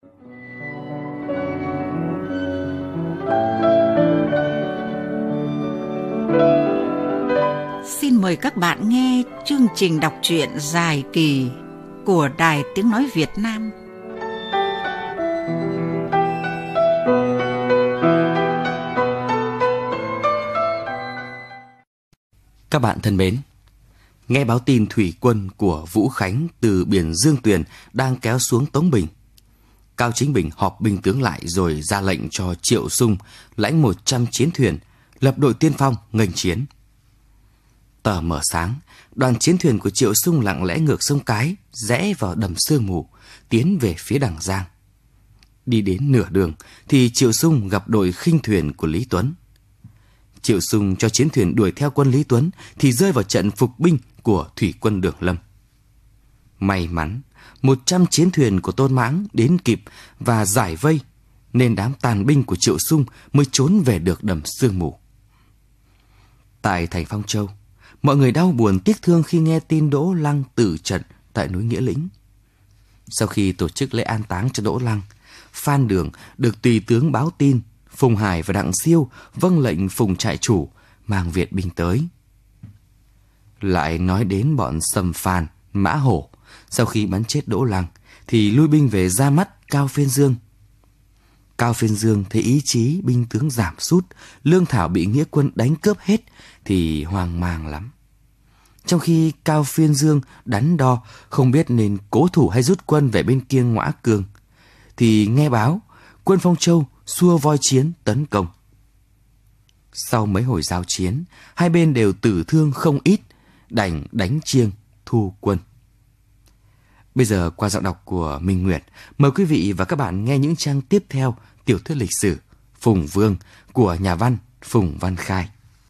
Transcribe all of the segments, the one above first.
Xin mời các bạn nghe chương trình đọc truyện dài kỳ của Đài Tiếng Nói Việt Nam. Các bạn thân mến, nghe báo tin thủy quân của Vũ Khánh từ biển Dương Tuyền đang kéo xuống Tống Bình. Cao Chính Bình họp binh tướng lại rồi ra lệnh cho Triệu Sung lãnh 100 chiến thuyền, lập đội tiên phong nghênh chiến. Tờ mờ sáng, đoàn chiến thuyền của Triệu Sung lặng lẽ ngược sông Cái, rẽ vào đầm sương mù, tiến về phía Đằng Giang. Đi đến nửa đường thì Triệu Sung gặp đội khinh thuyền của Lý Tuấn. Triệu Sung cho chiến thuyền đuổi theo quân Lý Tuấn thì rơi vào trận phục binh của thủy quân Đường Lâm. May mắn, 100 chiến thuyền của Tôn Mãng đến kịp và giải vây, nên đám tàn binh của Triệu Sung mới trốn về được đầm sương mù. Tại thành Phong Châu, mọi người đau buồn tiếc thương khi nghe tin Đỗ Lăng tử trận tại núi Nghĩa Lĩnh. Sau khi tổ chức lễ an táng cho Đỗ Lăng, Phan Đường được tùy tướng báo tin Phùng Hải và Đặng Siêu vâng lệnh Phùng trại chủ mang viện binh tới. Lại nói đến bọn Sầm Phàn, Mã Hổ, sau khi bắn chết Đỗ Lăng thì lui binh về ra mắt Cao Phiên Dương. Cao Phiên Dương thấy ý chí binh tướng giảm sút, lương thảo bị nghĩa quân đánh cướp hết thì hoang mang lắm. Trong khi Cao Phiên Dương đắn đo không biết nên cố thủ hay rút quân về bên kia Ngõa Cương, thì nghe báo quân Phong Châu xua voi chiến tấn công. Sau mấy hồi giao chiến, hai bên đều tử thương không ít, đành đánh chiêng thu quân. Bây giờ qua giọng đọc của Minh Nguyệt, mời quý vị và các bạn nghe những trang tiếp theo tiểu thuyết lịch sử Phùng Vương của nhà văn Phùng Văn Khai.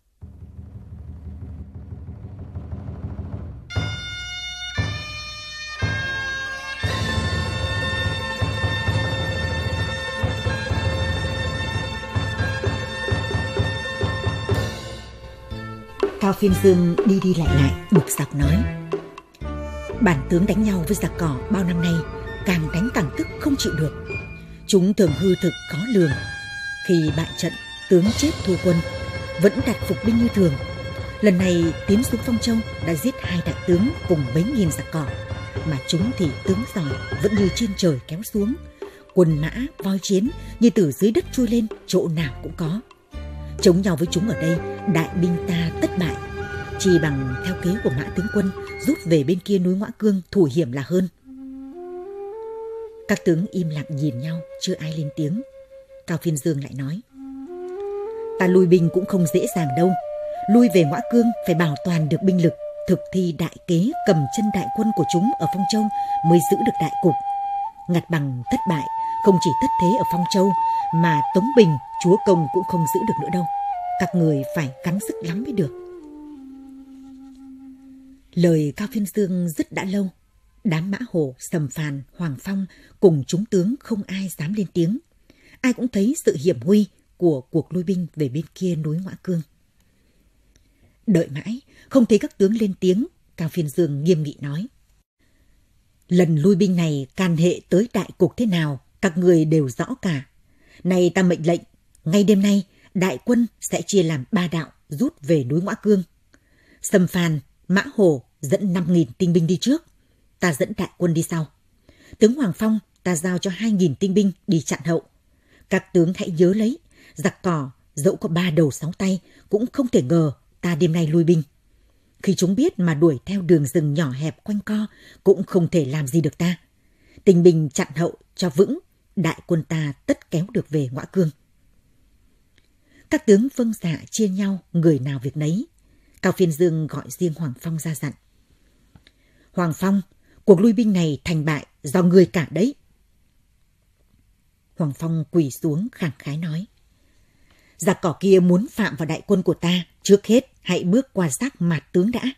Cao Phiên Dương đi đi lại bực dọc nói: bản tướng đánh nhau với giặc cỏ bao năm nay càng đánh càng tức không chịu được. Chúng thường hư thực khó lường. Khi bại trận, tướng chết thua quân, vẫn đặt phục binh như thường. Lần này tiến xuống Phong Châu đã giết 2 đại tướng cùng mấy nghìn giặc cỏ, mà chúng thì tướng giỏi vẫn như trên trời kéo xuống. Quân mã, voi chiến như từ dưới đất trôi lên, chỗ nào cũng có. Chống nhau với chúng ở đây, đại binh ta tất bại. Chỉ bằng theo kế của Mã tướng quân, rút về bên kia núi Ngõa Cương thủ hiểm là hơn. Các tướng im lặng nhìn nhau, chưa ai lên tiếng. Cao Phiên Dương lại nói: ta lui binh cũng không dễ dàng đâu. Lui về Ngõa Cương phải bảo toàn được binh lực, thực thi đại kế cầm chân đại quân của chúng ở Phong Châu mới giữ được đại cục. Ngặt bằng thất bại, không chỉ thất thế ở Phong Châu mà Tống Bình, chúa công cũng không giữ được nữa đâu. Các người phải gắng sức lắm mới được. Lời Cao Phiên Dương dứt đã lâu. Đám Mã Hổ, Sầm Phàn, Hoàng Phong cùng chúng tướng không ai dám lên tiếng. Ai cũng thấy sự hiểm nguy của cuộc lui binh về bên kia núi Ngõa Cương. Đợi mãi, không thấy các tướng lên tiếng, Cao Phiên Dương nghiêm nghị nói: lần lui binh này can hệ tới đại cục thế nào, các người đều rõ cả. Này ta mệnh lệnh, ngay đêm nay, đại quân sẽ chia làm 3 đạo rút về núi Ngõa Cương. Sầm Phàn, Mã Hổ dẫn 5.000 tinh binh đi trước, ta dẫn đại quân đi sau. Tướng Hoàng Phong ta giao cho 2.000 tinh binh đi chặn hậu. Các tướng hãy nhớ lấy, giặc cỏ dẫu có 3 đầu 6 tay cũng không thể ngờ ta đêm nay lui binh. Khi chúng biết mà đuổi theo đường rừng nhỏ hẹp quanh co cũng không thể làm gì được ta. Tinh binh chặn hậu cho vững, đại quân ta tất kéo được về Ngõa Cương. Các tướng vâng dạ chia nhau, người nào việc nấy. Cao Phiên Dương gọi riêng Hoàng Phong ra dặn: Hoàng Phong, cuộc lui binh này thành bại do người cả đấy. Hoàng Phong quỳ xuống khẳng khái nói: giặc cỏ kia muốn phạm vào đại quân của ta, trước hết hãy bước qua xác Mạt tướng đã.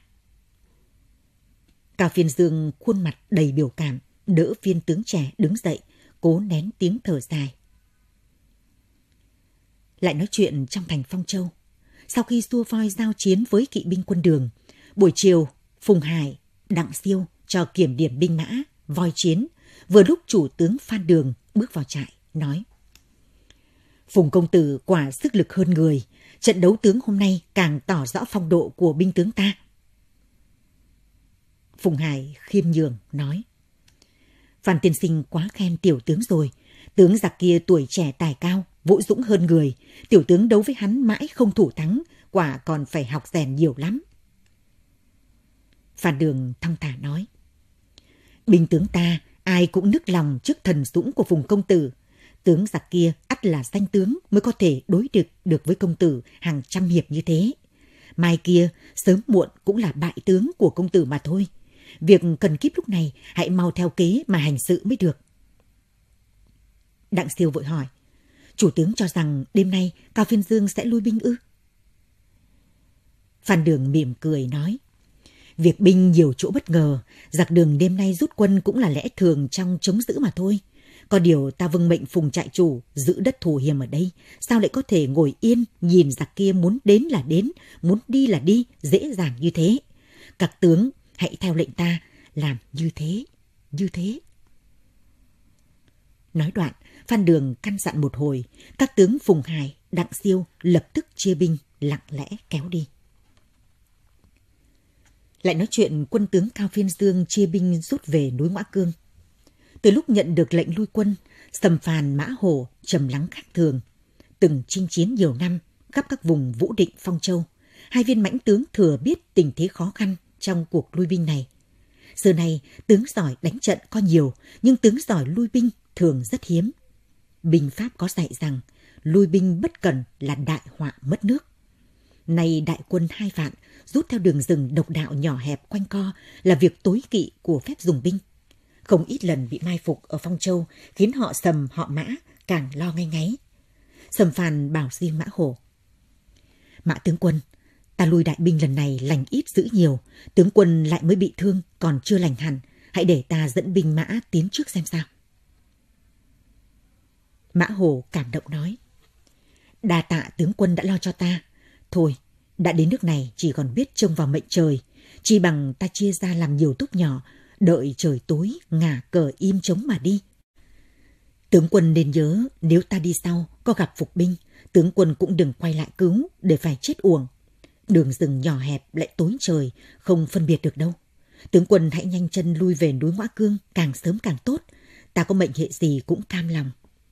Cao Phiên Dương khuôn mặt đầy biểu cảm, đỡ viên tướng trẻ đứng dậy, cố nén tiếng thở dài. Lại nói chuyện trong thành Phong Châu. Sau khi xua voi giao chiến với kỵ binh quân Đường, buổi chiều Phùng Hải, Đặng Siêu cho kiểm điểm binh mã, voi chiến, vừa lúc chủ tướng Phan Đường bước vào trại, nói: Phùng công tử quả sức lực hơn người, trận đấu tướng hôm nay càng tỏ rõ phong độ của binh tướng ta. Phùng Hải khiêm nhường nói: Phan tiên sinh quá khen tiểu tướng rồi, tướng giặc kia tuổi trẻ tài cao, vũ dũng hơn người, tiểu tướng đấu với hắn mãi không thủ thắng, quả còn phải học rèn nhiều lắm. Phan Đường thong thả nói: Binh tướng ta ai cũng nức lòng trước thần dũng của Phùng công tử, tướng giặc kia ắt là danh tướng mới có thể đối địch được với công tử hàng trăm hiệp như thế. Mai kia sớm muộn cũng là bại tướng của công tử mà thôi. Việc cần kíp lúc này hãy mau theo kế mà hành sự mới được. Đặng Siêu vội hỏi: Chủ tướng cho rằng đêm nay Cao Phiên Dương sẽ lui binh ư? Phan Đường mỉm cười nói: Việc binh nhiều chỗ bất ngờ, giặc Đường đêm nay rút quân cũng là lẽ thường trong chống giữ mà thôi. Có điều ta vâng mệnh Phùng trại chủ giữ đất thủ hiểm ở đây, sao lại có thể ngồi yên nhìn giặc kia muốn đến là đến, muốn đi là đi, dễ dàng như thế. Các tướng hãy theo lệnh ta làm như thế, như thế. Nói đoạn, Phan Đường căn dặn một hồi, các tướng Phùng Hải, Đặng Siêu lập tức chia binh lặng lẽ kéo đi. Lại nói chuyện quân tướng Cao Phiên Dương chia binh rút về núi Ngoã Cương. Từ lúc nhận được lệnh lui quân, Sầm Phàn Mã Hổ trầm lắng khác thường. Từng chinh chiến nhiều năm khắp các vùng Vũ Định, Phong Châu, hai viên mãnh tướng thừa biết tình thế khó khăn trong cuộc lui binh này. Giờ này tướng giỏi đánh trận có nhiều, nhưng tướng giỏi lui binh thường rất hiếm. Binh pháp có dạy rằng lui binh bất cẩn là đại họa mất nước. Nay đại quân 2 vạn rút theo đường rừng độc đạo nhỏ hẹp quanh co là việc tối kỵ của phép dùng binh. Không ít lần bị mai phục ở Phong Châu khiến họ Sầm họ Mã càng lo ngay ngáy. Sầm Phàn bảo riêng Mã Hổ: Mã tướng quân, ta lui đại binh lần này lành ít dữ nhiều, tướng quân lại mới bị thương còn chưa lành hẳn, hãy để ta dẫn binh mã tiến trước xem sao. Mã Hổ cảm động nói: Đa tạ tướng quân đã lo cho ta. Thôi, đã đến nước này chỉ còn biết trông vào mệnh trời, chi bằng ta chia ra làm nhiều túp nhỏ, đợi trời tối ngả cờ im trống mà đi. Tướng quân nên nhớ, nếu ta đi sau có gặp phục binh, tướng quân cũng đừng quay lại cứu để phải chết uổng. Đường rừng nhỏ hẹp lại tối trời, không phân biệt được đâu. Tướng quân hãy nhanh chân lui về núi Ngoã Cương, càng sớm càng tốt. Ta có mệnh hệ gì cũng cam lòng.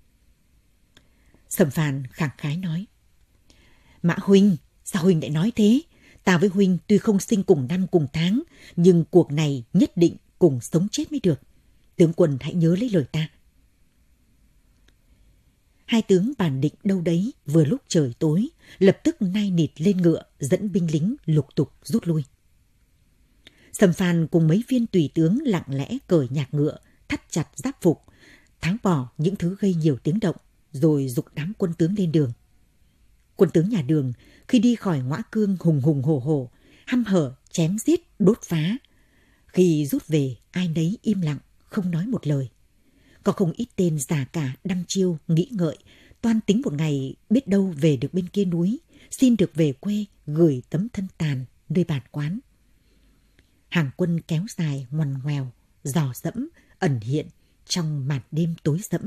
Sầm Phàn khẳng khái nói: Mã huynh, sao huynh lại nói thế? Ta với huynh tuy không sinh cùng năm cùng tháng, nhưng cuộc này nhất định cùng sống chết mới được. Tướng quân hãy nhớ lấy lời ta. Hai tướng bàn định đâu đấy, vừa lúc trời tối, lập tức nai nịt lên ngựa, dẫn binh lính lục tục rút lui. Sầm Phàn cùng mấy viên tùy tướng lặng lẽ cởi nhạc ngựa, thắt chặt giáp phục, tháo bỏ những thứ gây nhiều tiếng động, rồi giục đám quân tướng lên đường. Quân tướng nhà Đường khi đi khỏi Ngoã Cương hùng hùng hổ hổ, hăm hở chém giết đốt phá. Khi rút về, ai nấy im lặng, không nói một lời. Có không ít tên già cả đăm chiêu nghĩ ngợi, toan tính một ngày biết đâu về được bên kia núi, xin được về quê gửi tấm thân tàn nơi bản quán. Hàng quân kéo dài ngoằn ngoèo, dò dẫm ẩn hiện trong màn đêm tối sẫm.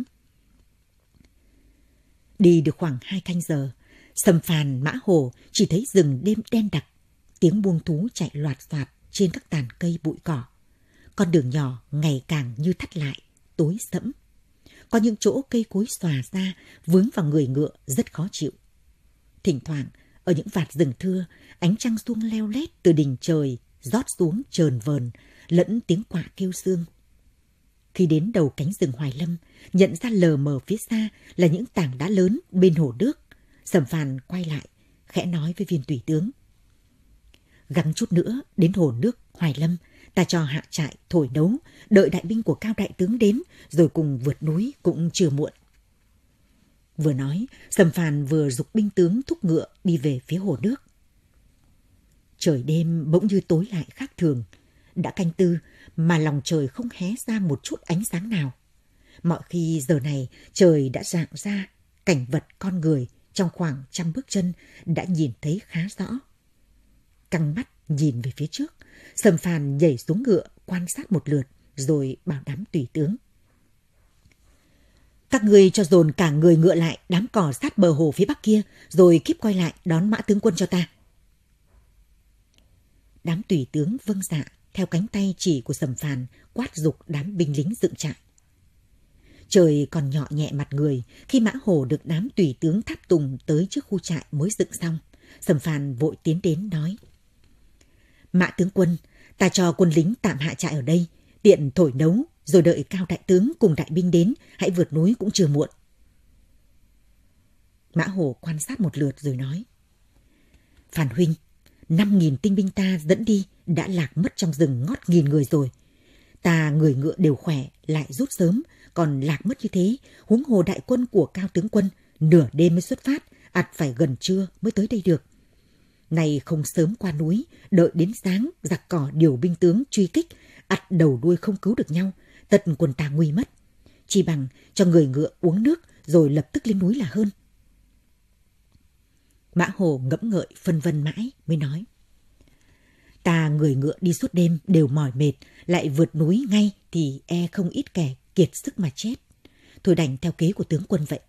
Đi được khoảng 2 canh giờ, Sầm Phàn Mã Hổ chỉ thấy rừng đêm đen đặc, tiếng buông thú chạy loạt soạt trên các tàn cây bụi cỏ. Con đường nhỏ ngày càng như thắt lại, tối sẫm. Có những chỗ cây cối xòa ra, vướng vào người ngựa rất khó chịu. Thỉnh thoảng, ở những vạt rừng thưa, ánh trăng suông leo lét từ đỉnh trời rót xuống chờn vờn, lẫn tiếng quạ kêu sương. Khi đến đầu cánh rừng Hoài Lâm, nhận ra lờ mờ phía xa là những tảng đá lớn bên hồ nước. Sầm Phàn quay lại, khẽ nói với viên tùy tướng: Gắng chút nữa đến hồ nước Hoài Lâm, ta cho hạ trại thổi đấu, đợi đại binh của Cao đại tướng đến, rồi cùng vượt núi cũng chưa muộn. Vừa nói, Sầm Phàn vừa giục binh tướng thúc ngựa đi về phía hồ nước. Trời đêm bỗng như tối lại khác thường. Đã canh tư mà lòng trời không hé ra một chút ánh sáng nào. Mọi khi giờ này trời đã rạng ra, cảnh vật con người trong khoảng 100 bước chân đã nhìn thấy khá rõ. Căng mắt nhìn về phía trước, Sầm Phàn nhảy xuống ngựa quan sát một lượt rồi bảo đám tùy tướng: ngươi cho dồn cả người ngựa lại đám cỏ sát bờ hồ phía bắc kia, rồi kíp quay lại đón Mã tướng quân cho ta. Đám tùy tướng vâng dạ, theo cánh tay chỉ của Sầm Phàn quát giục đám binh lính dựng trại. Trời còn nhọ nhẹ mặt người khi Mã Hổ được đám tùy tướng tháp tùng tới trước khu trại mới dựng xong. Sầm Phàn vội tiến đến nói: Mã tướng quân, ta cho quân lính tạm hạ trại ở đây, tiện thổi nấu, rồi đợi Cao đại tướng cùng đại binh đến, hãy vượt núi cũng chưa muộn. Mã Hổ quan sát một lượt rồi nói: Phàn huynh, 5.000 tinh binh ta dẫn đi đã lạc mất trong rừng ngót nghìn người rồi. Ta người ngựa đều khỏe, lại rút sớm, còn lạc mất như thế, huống hồ đại quân của Cao tướng quân nửa đêm mới xuất phát, ắt phải gần trưa mới tới đây được. Này không sớm qua núi, đợi đến sáng giặc cỏ điều binh tướng truy kích, ắt đầu đuôi không cứu được nhau, tật quân ta nguy mất. Chỉ bằng cho người ngựa uống nước rồi lập tức lên núi là hơn. Mã Hồ ngẫm ngợi phân vân mãi mới nói: Ta người ngựa đi suốt đêm đều mỏi mệt, lại vượt núi ngay thì e không ít kẻ kiệt sức mà chết. Thôi đành theo kế của tướng quân vậy.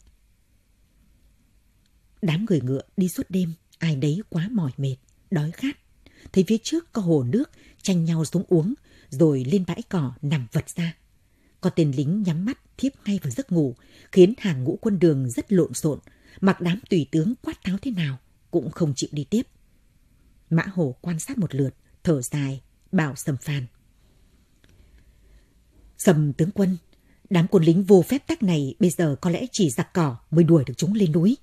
Đám người ngựa đi suốt đêm, ai đấy quá mỏi mệt, đói khát. Thấy phía trước có hồ nước, tranh nhau xuống uống, rồi lên bãi cỏ nằm vật ra. Có tên lính nhắm mắt thiếp ngay vào giấc ngủ, khiến hàng ngũ quân đường rất lộn xộn, mặc đám tùy tướng quát tháo thế nào cũng không chịu đi tiếp. Mã Hổ quan sát một lượt, thở dài, bảo Sầm Phàn: Sầm tướng quân, đám quân lính vô phép tắc này bây giờ có lẽ chỉ giặc cỏ mới đuổi được chúng lên núi.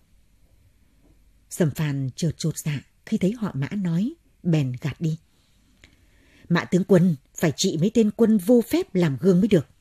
Sầm Phàn chợt chột dạ khi thấy họ Mã nói, bèn gạt đi: Mã tướng quân phải trị mấy tên quân vô phép làm gương mới được.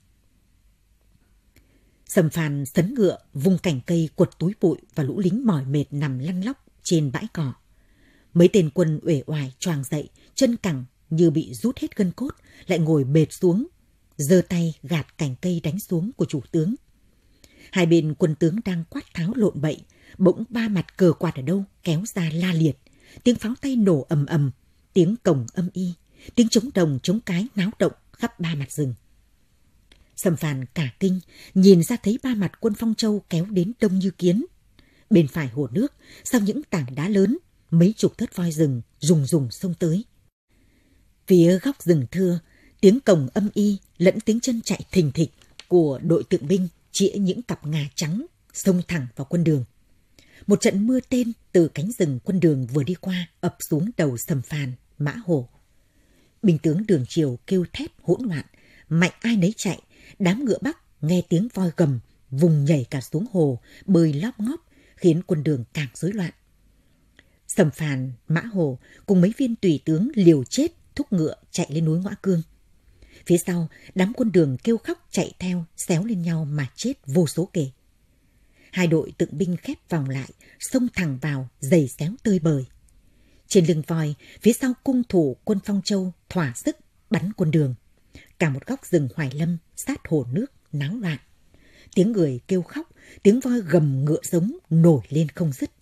Sầm Phàn sấn ngựa, vung cành cây quật túi bụi và lũ lính mỏi mệt nằm lăn lóc trên bãi cỏ. Mấy tên quân uể oải choàng dậy, chân cẳng như bị rút hết gân cốt, lại ngồi bệt xuống, giơ tay gạt cành cây đánh xuống của chủ tướng. Hai bên quân tướng đang quát tháo lộn bậy, bỗng ba mặt cờ quạt ở đâu kéo ra la liệt, tiếng pháo tay nổ ầm ầm, tiếng cồng âm y, tiếng trống đồng trống cái náo động khắp ba mặt rừng. Sầm Phàn cả kinh, nhìn ra thấy ba mặt quân Phong Châu kéo đến đông như kiến. Bên phải hồ nước, sau những tảng đá lớn, mấy chục thớt voi rừng rùng rùng xông tới. Phía góc rừng thưa, tiếng cồng âm y lẫn tiếng chân chạy thình thịch của đội tượng binh chĩa những cặp ngà trắng xông thẳng vào quân đường. Một trận mưa tên từ cánh rừng quân đường vừa đi qua ập xuống đầu Sầm Phàn, Mã Hổ. Binh tướng đường triều kêu thét hỗn loạn, mạnh ai nấy chạy. Đám ngựa Bắc nghe tiếng voi gầm, vùng nhảy cả xuống hồ, bơi lóp ngóp, khiến quân đường càng rối loạn. Sầm Phàn, Mã Hổ cùng mấy viên tùy tướng liều chết thúc ngựa chạy lên núi Ngõa Cương. Phía sau, đám quân đường kêu khóc chạy theo, xéo lên nhau mà chết vô số kể. Hai đội tượng binh khép vòng lại, xông thẳng vào, giày xéo tơi bời. Trên lưng voi, phía sau cung thủ quân Phong Châu thỏa sức bắn quân đường. Cả một góc rừng Hoài Lâm sát hồ nước náo loạn. Tiếng người kêu khóc, tiếng voi gầm ngựa giống nổi lên không dứt.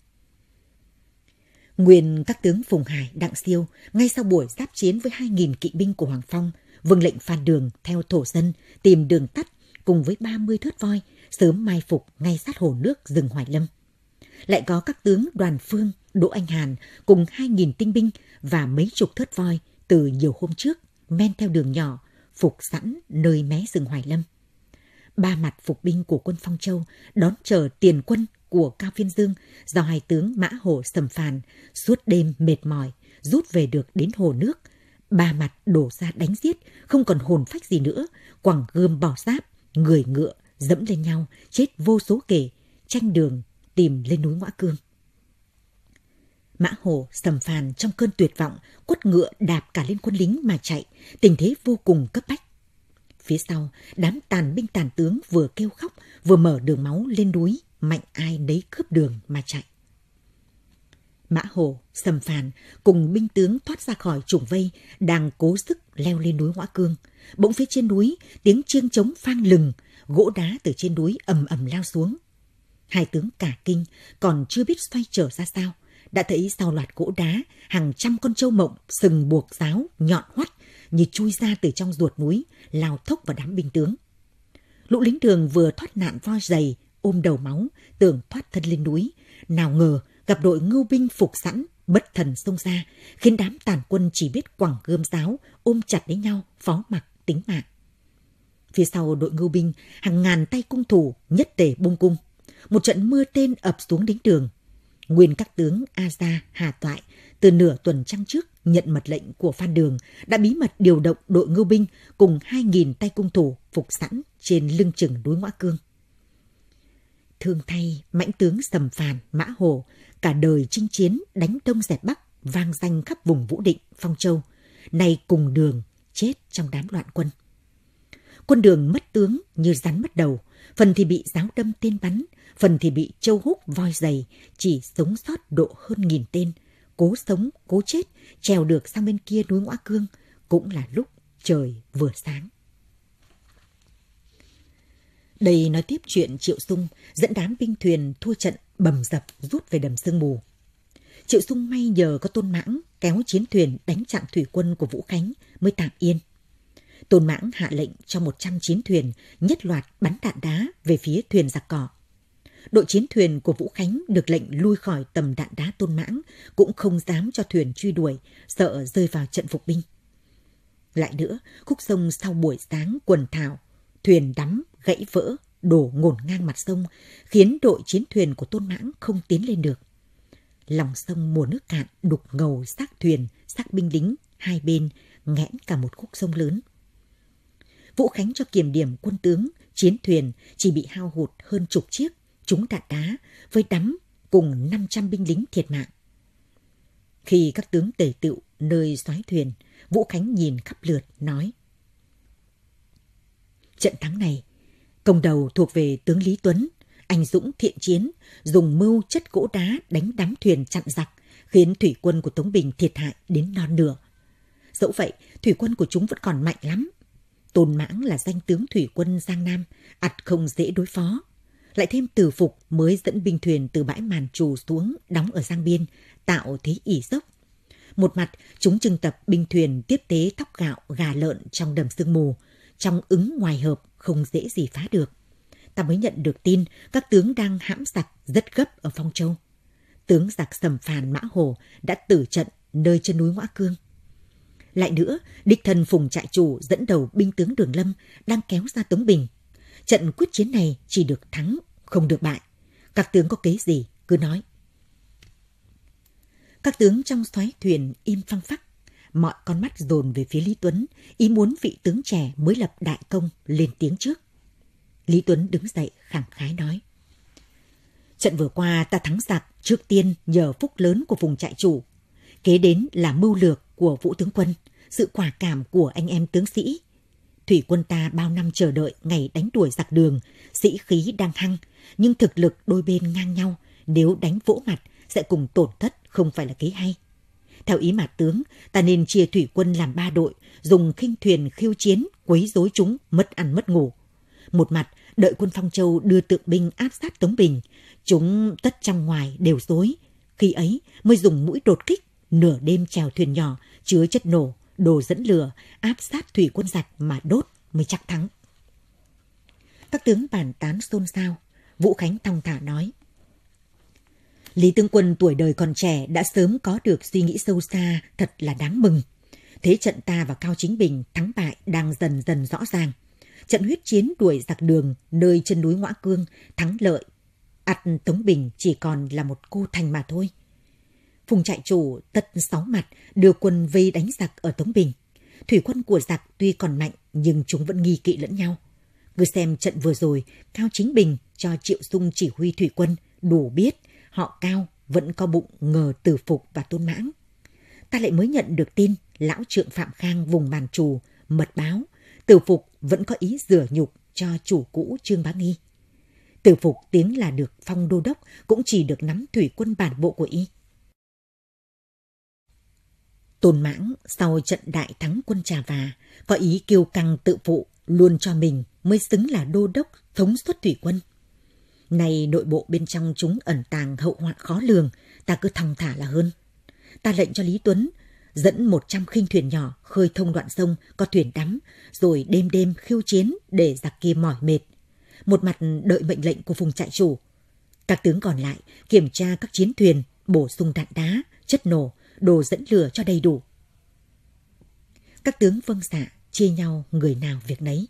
Nguyên các tướng Phùng Hải, Đặng Siêu ngay sau buổi giáp chiến với 2.000 kỵ binh của Hoàng Phong vâng lệnh phàn đường theo thổ dân tìm đường tắt cùng với 30 thớt voi sớm mai phục ngay sát hồ nước rừng Hoài Lâm. Lại có các tướng Đoàn Phương, Đỗ Anh Hàn cùng 2.000 tinh binh và mấy chục thớt voi từ nhiều hôm trước men theo đường nhỏ phục sẵn nơi mé rừng Hoài Lâm. Ba mặt phục binh của quân Phong Châu đón chờ tiền quân của Cao Phiên Dương do hai tướng Mã Hổ, Sầm Phàn suốt đêm mệt mỏi rút về được đến hồ nước. Ba mặt đổ ra đánh giết, không còn hồn phách gì nữa, quẳng gươm bỏ giáp, người ngựa dẫm lên nhau, chết vô số kể, tranh đường tìm lên núi Ngõa Cương. Mã Hổ, Sầm Phàn trong cơn tuyệt vọng quất ngựa đạp cả lên quân lính mà chạy, tình thế vô cùng cấp bách. Phía sau, đám tàn binh tàn tướng vừa kêu khóc vừa mở đường máu lên núi, mạnh ai nấy cướp đường mà chạy. Mã Hổ, Sầm Phàn cùng binh tướng thoát ra khỏi trùng vây, đang cố sức leo lên núi Ngõa Cương. Bỗng phía trên núi, tiếng chiêng trống vang lừng, gỗ đá từ trên núi ầm ầm lao xuống. Hai tướng cả kinh, còn chưa biết xoay trở ra sao, đã thấy sau loạt gỗ đá, hàng trăm con trâu mộng sừng buộc giáo nhọn hoắt như chui ra từ trong ruột núi, lao thốc vào đám binh tướng. Lũ lính Đường vừa thoát nạn voi dày, ôm đầu máu, tưởng thoát thân lên núi. Nào ngờ gặp đội ngưu binh phục sẵn, bất thần xông ra, khiến đám tàn quân chỉ biết quẳng gươm giáo, ôm chặt lấy nhau, phó mặc tính mạng. Phía sau đội ngưu binh, hàng ngàn tay cung thủ nhất tề bung cung. Một trận mưa tên ập xuống lính Đường. Nguyên các tướng A Gia, Hà Toại từ nửa tuần trăng trước nhận mật lệnh của Phan Đường đã bí mật điều động đội ngưu binh cùng 2.000 tay cung thủ phục sẵn trên lưng chừng núi Ngoã Cương. Thương thay mãnh tướng Sầm Phàn, Mã Hồ, cả đời chinh chiến đánh Đông dẹp Bắc, vang danh khắp vùng Vũ Định, Phong Châu, nay cùng Đường chết trong đám loạn quân. Quân Đường mất tướng như rắn mất đầu, phần thì bị giáo đâm tên bắn, phần thì bị châu húc voi dày, chỉ sống sót độ hơn 1.000 tên, cố sống, cố chết, trèo được sang bên kia núi Ngoã Cương, cũng là lúc trời vừa sáng. Đây nói tiếp chuyện Triệu Sung dẫn đám binh thuyền thua trận bầm dập rút về đầm Sương Mù. Triệu Sung may nhờ có Tôn Mãng kéo chiến thuyền đánh chặn thủy quân của Vũ Khánh mới tạm yên. Tôn Mãng hạ lệnh cho 100 chiến thuyền nhất loạt bắn đạn đá về phía thuyền giặc cỏ. Đội chiến thuyền của Vũ Khánh được lệnh lui khỏi tầm đạn đá Tôn Mãng, cũng không dám cho thuyền truy đuổi, sợ rơi vào trận phục binh. Lại nữa, khúc sông sau buổi sáng quần thảo, thuyền đắm, gãy vỡ, đổ ngổn ngang mặt sông, khiến đội chiến thuyền của Tôn Mãng không tiến lên được. Lòng sông mùa nước cạn đục ngầu xác thuyền, xác binh lính, hai bên nghẽn cả một khúc sông lớn. Vũ Khánh cho kiểm điểm quân tướng, chiến thuyền chỉ bị hao hụt hơn chục chiếc, trúng đạn đá, với đắm cùng 500 binh lính thiệt mạng. Khi các tướng tề tựu nơi soái thuyền, Vũ Khánh nhìn khắp lượt, nói: trận thắng này, công đầu thuộc về tướng Lý Tuấn, anh dũng thiện chiến, dùng mưu chất gỗ đá đánh đắm thuyền chặn giặc, khiến thủy quân của Tống Bình thiệt hại đến non nửa. Dẫu vậy, thủy quân của chúng vẫn còn mạnh lắm. Tôn Mãng là danh tướng thủy quân Giang Nam, ắt không dễ đối phó. Lại thêm Từ Phục mới dẫn binh thuyền từ bãi Màn Trù xuống đóng ở Giang Biên, tạo thế ỷ dốc. Một mặt, chúng trưng tập binh thuyền tiếp tế thóc gạo, gà lợn trong đầm Sương Mù, trong ứng ngoài hợp, không dễ gì phá được. Ta mới nhận được tin các tướng đang hãm giặc rất gấp ở Phong Châu. Tướng giặc Sầm Phàn, Mã Hồ đã tử trận nơi chân núi Ngoã Cương. Lại nữa, đích thân Phùng trại chủ dẫn đầu binh tướng Đường Lâm đang kéo ra Tống Bình. Trận quyết chiến này chỉ được thắng, không được bại. Các tướng có kế gì, cứ nói. Các tướng trong soái thuyền im phăng phắc, mọi con mắt dồn về phía Lý Tuấn, ý muốn vị tướng trẻ mới lập đại công lên tiếng trước. Lý Tuấn đứng dậy khẳng khái nói: trận vừa qua ta thắng giặc trước tiên nhờ phúc lớn của Phùng trại chủ, kế đến là mưu lược của Vũ tướng quân, sự quả cảm của anh em tướng sĩ. Thủy quân ta bao năm chờ đợi ngày đánh đuổi giặc Đường, sĩ khí đang hăng, nhưng thực lực đôi bên ngang nhau, nếu đánh vỗ mặt sẽ cùng tổn thất, không phải là kế hay. Theo ý Mạt tướng, ta nên chia thủy quân làm 3 đội, dùng khinh thuyền khiêu chiến, quấy rối chúng, mất ăn mất ngủ. Một mặt, đợi quân Phong Châu đưa tượng binh áp sát Tống Bình, chúng tất trong ngoài đều rối. Khi ấy mới dùng mũi đột kích, nửa đêm chèo thuyền nhỏ, chứa chất nổ, đồ dẫn lửa, áp sát thủy quân giặc mà đốt mới chắc thắng. Các tướng bàn tán xôn xao. Vũ Khánh thong thả nói: Lý tướng quân tuổi đời còn trẻ đã sớm có được suy nghĩ sâu xa, thật là đáng mừng. Thế trận ta và Cao Chính Bình thắng bại đang dần dần rõ ràng. Trận huyết chiến đuổi giặc Đường nơi chân núi Ngoã Cương thắng lợi, ắt Tống Bình chỉ còn là một cô thành mà thôi. Phùng trại chủ tất 6 mặt đưa quân vây đánh giặc ở Tống Bình. Thủy quân của giặc tuy còn mạnh nhưng chúng vẫn nghi kỵ lẫn nhau. Cứ xem trận vừa rồi, Cao Chính Bình cho Triệu Sung chỉ huy thủy quân, đủ biết họ Cao vẫn có bụng ngờ Từ Phục và Tôn Mãng. Ta lại mới nhận được tin lão trượng Phạm Khang vùng Màn Trù mật báo Từ Phục vẫn có ý rửa nhục cho chủ cũ Trương Bá Nghi. Từ Phục tiến là được phong đô đốc, cũng chỉ được nắm thủy quân bản bộ của y. Tôn Mãng sau trận đại thắng quân Trà Và có ý kiêu căng tự phụ, luôn cho mình mới xứng là đô đốc thống suất thủy quân. Này nội bộ bên trong chúng ẩn tàng hậu họa khó lường, ta cứ thong thả là hơn. Ta lệnh cho Lý Tuấn dẫn 100 khinh thuyền nhỏ khơi thông đoạn sông có thuyền đắm, rồi đêm đêm khiêu chiến để giặc kia mỏi mệt. một mặt đợi mệnh lệnh của vùng trại chủ. Các tướng còn lại kiểm tra các chiến thuyền, bổ sung đạn đá, chất nổ, đồ dẫn lửa cho đầy đủ. Các tướng vâng dạ, chia nhau người nào việc nấy.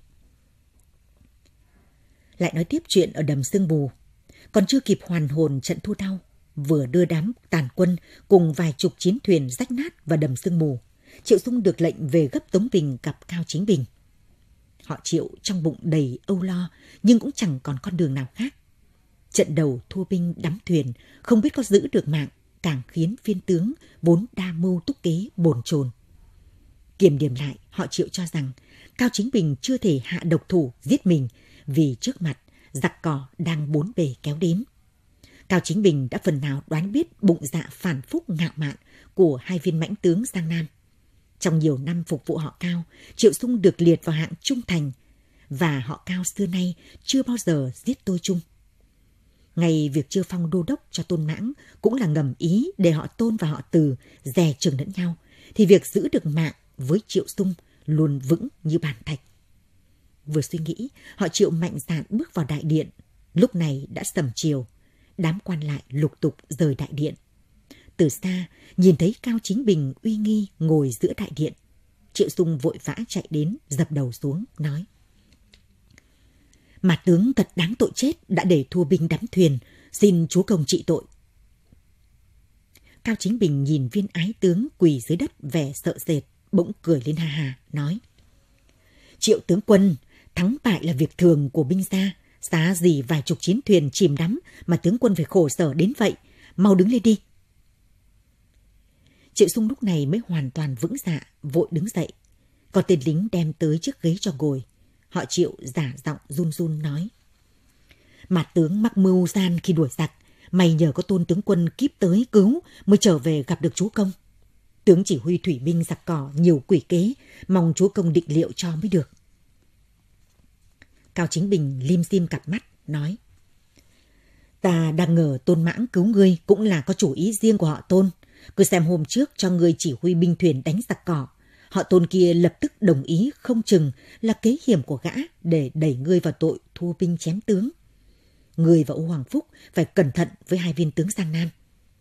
Lại nói tiếp chuyện ở đầm Sương Mù. Còn chưa kịp hoàn hồn trận thua đau, vừa đưa đám tàn quân cùng vài chục chiến thuyền rách nát vào đầm Sương Mù, Triệu Dung được lệnh về gấp Tống Bình gặp Cao Chính Bình. Họ Triệu trong bụng đầy âu lo, nhưng cũng chẳng còn con đường nào khác. Trận đầu thua binh đắm thuyền, không biết có giữ được mạng, càng khiến viên tướng vốn đa mưu túc kế bồn chồn. Kiểm điểm lại, họ Triệu cho rằng Cao Chính Bình chưa thể hạ độc thủ giết mình, vì trước mặt giặc cỏ đang bốn bề kéo đến. Cao Chính Bình đã phần nào đoán biết bụng dạ phản phúc ngạo mạn của hai viên mãnh tướng Giang Nam. Trong nhiều năm phục vụ họ Cao, Triệu Dung được liệt vào hạng trung thành, và họ Cao xưa nay chưa bao giờ giết tôi chung. Ngay việc chưa phong đô đốc cho Tôn Mãng cũng là ngầm ý để họ Tôn và họ Từ dè chừng lẫn nhau, thì việc giữ được mạng với Triệu Dung luôn vững như bàn thạch. Vừa suy nghĩ, họ Triệu mạnh dạn bước vào đại điện. Lúc này đã sầm chiều, đám quan lại lục tục rời đại điện. Từ xa, nhìn thấy Cao Chính Bình uy nghi ngồi giữa đại điện, Triệu Dung vội vã chạy đến, dập đầu xuống, nói: Mà tướng thật đáng tội chết, đã để thua binh đắm thuyền, xin chúa công trị tội. Cao Chính Bình nhìn viên ái tướng quỳ dưới đất vẻ sợ sệt, bỗng cười lên ha ha, nói: Triệu tướng quân, thắng bại là việc thường của binh gia, giá gì vài chục chiến thuyền chìm đắm mà tướng quân phải khổ sở đến vậy, mau đứng lên đi. Triệu Dung lúc này mới hoàn toàn vững dạ, vội đứng dậy. Có tên lính đem tới chiếc ghế cho ngồi. Họ Triệu giả giọng run run nói: Mà tướng mắc mưu gian khi đuổi giặc, may nhờ có Tôn tướng quân kíp tới cứu mới trở về gặp được chúa công. Tướng chỉ huy thủy binh giặc cỏ nhiều quỷ kế, mong chúa công định liệu cho mới được. Cao Chính Bình lim dim cặp mắt, nói: Ta đang ngờ Tôn Mãng cứu ngươi cũng là có chủ ý riêng của họ Tôn. Cứ xem hôm trước cho ngươi chỉ huy binh thuyền đánh giặc cỏ, họ Tôn kia lập tức đồng ý, không chừng là kế hiểm của gã để đẩy ngươi vào tội thua binh chém tướng. Ngươi và Ô Hoàng Phúc phải cẩn thận với hai viên tướng Giang Nam.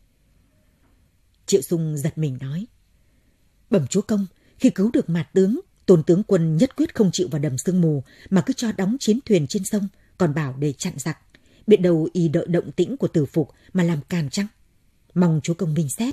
Triệu Dung giật mình nói: Bẩm chúa công, khi cứu được Mạt tướng, Tôn tướng quân nhất quyết không chịu vào đầm Sương Mù mà cứ cho đóng chiến thuyền trên sông, còn bảo để chặn giặc. Biết đâu y đợi động tĩnh của Tử Phục mà làm càn chăng? Mong chúa công minh xét.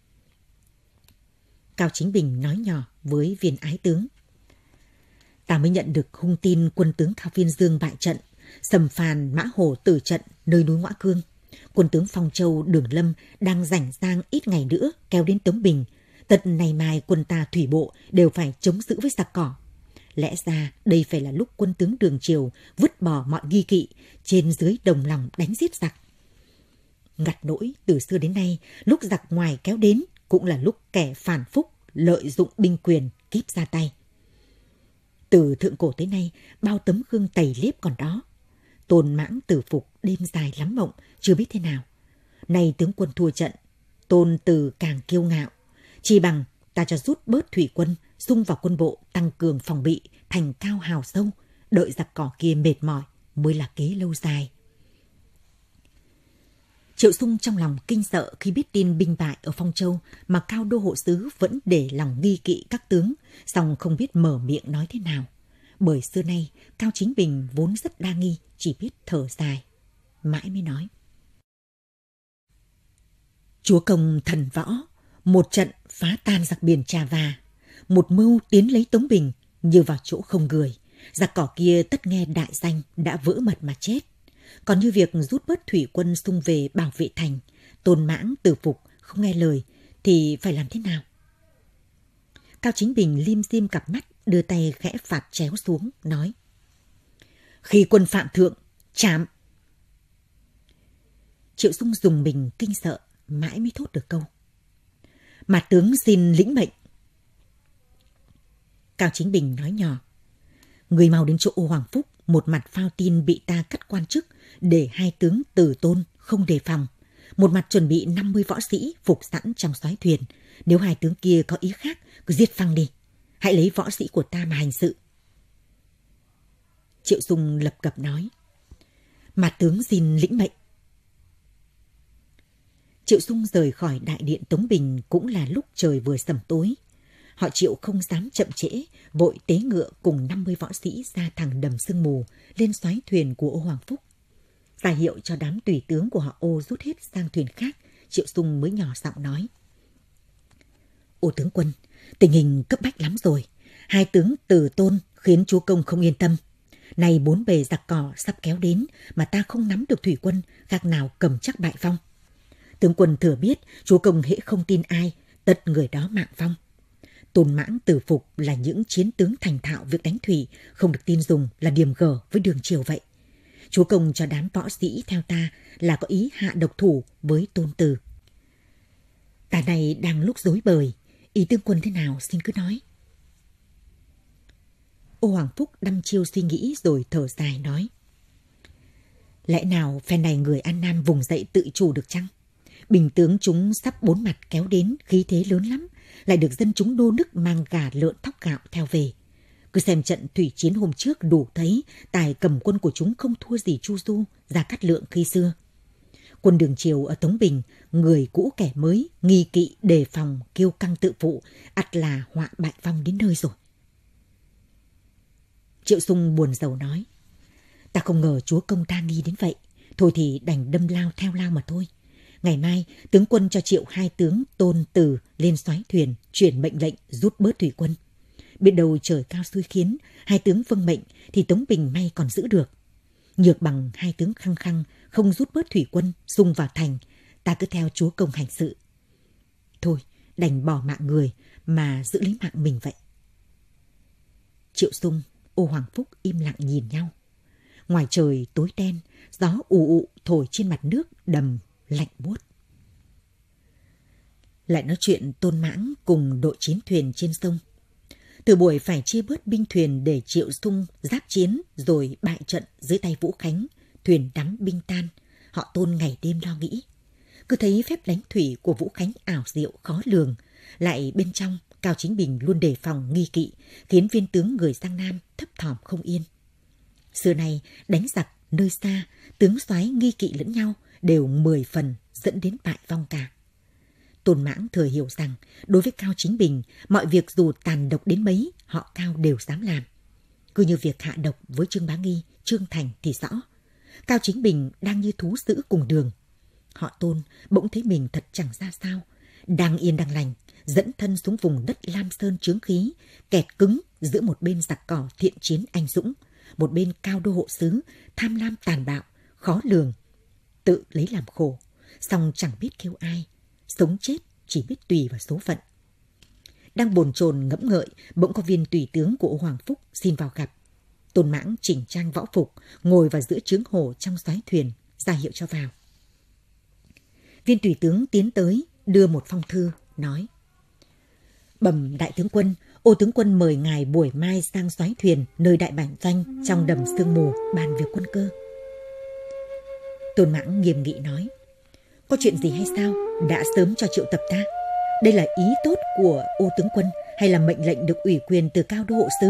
Cao Chính Bình nói nhỏ với viên ái tướng: Ta mới nhận được hung tin quân tướng Cao Phiên Dương bại trận, Sầm Phàn Mã Hổ tử trận nơi núi Ngoã Cương. Quân tướng Phong Châu Đường Lâm đang rảnh rang ít ngày nữa kéo đến Tống Bình. Tận này mai quân ta thủy bộ đều phải chống giữ với giặc cỏ. Lẽ ra đây phải là lúc quân tướng Đường Triều vứt bỏ mọi nghi kỵ, trên dưới đồng lòng đánh giết giặc. Ngặt nỗi từ xưa đến nay, lúc giặc ngoài kéo đến cũng là lúc kẻ phản phúc lợi dụng binh quyền kíp ra tay. Từ thượng cổ tới nay, bao tấm gương tẩy liếp còn đó. Tôn Mãng Tử Phục đêm dài lắm mộng, chưa biết thế nào. Nay tướng quân thua trận, Tôn Từ càng kiêu ngạo. Chỉ bằng ta cho rút bớt thủy quân, xung vào quân bộ, tăng cường phòng bị, thành cao hào sâu, đợi giặc cỏ kia mệt mỏi mới là kế lâu dài. Triệu Dung trong lòng kinh sợ khi biết tin binh bại ở Phong Châu mà Cao Đô hộ sứ vẫn để lòng nghi kỵ các tướng, song không biết mở miệng nói thế nào. Bởi xưa nay Cao Chính Bình vốn rất đa nghi, chỉ biết thở dài. Mãi mới nói: Chúa công thần võ, một trận phá tan giặc biển Trà Và, một mưu tiến lấy Tống Bình như vào chỗ không người. Giặc cỏ kia tất nghe đại danh đã vỡ mật mà chết. Còn như việc rút bớt thủy quân xung về bảo vệ thành, Tôn Mãng Tử Phục không nghe lời thì phải làm thế nào? Cao Chính Bình lim dim cặp mắt, đưa tay khẽ phạt chéo xuống, nói: Khi quân phạm thượng, chạm. Triệu Dung dùng mình kinh sợ, mãi mới thốt được câu: Mà tướng xin lĩnh mệnh. Cao Chính Bình nói nhỏ: Người mau đến chỗ Ô Hoàng Phúc, một mặt phao tin bị ta cắt quan chức để hai tướng Tử Tôn không đề phòng, một mặt chuẩn bị 50 võ sĩ phục sẵn trong soái thuyền. Nếu hai tướng kia có ý khác, cứ giết phăng đi. Hãy lấy võ sĩ của ta mà hành sự. Triệu Dung lập cập nói: Mà tướng xin lĩnh mệnh. Triệu Sung rời khỏi đại điện Tống Bình cũng là lúc trời vừa sầm tối. Họ Triệu không dám chậm trễ, vội tế ngựa cùng 50 võ sĩ ra thẳng đầm sương mù, lên xoáy thuyền của Ô Hoàng Phúc. Ra hiệu cho đám tùy tướng của họ Ô rút hết sang thuyền khác, Triệu Sung mới nhỏ giọng nói: Ô tướng quân, tình hình cấp bách lắm rồi. 2 tướng Từ Tôn khiến chúa công không yên tâm. Nay 4 bề giặc cỏ sắp kéo đến mà ta không nắm được thủy quân, khác nào cầm chắc bại vong. Tướng quân thừa biết chúa công hễ không tin ai, tất người đó mạng vong. Tôn Mãng, Từ Phục là những chiến tướng thành thạo việc đánh thủy, không được tin dùng là điềm gở với Đường Triều vậy. Chúa công cho đám võ sĩ theo ta là có ý hạ độc thủ với Tôn Từ. Ta này đang lúc rối bời, ý tướng quân thế nào xin cứ nói. Ô Hoàng Phúc đăm chiêu suy nghĩ rồi thở dài nói: Lẽ nào phe này người An Nam vùng dậy tự chủ được chăng? Bình tướng chúng sắp 4 mặt kéo đến, khí thế lớn lắm, lại được dân chúng nô nức mang gà lợn thóc gạo theo về. Cứ xem trận thủy chiến hôm trước đủ thấy tài cầm quân của chúng không thua gì Chu Du, Gia Cát Lượng khi xưa. Quân Đường Triều ở Tống Bình, người cũ kẻ mới, nghi kỵ đề phòng, kiêu căng tự phụ, ắt là họa bại vong đến nơi rồi. Triệu Sung buồn rầu nói: Ta không ngờ chúa công ta nghi đến vậy, thôi thì đành đâm lao theo lao mà thôi. Ngày mai, tướng quân cho triệu 2 tướng Tôn Từ lên xoáy thuyền, chuyển mệnh lệnh rút bớt thủy quân. Biết đâu trời cao xui khiến, 2 tướng vâng mệnh thì Tống Bình may còn giữ được. Nhược bằng 2 tướng khăng khăng không rút bớt thủy quân, xung vào thành, ta cứ theo chúa công hành sự. Thôi, đành bỏ mạng người mà giữ lấy mạng mình vậy. Triệu Sung, Ô Hoàng Phúc im lặng nhìn nhau. Ngoài trời tối đen, gió ù ụ thổi trên mặt nước đầm lạnh buốt. Lại nói chuyện Tôn Mãng cùng đội chiến thuyền trên sông. Từ buổi phải chia bớt binh thuyền để Triệu Sung giáp chiến rồi bại trận dưới tay Vũ Khánh, thuyền đắm binh tan, họ Tôn ngày đêm lo nghĩ. Cứ thấy phép đánh thủy của Vũ Khánh ảo diệu khó lường, lại bên trong Cao Chính Bình luôn đề phòng nghi kỵ, khiến viên tướng người Giang Nam thấp thỏm không yên. Xưa nay đánh giặc nơi xa, tướng soái nghi kỵ lẫn nhau đều 10 phần dẫn đến bại vong cả. Tôn Mãng thừa hiểu rằng đối với Cao Chính Bình, mọi việc dù tàn độc đến mấy, họ Cao đều dám làm. Cứ như việc hạ độc với Trương Bá Nghi, Trương Thành thì rõ. Cao Chính Bình đang như thú dữ cùng đường. Họ Tôn bỗng thấy mình thật chẳng ra sao, đang yên đang lành, dẫn thân xuống vùng đất Lam Sơn chướng khí, kẹt cứng giữa một bên giặc cỏ thiện chiến anh dũng, một bên Cao Đô hộ sứ tham lam tàn bạo, khó lường, tự lấy làm khổ, song chẳng biết kêu ai, sống chết chỉ biết tùy vào số phận. Đang bồn chồn ngẫm ngợi, bỗng có viên tùy tướng của Ô Hoàng Phúc xin vào gặp. Tôn Mãng chỉnh trang võ phục, ngồi vào giữa trướng hồ trong xoáy thuyền, ra hiệu cho vào. Viên tùy tướng tiến tới, đưa một phong thư, nói: Bẩm đại tướng quân, Ô tướng quân mời ngài buổi mai sang xoáy thuyền nơi đại bản doanh trong đầm sương mù bàn việc quân cơ. Tôn Mãng nghiêm nghị nói: Có chuyện gì hay sao? Đã sớm cho triệu tập ta. Đây là ý tốt của Ô tướng quân hay là mệnh lệnh được ủy quyền từ Cao Đô hộ sứ?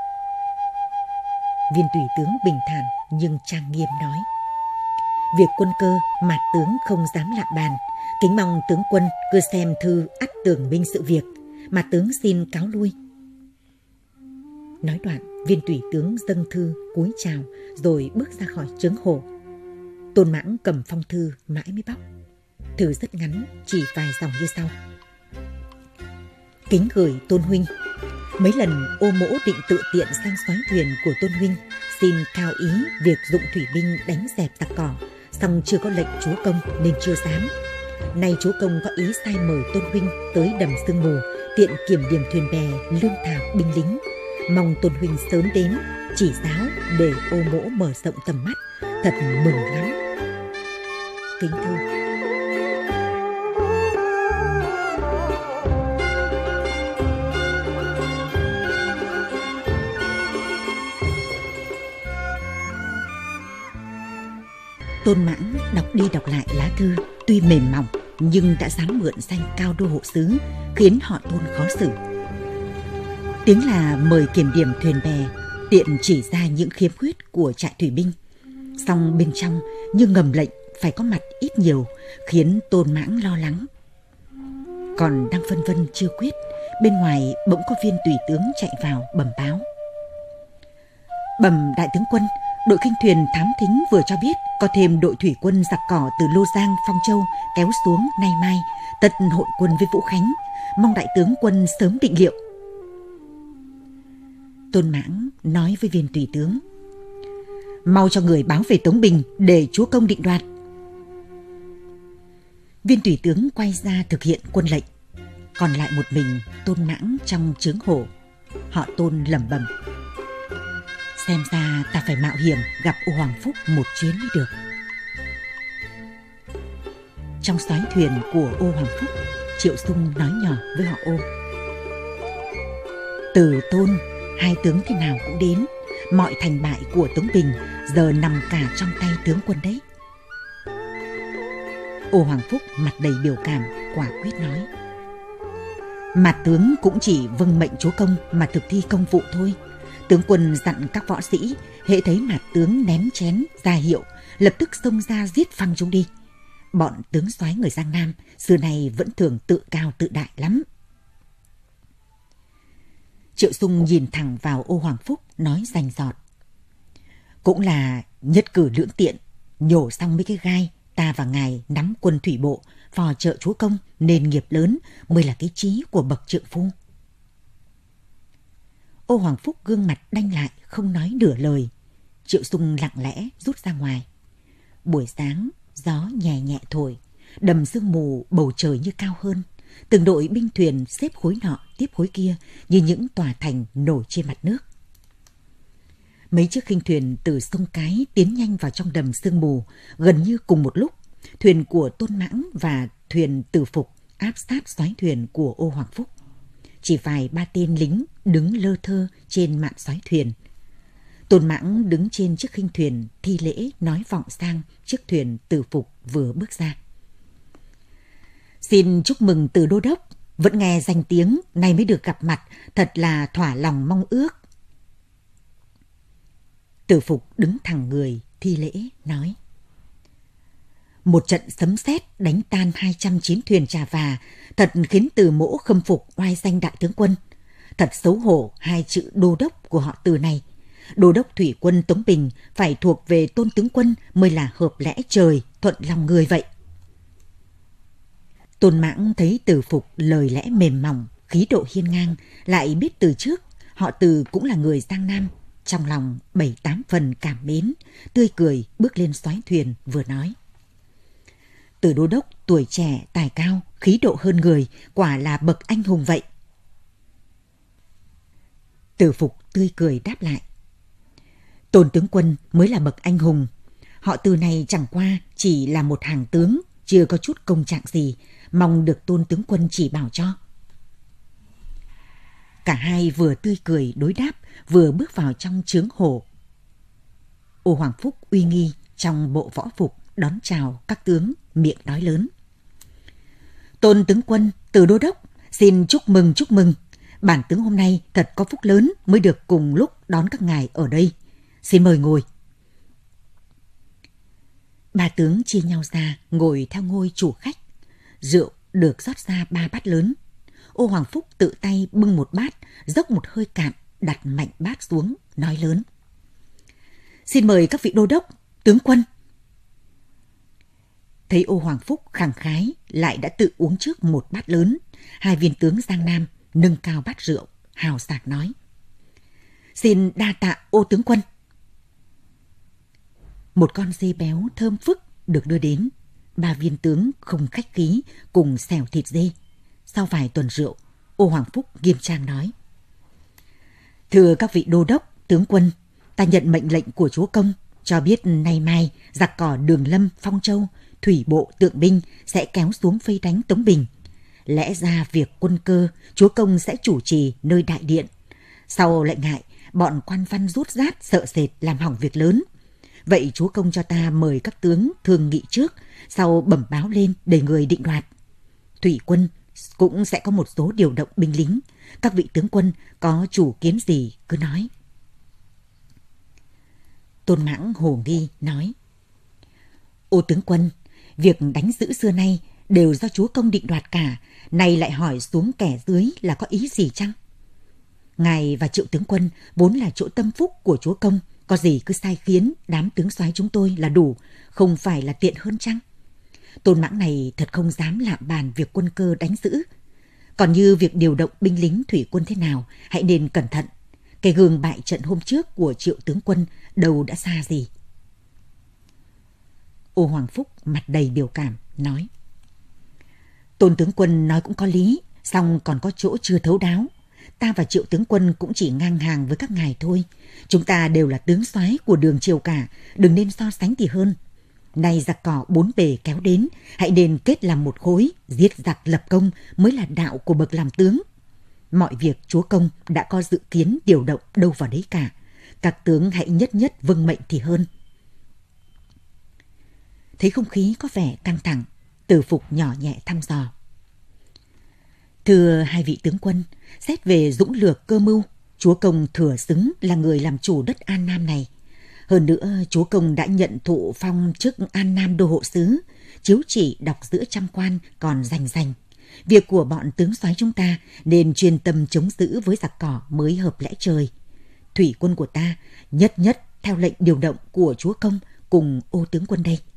Viên tùy tướng bình thản nhưng trang nghiêm nói: Việc quân cơ mạt tướng không dám lạm bàn, kính mong tướng quân cứ xem thư ắt tường minh sự việc, mà tướng xin cáo lui. Nói đoạn, viên tùy tướng dâng thư cúi chào rồi bước ra khỏi trướng hồ. Tôn Mãng cầm phong thư mãi mới bóc. Thư rất ngắn, chỉ vài dòng như sau: Kính gửi Tôn huynh, mấy lần Ô mỗ định tự tiện sang xoáy thuyền của Tôn huynh, xin cao ý việc dụng thủy binh đánh dẹp giặc cỏ, song chưa có lệnh chúa công nên chưa dám. Nay chúa công có ý sai mời Tôn huynh tới đầm sương mù, tiện kiểm điểm thuyền bè, lương thảo, binh lính. Mong Tôn huynh sớm đến chỉ giáo để Ô mỗ mở rộng tầm mắt, thật mừng lắm. Kính thư. Tôn Mãng đọc đi đọc lại lá thư, tuy mềm mỏng nhưng đã dám mượn danh Cao Đô hộ sứ, khiến họ Tôn khó xử. Tiếng là mời kiểm điểm thuyền bè, tiện chỉ ra những khiếm khuyết của trại thủy binh. Song bên trong như ngầm lệnh phải có mặt ít nhiều, khiến Tôn Mãng lo lắng. Còn đang phân vân chưa quyết, bên ngoài bỗng có viên tùy tướng chạy vào bẩm báo. Bẩm đại tướng quân, đội khinh thuyền thám thính vừa cho biết có thêm đội thủy quân giặc cỏ từ Lô Giang, Phong Châu kéo xuống nay mai, tật hội quân với Vũ Khánh, mong đại tướng quân sớm định liệu. Tôn Mãng nói với viên tùy tướng: mau cho người báo về Tống Bình để chúa công định đoạt. Viên tùy tướng quay ra thực hiện quân lệnh. Còn lại một mình Tôn Mãng trong trướng hổ. Họ Tôn lẩm bẩm: xem ra ta phải mạo hiểm gặp Ô Hoàng Phúc một chuyến mới được. Trong soái thuyền của Ô Hoàng Phúc, Triệu Sung nói nhỏ với họ Ô: Từ Tôn, hai tướng thế nào cũng đến. Mọi thành bại của Tống Bình giờ nằm cả trong tay tướng quân đấy. Ô Hoàng Phúc mặt đầy biểu cảm, quả quyết nói: Mạt tướng cũng chỉ vâng mệnh chúa công mà thực thi công vụ thôi. Tướng quân dặn các võ sĩ, hễ thấy Mạt tướng ném chén ra hiệu, lập tức xông ra giết phăng chúng đi. Bọn tướng soái người Giang Nam xưa này vẫn thường tự cao tự đại lắm. Triệu Sung nhìn thẳng vào Ô Hoàng Phúc, nói rành rọt: cũng là nhất cử lưỡng tiện, nhổ xong mấy cái gai, ta và ngài nắm quân thủy bộ, phò trợ chúa công, nền nghiệp lớn mới là cái chí của bậc trượng phu. Ô Hoàng Phúc gương mặt đanh lại, không nói nửa lời. Triệu Sung lặng lẽ rút ra ngoài. Buổi sáng, gió nhẹ nhẹ thổi, đầm sương mù, bầu trời như cao hơn. Từng đội binh thuyền xếp khối nọ tiếp khối kia như những tòa thành nổi trên mặt nước. Mấy chiếc khinh thuyền từ sông Cái tiến nhanh vào trong đầm sương mù. Gần như cùng một lúc, thuyền của Tôn Mãng và thuyền Từ Phục áp sát soái thuyền của Ô Hoàng Phúc. Chỉ vài ba tên lính đứng lơ thơ trên mạn soái thuyền. Tôn Mãng đứng trên chiếc khinh thuyền thi lễ nói vọng sang chiếc thuyền Từ Phục vừa bước ra: Xin chúc mừng Từ đô đốc, vẫn nghe danh tiếng, nay mới được gặp mặt, thật là thỏa lòng mong ước. Từ Phục đứng thẳng người thi lễ nói: Một trận sấm sét đánh tan 200 chiến thuyền Trà Và, thật khiến Từ mỗ khâm phục oai danh đại tướng quân. Thật xấu hổ hai chữ đô đốc của họ Từ này. Đô đốc thủy quân Tống Bình phải thuộc về Tôn tướng quân mới là hợp lẽ trời, thuận lòng người vậy. Tôn Mãng thấy Từ Phục lời lẽ mềm mỏng, khí độ hiên ngang, lại biết từ trước họ Từ cũng là người Giang Nam, trong lòng 7-8 phần cảm mến, tươi cười bước lên soái thuyền vừa nói: Từ đô đốc tuổi trẻ tài cao, khí độ hơn người, quả là bậc anh hùng vậy. Từ Phục tươi cười đáp lại: Tôn tướng quân mới là bậc anh hùng. Họ Từ này chẳng qua chỉ là một hàng tướng, chưa có chút công trạng gì, mong được Tôn tướng quân chỉ bảo cho. Cả hai vừa tươi cười đối đáp, vừa bước vào trong trướng hổ. Ô Hoàng Phúc uy nghi trong bộ võ phục đón chào các tướng, miệng nói lớn: Tôn tướng quân, Từ đô đốc, xin chúc mừng chúc mừng. Bản tướng hôm nay thật có phúc lớn mới được cùng lúc đón các ngài ở đây. Xin mời ngồi. Ba tướng chia nhau ra ngồi theo ngôi chủ khách. Rượu được rót ra 3 bát lớn. Ô Hoàng Phúc tự tay bưng một bát, dốc một hơi cạn, đặt mạnh bát xuống, nói lớn: Xin mời các vị đô đốc, tướng quân. Thấy Ô Hoàng Phúc khẳng khái, lại đã tự uống trước một bát lớn. Hai viên tướng Giang Nam nâng cao bát rượu, hào sảng nói: Xin đa tạ Ô tướng quân. Một con dê béo thơm phức được đưa đến. Ba viên tướng không khách khí cùng xẻo thịt dê. Sau vài tuần rượu, Ô Hoàng Phúc nghiêm trang nói: Thưa các vị đô đốc, tướng quân, ta nhận mệnh lệnh của chúa công, cho biết nay mai giặc cỏ Đường Lâm, Phong Châu, thủy bộ Tượng binh sẽ kéo xuống vây đánh Tống Bình. Lẽ ra việc quân cơ, chúa công sẽ chủ trì nơi đại điện. Sau lại ngại, bọn quan văn rút rát sợ sệt làm hỏng việc lớn. Vậy chúa công cho ta mời các tướng thương nghị trước, sau bẩm báo lên để người định đoạt. Thủy quân cũng sẽ có một số điều động binh lính. Các vị tướng quân có chủ kiến gì cứ nói. Tôn Mãng hồ nghi nói: Ô tướng quân, việc đánh giữ xưa nay đều do chúa công định đoạt cả, nay lại hỏi xuống kẻ dưới là có ý gì chăng? Ngài và Triệu tướng quân vốn là chỗ tâm phúc của chúa công, có gì cứ sai khiến đám tướng soái chúng tôi là đủ, không phải là tiện hơn chăng? Tôn Mãng này thật không dám lạm bàn việc quân cơ đánh giữ. Còn như việc điều động binh lính thủy quân thế nào, hãy nên cẩn thận. Cái gương bại trận hôm trước của Triệu tướng quân đâu đã xa gì. Ô Hoàng Phúc mặt đầy biểu cảm nói: Tôn tướng quân nói cũng có lý, song còn có chỗ chưa thấu đáo. Ta và Triệu tướng quân cũng chỉ ngang hàng với các ngài thôi. Chúng ta đều là tướng soái của Đường Triều cả, đừng nên so sánh thì hơn. Nay giặc cỏ bốn bề kéo đến, hãy nên kết làm một khối, giết giặc lập công mới là đạo của bậc làm tướng. Mọi việc chúa công đã có dự kiến điều động đâu vào đấy cả. Các tướng hãy nhất nhất vâng mệnh thì hơn. Thấy không khí có vẻ căng thẳng, Từ Phục nhỏ nhẹ thăm dò: Thưa hai vị tướng quân, xét về dũng lược cơ mưu, chúa công thừa xứng là người làm chủ đất An Nam này. Hơn nữa, chúa công đã nhận thụ phong chức An Nam đô hộ sứ, chiếu chỉ đọc giữa trăm quan còn rành rành. Việc của bọn tướng soái chúng ta nên chuyên tâm chống giữ với giặc cỏ mới hợp lẽ trời. Thủy quân của ta nhất nhất theo lệnh điều động của chúa công cùng ô tướng quân đây.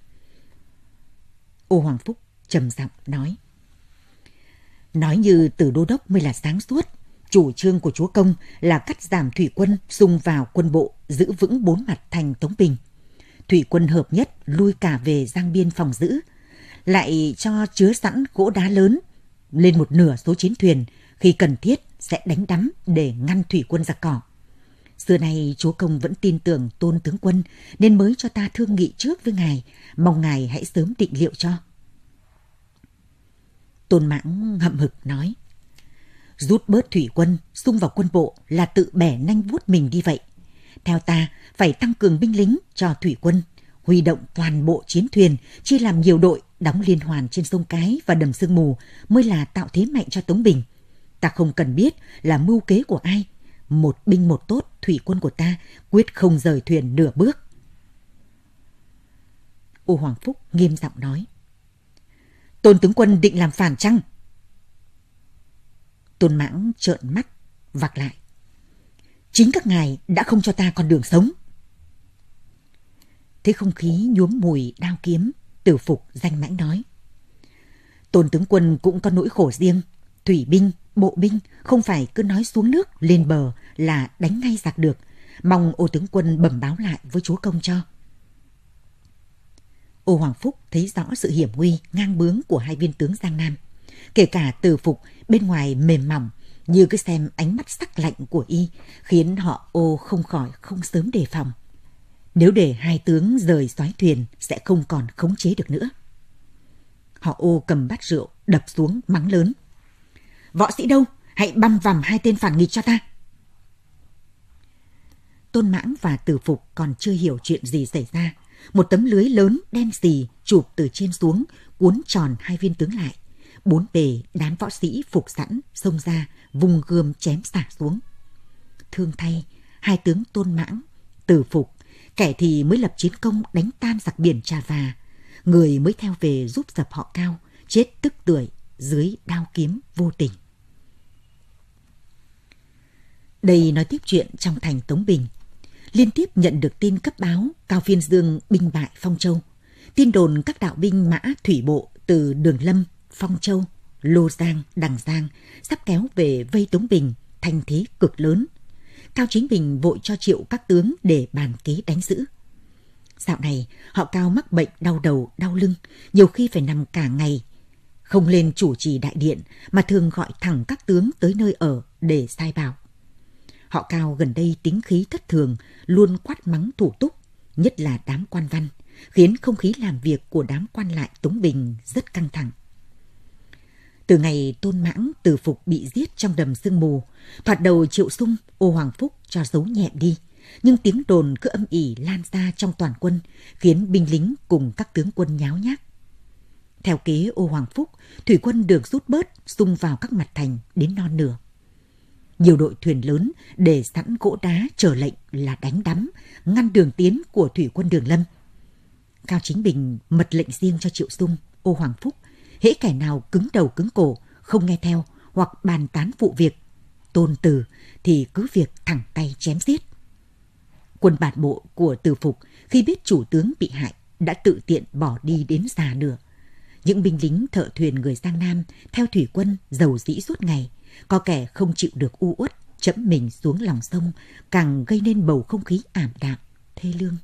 Ô Hoàng Phúc trầm giọng nói như Từ đô đốc mới là sáng suốt. Chủ trương của chúa công là cắt giảm thủy quân xung vào quân bộ, giữ vững bốn mặt thành Tống Bình. Thủy quân hợp nhất lui cả về Giang Biên phòng giữ, lại cho chứa sẵn gỗ đá lớn, lên một nửa số chiến thuyền, khi cần thiết sẽ đánh đắm để ngăn thủy quân giặc cỏ. Xưa nay chúa công vẫn tin tưởng Tôn tướng quân nên mới cho ta thương nghị trước với ngài, mong ngài hãy sớm định liệu cho. Tôn Mãng hậm hực nói: Rút bớt thủy quân xung vào quân bộ là tự bẻ nanh vuốt mình đi vậy. Theo ta phải tăng cường binh lính cho thủy quân, huy động toàn bộ chiến thuyền, chia làm nhiều đội, đóng liên hoàn trên sông Cái và đầm Sương Mù mới là tạo thế mạnh cho Tống Bình. Ta không cần biết là mưu kế của ai, một binh một tốt, thủy quân của ta quyết không rời thuyền nửa bước. Ô Hoàng Phúc nghiêm giọng nói: Tôn tướng quân định làm phản chăng? Tôn Mãng trợn mắt vặc lại: Chính các ngài đã không cho ta con đường sống. Thế không khí nhuốm mùi đao kiếm, Từ Phục danh mãnh nói: Tôn tướng quân cũng có nỗi khổ riêng. Thủy binh, bộ binh không phải cứ nói xuống nước lên bờ là đánh ngay giặc được. Mong ô tướng quân bẩm báo lại với chúa công cho. Ô Hoàng Phúc thấy rõ sự hiểm nguy ngang bướng của hai viên tướng Giang Nam. Kể cả Từ Phục bên ngoài mềm mỏng, như cứ xem ánh mắt sắc lạnh của y, khiến họ Ô không khỏi không sớm đề phòng. Nếu để hai tướng rời soái thuyền sẽ không còn khống chế được nữa. Họ Ô cầm bát rượu đập xuống mắng lớn: Võ sĩ đâu? Hãy băm vằm hai tên phản nghịch cho ta. Tôn Mãng và Từ Phục còn chưa hiểu chuyện gì xảy ra. Một tấm lưới lớn đen xì chụp từ trên xuống, cuốn tròn hai viên tướng lại. Bốn bề đám võ sĩ phục sẵn xông ra, vùng gươm chém xả xuống. Thương thay, hai tướng Tôn Mãng, Từ Phục, kẻ thì mới lập chiến công đánh tan giặc biển Trà Và, người mới theo về giúp dập họ Cao, chết tức tưởi dưới đao kiếm vô tình. Đây nói tiếp chuyện trong thành Tống Bình. Liên tiếp nhận được tin cấp báo Cao Phiên Dương binh bại Phong Châu. Tin đồn các đạo binh mã thủy bộ từ Đường Lâm, Phong Châu, Lô Giang, Đằng Giang sắp kéo về vây Tống Bình, thành thế cực lớn. Cao Chính Bình vội cho triệu các tướng để bàn kế đánh giữ. Dạo này họ Cao mắc bệnh đau đầu, đau lưng, nhiều khi phải nằm cả ngày. Không lên chủ trì đại điện mà thường gọi thẳng các tướng tới nơi ở để sai bảo. Họ Cao gần đây tính khí thất thường, luôn quát mắng thủ túc, nhất là đám quan văn, khiến không khí làm việc của đám quan lại Tống Bình rất căng thẳng. Từ ngày Tôn Mãng, Từ Phục bị giết trong đầm Sương Mù, thoạt đầu Triệu Sung, Ô Hoàng Phúc cho giấu nhẹm đi, nhưng tiếng đồn cứ âm ỉ lan ra trong toàn quân, khiến binh lính cùng các tướng quân nháo nhác. Theo kế Ô Hoàng Phúc, thủy quân được rút bớt xung vào các mặt thành đến non nửa. Nhiều đội thuyền lớn để sẵn gỗ đá chờ lệnh là đánh đắm, ngăn đường tiến của thủy quân Đường Lâm. Cao Chính Bình mật lệnh riêng cho Triệu Sung, Ô Hoàng Phúc, hễ kẻ nào cứng đầu cứng cổ, không nghe theo hoặc bàn tán vụ việc, tôn từ thì cứ việc thẳng tay chém giết. Quân bản bộ của Từ Phục khi biết chủ tướng bị hại đã tự tiện bỏ đi đến già nửa. Những binh lính thợ thuyền người Giang Nam theo thủy quân dầu dĩ suốt ngày, có kẻ không chịu được u uất chẫm mình xuống lòng sông, càng gây nên bầu không khí ảm đạm, thê lương.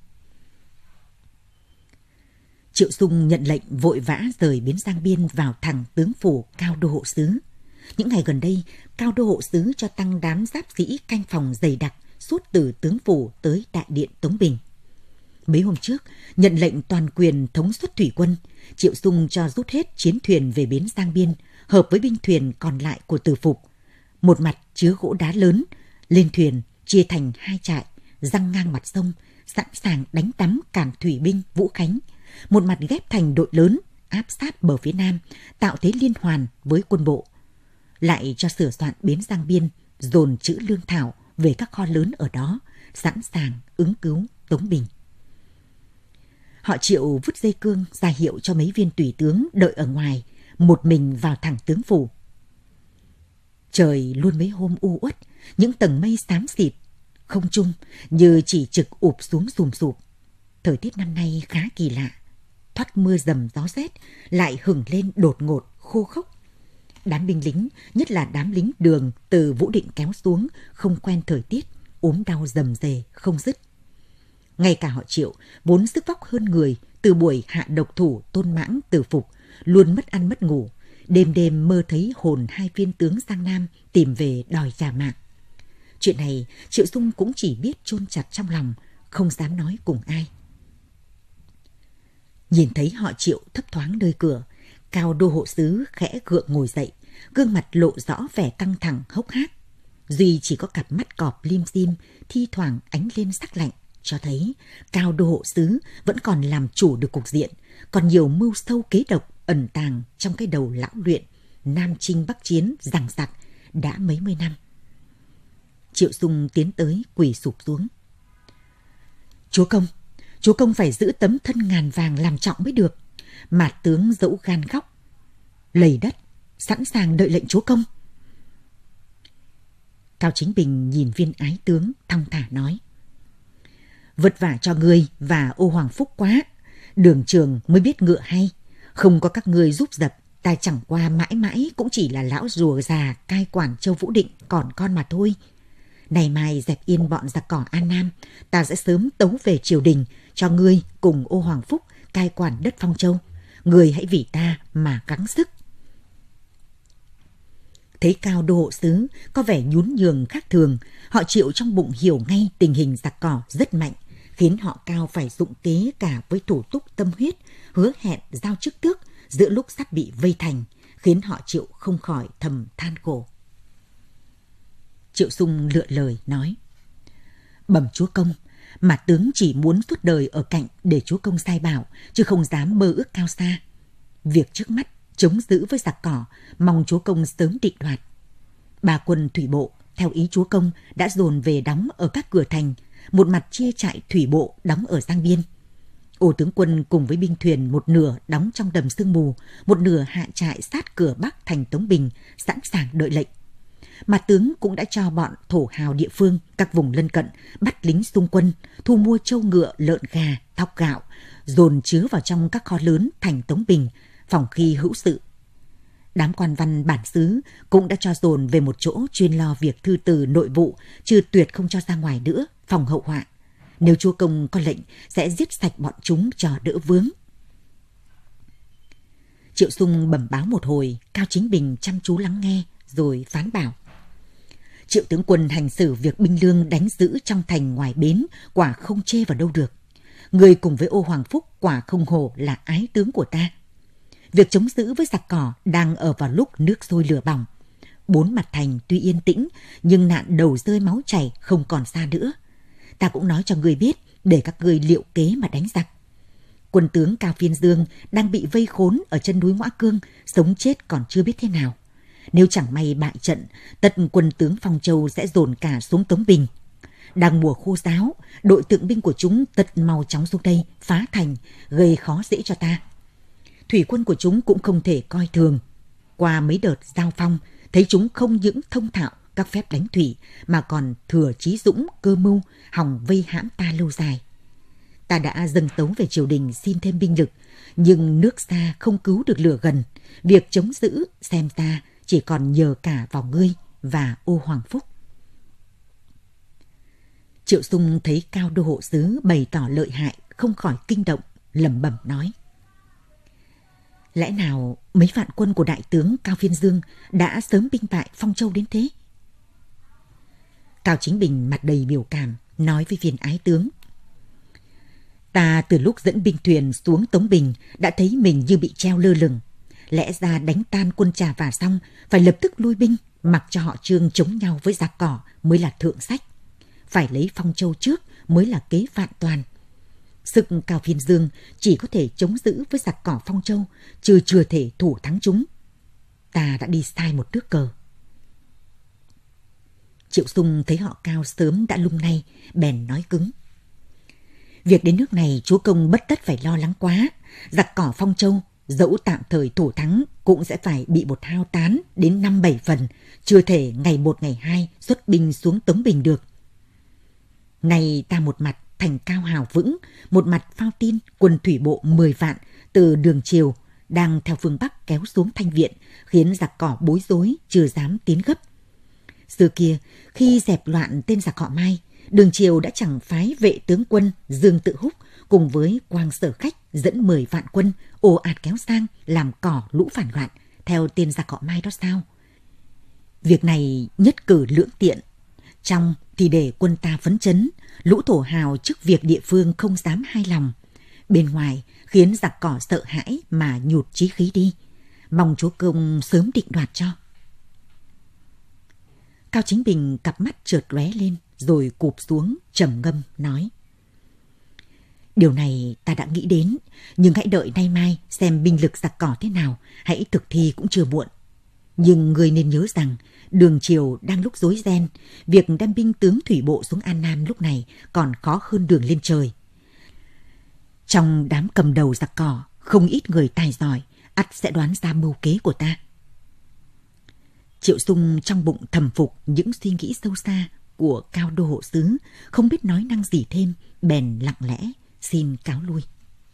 Triệu Sung nhận lệnh vội vã rời bến Giang Biên vào thẳng tướng phủ Cao Đô Hộ Sứ. Những ngày gần đây, Cao Đô Hộ Sứ cho tăng đám giáp sĩ canh phòng dày đặc suốt từ tướng phủ tới đại điện Tống Bình. Mấy hôm trước, nhận lệnh toàn quyền thống suất thủy quân, Triệu Sung cho rút hết chiến thuyền về bến Giang Biên, hợp với binh thuyền còn lại của Từ Phục. Một mặt chứa gỗ đá lớn, lên thuyền chia thành 2 trại, giăng ngang mặt sông, sẵn sàng đánh đắm cản thủy binh Vũ Khánh. Một mặt ghép thành đội lớn, áp sát bờ phía nam, tạo thế liên hoàn với quân bộ. Lại cho sửa soạn bến Giang Biên, dồn trữ lương thảo về các kho lớn ở đó, sẵn sàng ứng cứu Tống Bình. Họ Triệu vứt dây cương ra hiệu cho mấy viên tùy tướng đợi ở ngoài, một mình vào thẳng tướng phủ. Trời luôn mấy hôm u uất, những tầng mây xám xịt, không trung như chỉ trực ụp xuống sùm sụp. Thời tiết năm nay khá kỳ lạ, thoát mưa dầm gió rét lại hửng lên đột ngột, khô khốc. Đám binh lính, nhất là đám lính Đường từ Vũ Định kéo xuống, không quen thời tiết, ốm đau rầm rề không dứt. Ngay cả họ Triệu, vốn sức vóc hơn người, từ buổi hạ độc thủ Tôn Mãng Từ Phục, luôn mất ăn mất ngủ, đêm đêm mơ thấy hồn 2 viên tướng Giang Nam tìm về đòi trả mạng. Chuyện này Triệu Sung cũng chỉ biết chôn chặt trong lòng, không dám nói cùng ai. Nhìn thấy họ Triệu thấp thoáng nơi cửa, Cao Đô Hộ Sứ khẽ gượng ngồi dậy, gương mặt lộ rõ vẻ căng thẳng hốc hác. Duy chỉ có cặp mắt cọp lim dim, thi thoảng ánh lên sắc lạnh, cho thấy Cao Đô Hộ Sứ vẫn còn làm chủ được cục diện, còn nhiều mưu sâu kế độc ẩn tàng trong cái đầu lão luyện, Nam Chinh Bắc Chiến giằng giặc đã mấy mươi năm. Triệu Sung tiến tới quỳ sụp xuống. Chúa công phải giữ tấm thân ngàn vàng làm trọng mới được. Mạt tướng dẫu gan góc, lầy đất, sẵn sàng đợi lệnh chúa công. Cao Chính Bình nhìn viên ái tướng thong thả nói: Vất vả cho ngươi và Ô Hoàng Phúc quá, Đường Trường mới biết ngựa hay. Không có các ngươi giúp dập, ta chẳng qua mãi mãi cũng chỉ là lão rùa già cai quản châu Vũ Định còn con mà thôi. Này mai dẹp yên bọn giặc cỏ An Nam, ta sẽ sớm tấu về triều đình cho ngươi cùng Ô Hoàng Phúc cai quản đất Phong Châu. Ngươi hãy vì ta mà gắng sức. Thấy Cao Đô Hộ Sứ có vẻ nhún nhường khác thường, họ Triệu trong bụng hiểu ngay tình hình giặc cỏ rất mạnh, khiến họ Cao phải dụng kế cả với thủ túc tâm huyết, hứa hẹn giao chức tước giữa lúc sắp bị vây thành, khiến họ Triệu không khỏi thầm than khổ. Triệu Sung lựa lời nói: Bẩm chúa công, mà tướng chỉ muốn suốt đời ở cạnh để chúa công sai bảo, chứ không dám mơ ước cao xa. Việc trước mắt chống giữ với giặc cỏ, mong chúa công sớm định đoạt. 3 quân thủy bộ theo ý chúa công đã dồn về đóng ở các cửa thành, một mặt chia trại thủy bộ đóng ở Giang Biên. Ô tướng quân cùng với binh thuyền một nửa đóng trong đầm sương mù, một nửa hạ trại sát cửa bắc thành Tống Bình, sẵn sàng đợi lệnh. Mà tướng cũng đã cho bọn thổ hào địa phương, các vùng lân cận bắt lính xung quân, thu mua trâu ngựa, lợn gà, thóc gạo, dồn chứa vào trong các kho lớn thành Tống Bình, phòng khi hữu sự. Đám quan văn bản xứ cũng đã cho dồn về một chỗ chuyên lo việc thư từ nội vụ, chứ tuyệt không cho ra ngoài nữa, phòng hậu họa. Nếu chúa công có lệnh sẽ giết sạch bọn chúng cho đỡ vướng. Triệu Sung bẩm báo một hồi, Cao Chính Bình chăm chú lắng nghe rồi phán bảo: Triệu tướng quân hành xử việc binh lương đánh giữ trong thành ngoài bến, quả không chê vào đâu được. Người cùng với Ô Hoàng Phúc quả không hổ là ái tướng của ta. Việc chống giữ với giặc cỏ đang ở vào lúc nước sôi lửa bỏng. 4 mặt thành tuy yên tĩnh, nhưng nạn đầu rơi máu chảy không còn xa nữa. Ta cũng nói cho người biết để các ngươi liệu kế mà đánh giặc. Quân tướng Cao Phiên Dương đang bị vây khốn ở chân núi Ngoã Cương, sống chết còn chưa biết thế nào. Nếu chẳng may bại trận, tất quân tướng Phong Châu sẽ dồn cả xuống Tống Bình. Đang mùa khô giáo, đội tượng binh của chúng tất mau chóng xuống đây phá thành, gây khó dễ cho ta. Thủy quân của chúng cũng không thể coi thường. Qua mấy đợt giao phong, thấy chúng không những thông thạo các phép đánh thủy mà còn thừa trí dũng, cơ mưu, hòng vây hãm ta lâu dài. Ta đã dâng tấu về triều đình xin thêm binh lực, nhưng nước xa không cứu được lửa gần. Việc chống giữ xem ra chỉ còn nhờ cả vào ngươi và Ô Hoàng Phúc. Triệu Sung thấy Cao Đô hộ sứ bày tỏ lợi hại, không khỏi kinh động, lẩm bẩm nói: lẽ nào mấy vạn quân của đại tướng Cao Phiên Dương đã sớm binh bại Phong Châu đến thế? Cao Chính Bình mặt đầy biểu cảm, nói với viên ái tướng: ta từ lúc dẫn binh thuyền xuống Tống Bình đã thấy mình như bị treo lơ lửng. Lẽ ra đánh tan quân Trà Và xong phải lập tức lui binh, mặc cho họ Trương chống nhau với giặc cỏ mới là thượng sách. Phải lấy Phong Châu trước mới là kế vạn toàn. Sức Cao Phiên Dương chỉ có thể chống giữ với giặc cỏ Phong Châu, chứ chưa thể thủ thắng chúng. Ta đã đi sai một nước cờ. Triệu Sung thấy họ Cao sớm đã lung lay, bèn nói cứng: việc đến nước này chúa công bất tất phải lo lắng quá. Giặc cỏ Phong Châu dẫu tạm thời thủ thắng cũng sẽ phải bị một hao tán đến 5-7 phần, chưa thể ngày 1 ngày 2 xuất binh xuống Tống Bình được. Này ta một mặt thành Cao hào vững, một mặt phao tin quân thủy bộ 10 vạn từ Đường Triều đang theo phương Bắc kéo xuống Thanh Viện, khiến giặc cỏ bối rối chưa dám tiến gấp. Xưa kia, khi dẹp loạn tên giặc họ Mai, Đường Triều đã chẳng phái vệ tướng quân Dương Tự Húc cùng với Quang Sở Khách dẫn 10 vạn quân ồ ạt kéo sang làm cỏ lũ phản loạn theo tên giặc họ Mai đó sao? Việc này nhất cử lưỡng tiện. Trong thì để quân ta phấn chấn, lũ thổ hào trước việc địa phương không dám hai lòng. Bên ngoài khiến giặc cỏ sợ hãi mà nhụt chí khí đi. Mong chúa công sớm định đoạt cho. Cao Chính Bình cặp mắt chợt lóe lên rồi cụp xuống trầm ngâm nói: điều này ta đã nghĩ đến, nhưng hãy đợi nay mai xem binh lực giặc cỏ thế nào, hãy thực thi cũng chưa muộn. Nhưng người nên nhớ rằng Đường Triều đang lúc rối ren, việc đem binh tướng thủy bộ xuống An Nam lúc này còn khó hơn đường lên trời. Trong đám cầm đầu giặc cỏ, không ít người tài giỏi, ắt sẽ đoán ra mưu kế của ta. Triệu Sung trong bụng thầm phục những suy nghĩ sâu xa của Cao Đô hộ sứ, không biết nói năng gì thêm, bèn lặng lẽ xin cáo lui.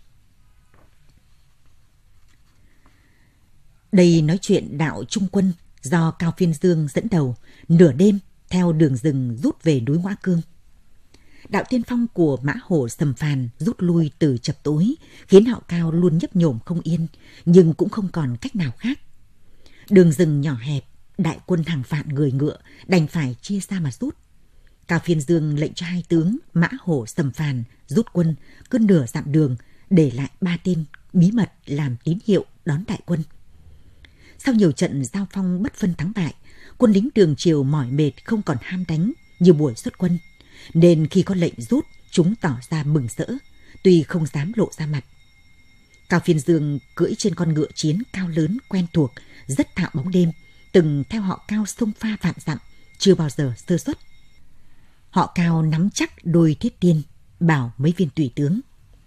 Đây nói chuyện đạo trung quân do Cao Phiên Dương dẫn đầu, nửa đêm theo đường rừng rút về núi Ngoã Cương. Đạo tiên phong của Mã Hổ Sầm Phàn rút lui từ chập tối, khiến họ Cao luôn nhấp nhổm không yên, nhưng cũng không còn cách nào khác. Đường rừng nhỏ hẹp, đại quân hàng vạn người ngựa đành phải chia ra mà rút. Cao Phiên Dương lệnh cho hai tướng Mã Hổ Sầm Phàn rút quân cứ nửa dặm đường, để lại 3 tên bí mật làm tín hiệu đón đại quân. Sau nhiều trận giao phong bất phân thắng bại, quân lính Đường Triều mỏi mệt không còn ham đánh như buổi xuất quân, nên khi có lệnh rút, chúng tỏ ra mừng rỡ, tuy không dám lộ ra mặt. Cao Phiên Dương cưỡi trên con ngựa chiến cao lớn quen thuộc, rất thạo bóng đêm, từng theo họ Cao xông pha vạn dặm, chưa bao giờ sơ suất. Họ Cao nắm chắc đôi thiết tiên, bảo mấy viên tùy tướng: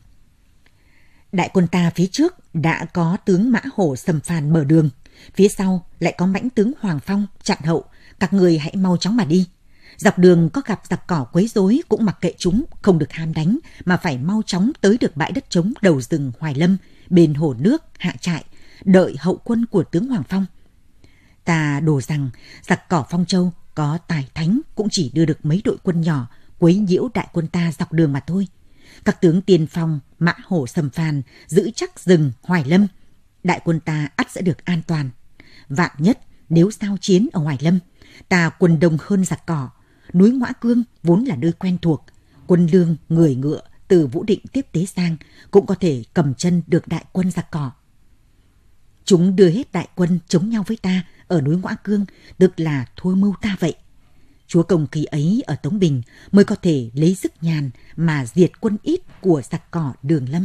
đại quân ta phía trước đã có tướng Mã Hổ Sầm Phàn mở đường, phía sau lại có mãnh tướng Hoàng Phong chặn hậu, các người hãy mau chóng mà đi. Dọc đường có gặp giặc cỏ quấy rối cũng mặc kệ chúng, không được ham đánh, mà phải mau chóng tới được bãi đất trống đầu rừng Hoài Lâm, bên hồ nước hạ trại, đợi hậu quân của tướng Hoàng Phong. Ta đổ rằng giặc cỏ Phong Châu có tài thánh cũng chỉ đưa được mấy đội quân nhỏ quấy nhiễu đại quân ta dọc đường mà thôi. Các tướng tiên phong Mã Hổ Sầm Phàn giữ chắc rừng Hoài Lâm, đại quân ta ắt sẽ được an toàn. Vạn nhất nếu giao chiến ở Hoài Lâm, ta quân đông hơn giặc cỏ, núi Ngoã Cương vốn là nơi quen thuộc, quân lương người ngựa từ Vũ Định tiếp tế sang cũng có thể cầm chân được đại quân giặc cỏ. Chúng đưa hết đại quân chống nhau với ta ở núi Ngoã Cương, tức là thua mưu ta vậy. Chúa công khi ấy ở Tống Bình mới có thể lấy sức nhàn mà diệt quân ít của giặc cỏ Đường Lâm.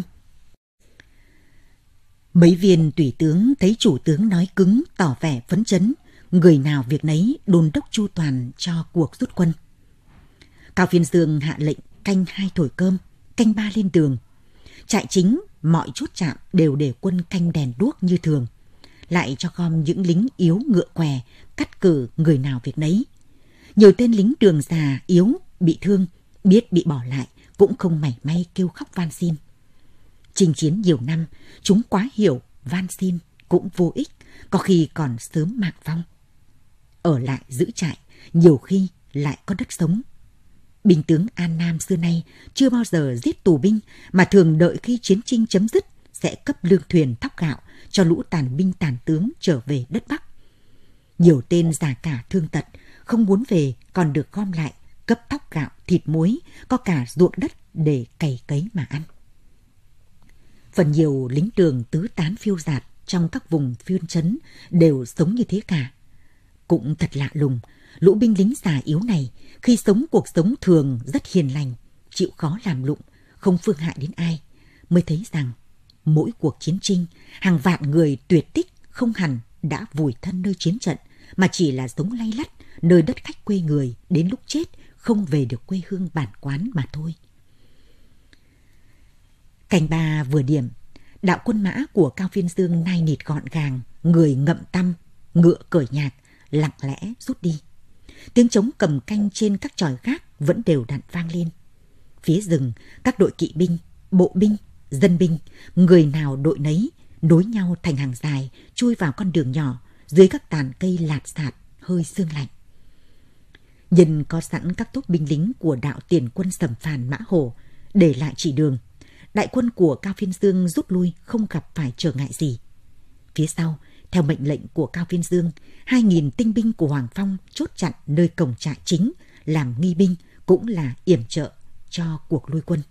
Mấy viên tùy tướng thấy chủ tướng nói cứng, tỏ vẻ phấn chấn, người nào việc nấy đôn đốc chu toàn cho cuộc rút quân. Cao Phiên Dương hạ lệnh canh 2 thổi cơm, canh 3 lên đường. Trại chính, mọi chốt trạm đều để quân canh đèn đuốc như thường, lại cho gom những lính yếu ngựa què, cắt cử người nào việc nấy. Nhiều tên lính đường già, yếu, bị thương, biết bị bỏ lại, cũng không mảy may kêu khóc van xin. Chinh chiến nhiều năm, chúng quá hiểu van xin cũng vô ích, có khi còn sớm mạc vong. Ở lại giữ trại, nhiều khi lại có đất sống. Binh tướng An Nam xưa nay chưa bao giờ giết tù binh, mà thường đợi khi chiến tranh chấm dứt sẽ cấp lương thuyền thóc gạo cho lũ tàn binh tàn tướng trở về đất Bắc. Nhiều tên già cả thương tật, không muốn về còn được gom lại, cấp thóc gạo, thịt muối, có cả ruộng đất để cày cấy mà ăn. Phần nhiều lính đường tứ tán phiêu dạt trong các vùng phiên trấn đều sống như thế cả. Cũng thật lạ lùng, lũ binh lính già yếu này khi sống cuộc sống thường rất hiền lành, chịu khó làm lụng, không phương hại đến ai, mới thấy rằng mỗi cuộc chiến tranh, hàng vạn người tuyệt tích không hẳn đã vùi thân nơi chiến trận, mà chỉ là sống lay lắt nơi đất khách quê người, đến lúc chết không về được quê hương bản quán mà thôi. Canh 3 vừa điểm, đạo quân mã của Cao Phiên Dương nai nịt gọn gàng, người ngậm tăm, ngựa cởi nhạc, lặng lẽ rút đi. Tiếng trống cầm canh trên các chòi gác vẫn đều đặn vang lên. Phía rừng, các đội kỵ binh, bộ binh, dân binh, người nào đội nấy, nối nhau thành hàng dài, chui vào con đường nhỏ, dưới các tàn cây lạt sạt, hơi sương lạnh. Nhìn có sẵn các tốp binh lính của đạo tiền quân Sầm Phàn Mã Hổ, để lại chỉ đường, đại quân của Cao Phiên Dương rút lui không gặp phải trở ngại gì. Phía sau, theo mệnh lệnh của Cao Phiên Dương, 2.000 tinh binh của Hoàng Phong chốt chặn nơi cổng trại chính, làm nghi binh, cũng là yểm trợ cho cuộc lui quân.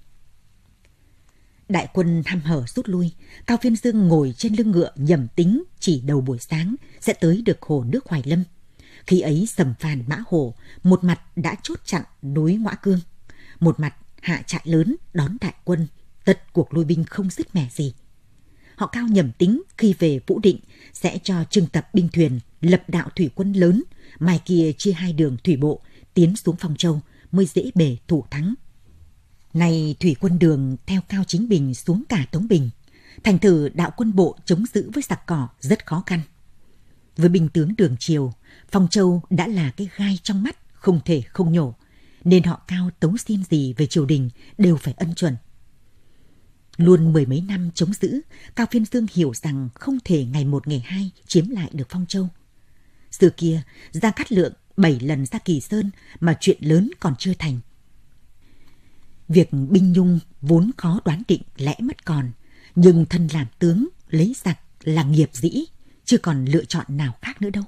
Đại quân hăm hở rút lui, Cao Phiên Dương ngồi trên lưng ngựa nhẩm tính chỉ đầu buổi sáng sẽ tới được hồ nước Hoài Lâm. Khi ấy Sầm Phàn Mã Hổ một mặt đã chốt chặn núi Ngoã Cương, một mặt hạ trại lớn đón đại quân, tất cuộc lui binh không dứt mẻ gì. Họ Cao nhẩm tính khi về Vũ Định sẽ cho trưng tập binh thuyền, lập đạo thủy quân lớn, mai kia chia 2 đường thủy bộ tiến xuống Phong Châu mới dễ bề thủ thắng. Này thủy quân đường theo Cao Chính Bình xuống cả Tống Bình, thành thử đạo quân bộ chống giữ với giặc cỏ rất khó khăn. Với binh tướng Đường Triều, Phong Châu đã là cái gai trong mắt không thể không nhổ, nên họ Cao tấu xin gì về triều đình đều phải ân chuẩn. Luôn 10 mấy năm chống giữ, Cao Phiên Dương hiểu rằng không thể ngày một ngày hai chiếm lại được Phong Châu. Xưa kia, Gia Cát Lượng 7 lần ra Kỳ Sơn mà chuyện lớn còn chưa thành. Việc binh nhung vốn khó đoán định lẽ mất còn, nhưng thân làm tướng, lấy giặc là nghiệp dĩ, chưa còn lựa chọn nào khác nữa đâu.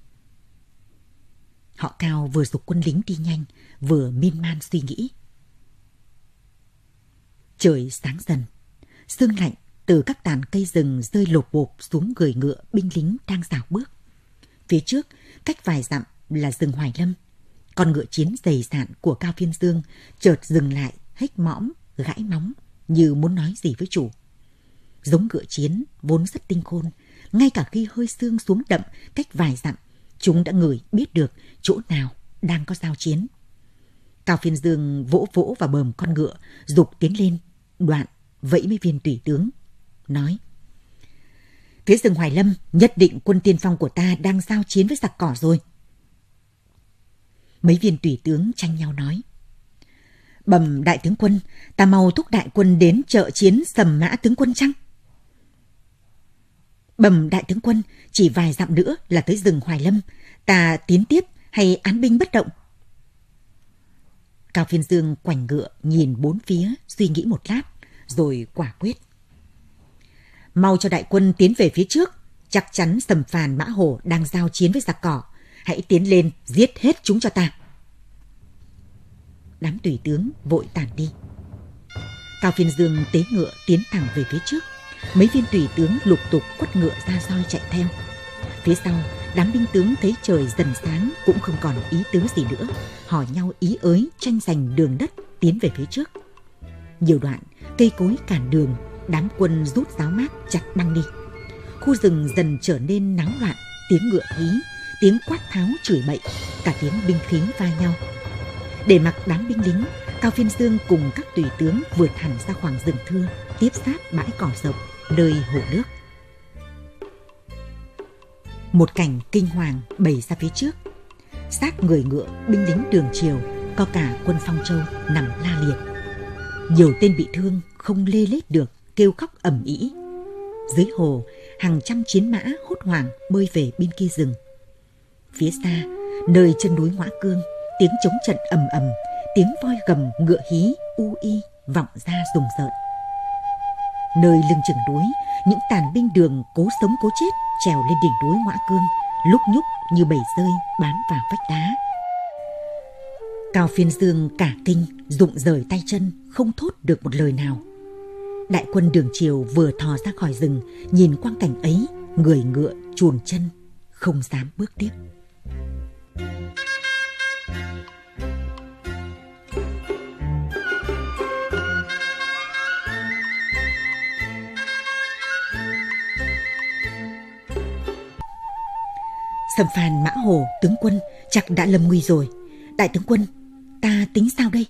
Họ Cao vừa giục quân lính đi nhanh, vừa miên man suy nghĩ. Trời sáng dần, sương lạnh từ các tàn cây rừng rơi lộp bộp xuống người ngựa binh lính đang rảo bước. Phía trước, cách vài dặm là rừng Hoài Lâm. Con ngựa chiến dày dạn của Cao Phiên Dương chợt dừng lại, hếch mõm, gãi móng, như muốn nói gì với chủ. Giống ngựa chiến vốn rất tinh khôn, ngay cả khi hơi sương xuống đậm cách vài dặm, chúng đã ngửi biết được chỗ nào đang có giao chiến. Cao Phiên Dương vỗ vỗ vào bờm con ngựa, giục tiến lên, đoạn vẫy mấy viên tùy tướng, nói: Phía rừng Hoài Lâm nhất định quân tiên phong của ta đang giao chiến với giặc cỏ rồi. Mấy viên tùy tướng tranh nhau nói: Bẩm đại tướng quân, ta mau thúc đại quân đến trợ chiến Sầm Mã tướng quân chăng? Bẩm đại tướng quân, chỉ vài dặm nữa là tới rừng Hoài Lâm, ta tiến tiếp hay án binh bất động? Cao Phiên Dương quảnh ngựa nhìn bốn phía, suy nghĩ một lát, rồi quả quyết: Mau cho đại quân tiến về phía trước, chắc chắn Sầm Phàn Mã Hổ đang giao chiến với giặc cỏ, hãy tiến lên giết hết chúng cho ta. Đám tùy tướng vội tản đi. Cao Phiên Dương tế ngựa tiến thẳng về phía trước, mấy viên tùy tướng lục tục quất ngựa ra roi chạy theo. Phía sau, đám binh tướng thấy trời dần sáng cũng không còn ý tứ gì nữa, hỏi nhau ý ới tranh giành đường đất tiến về phía trước. Nhiều đoạn cây cối cản đường, đám quân rút giáo mát chặt băng đi. Khu rừng dần trở nên náo loạn, tiếng ngựa hí, tiếng quát tháo chửi bậy, cả tiếng binh khí va nhau. Để mặc đám binh lính, Cao Phiên Dương cùng các tùy tướng vượt hẳn ra khoảng rừng thưa, tiếp sát bãi cỏ rộng, nơi hồ nước. Một cảnh kinh hoàng bày ra phía trước. Xác người ngựa binh lính Đường Triều, có cả quân Phong Châu nằm la liệt. Nhiều tên bị thương không lê lết được, kêu khóc ầm ĩ. Dưới hồ, hàng trăm chiến mã hốt hoảng bơi về bên kia rừng. Phía xa, nơi chân núi Ngoã Cương, tiếng trống trận ầm ầm, tiếng voi gầm ngựa hí u y vọng ra rùng rợn. Nơi lưng chừng núi, những tàn binh Đường cố sống cố chết trèo lên đỉnh núi Ngoã Cương, lúc nhúc như bầy rơi bám vào vách đá. Cao Phiên Dương cả kinh, rụng rời tay chân, không thốt được một lời nào. Đại quân Đường Triều vừa thò ra khỏi rừng, nhìn quang cảnh ấy, người ngựa chùn chân, không dám bước tiếp. Sầm Phàn, Mã Hồ, tướng quân chắc đã lâm nguy rồi. Đại tướng quân, ta tính sao đây?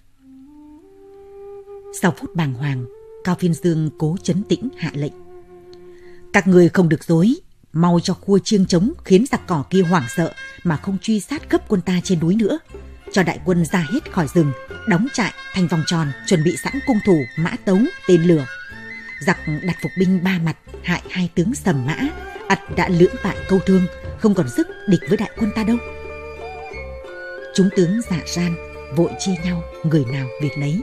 Sau phút bàng hoàng, Cao Phiên Dương cố trấn tĩnh hạ lệnh. Các người không được dối, mau cho khua chiêng trống khiến giặc cỏ kia hoảng sợ mà không truy sát gấp quân ta trên núi nữa. Cho đại quân ra hết khỏi rừng, đóng trại thành vòng tròn, chuẩn bị sẵn cung thủ, mã tấu, tên lửa. Giặc đặt phục binh ba mặt, hại hai tướng Sầm Mã, ắt đã lưỡng bại câu thương, không còn sức địch với đại quân ta đâu. Chúng tướng dạ ran vội chia nhau, người nào việc nấy.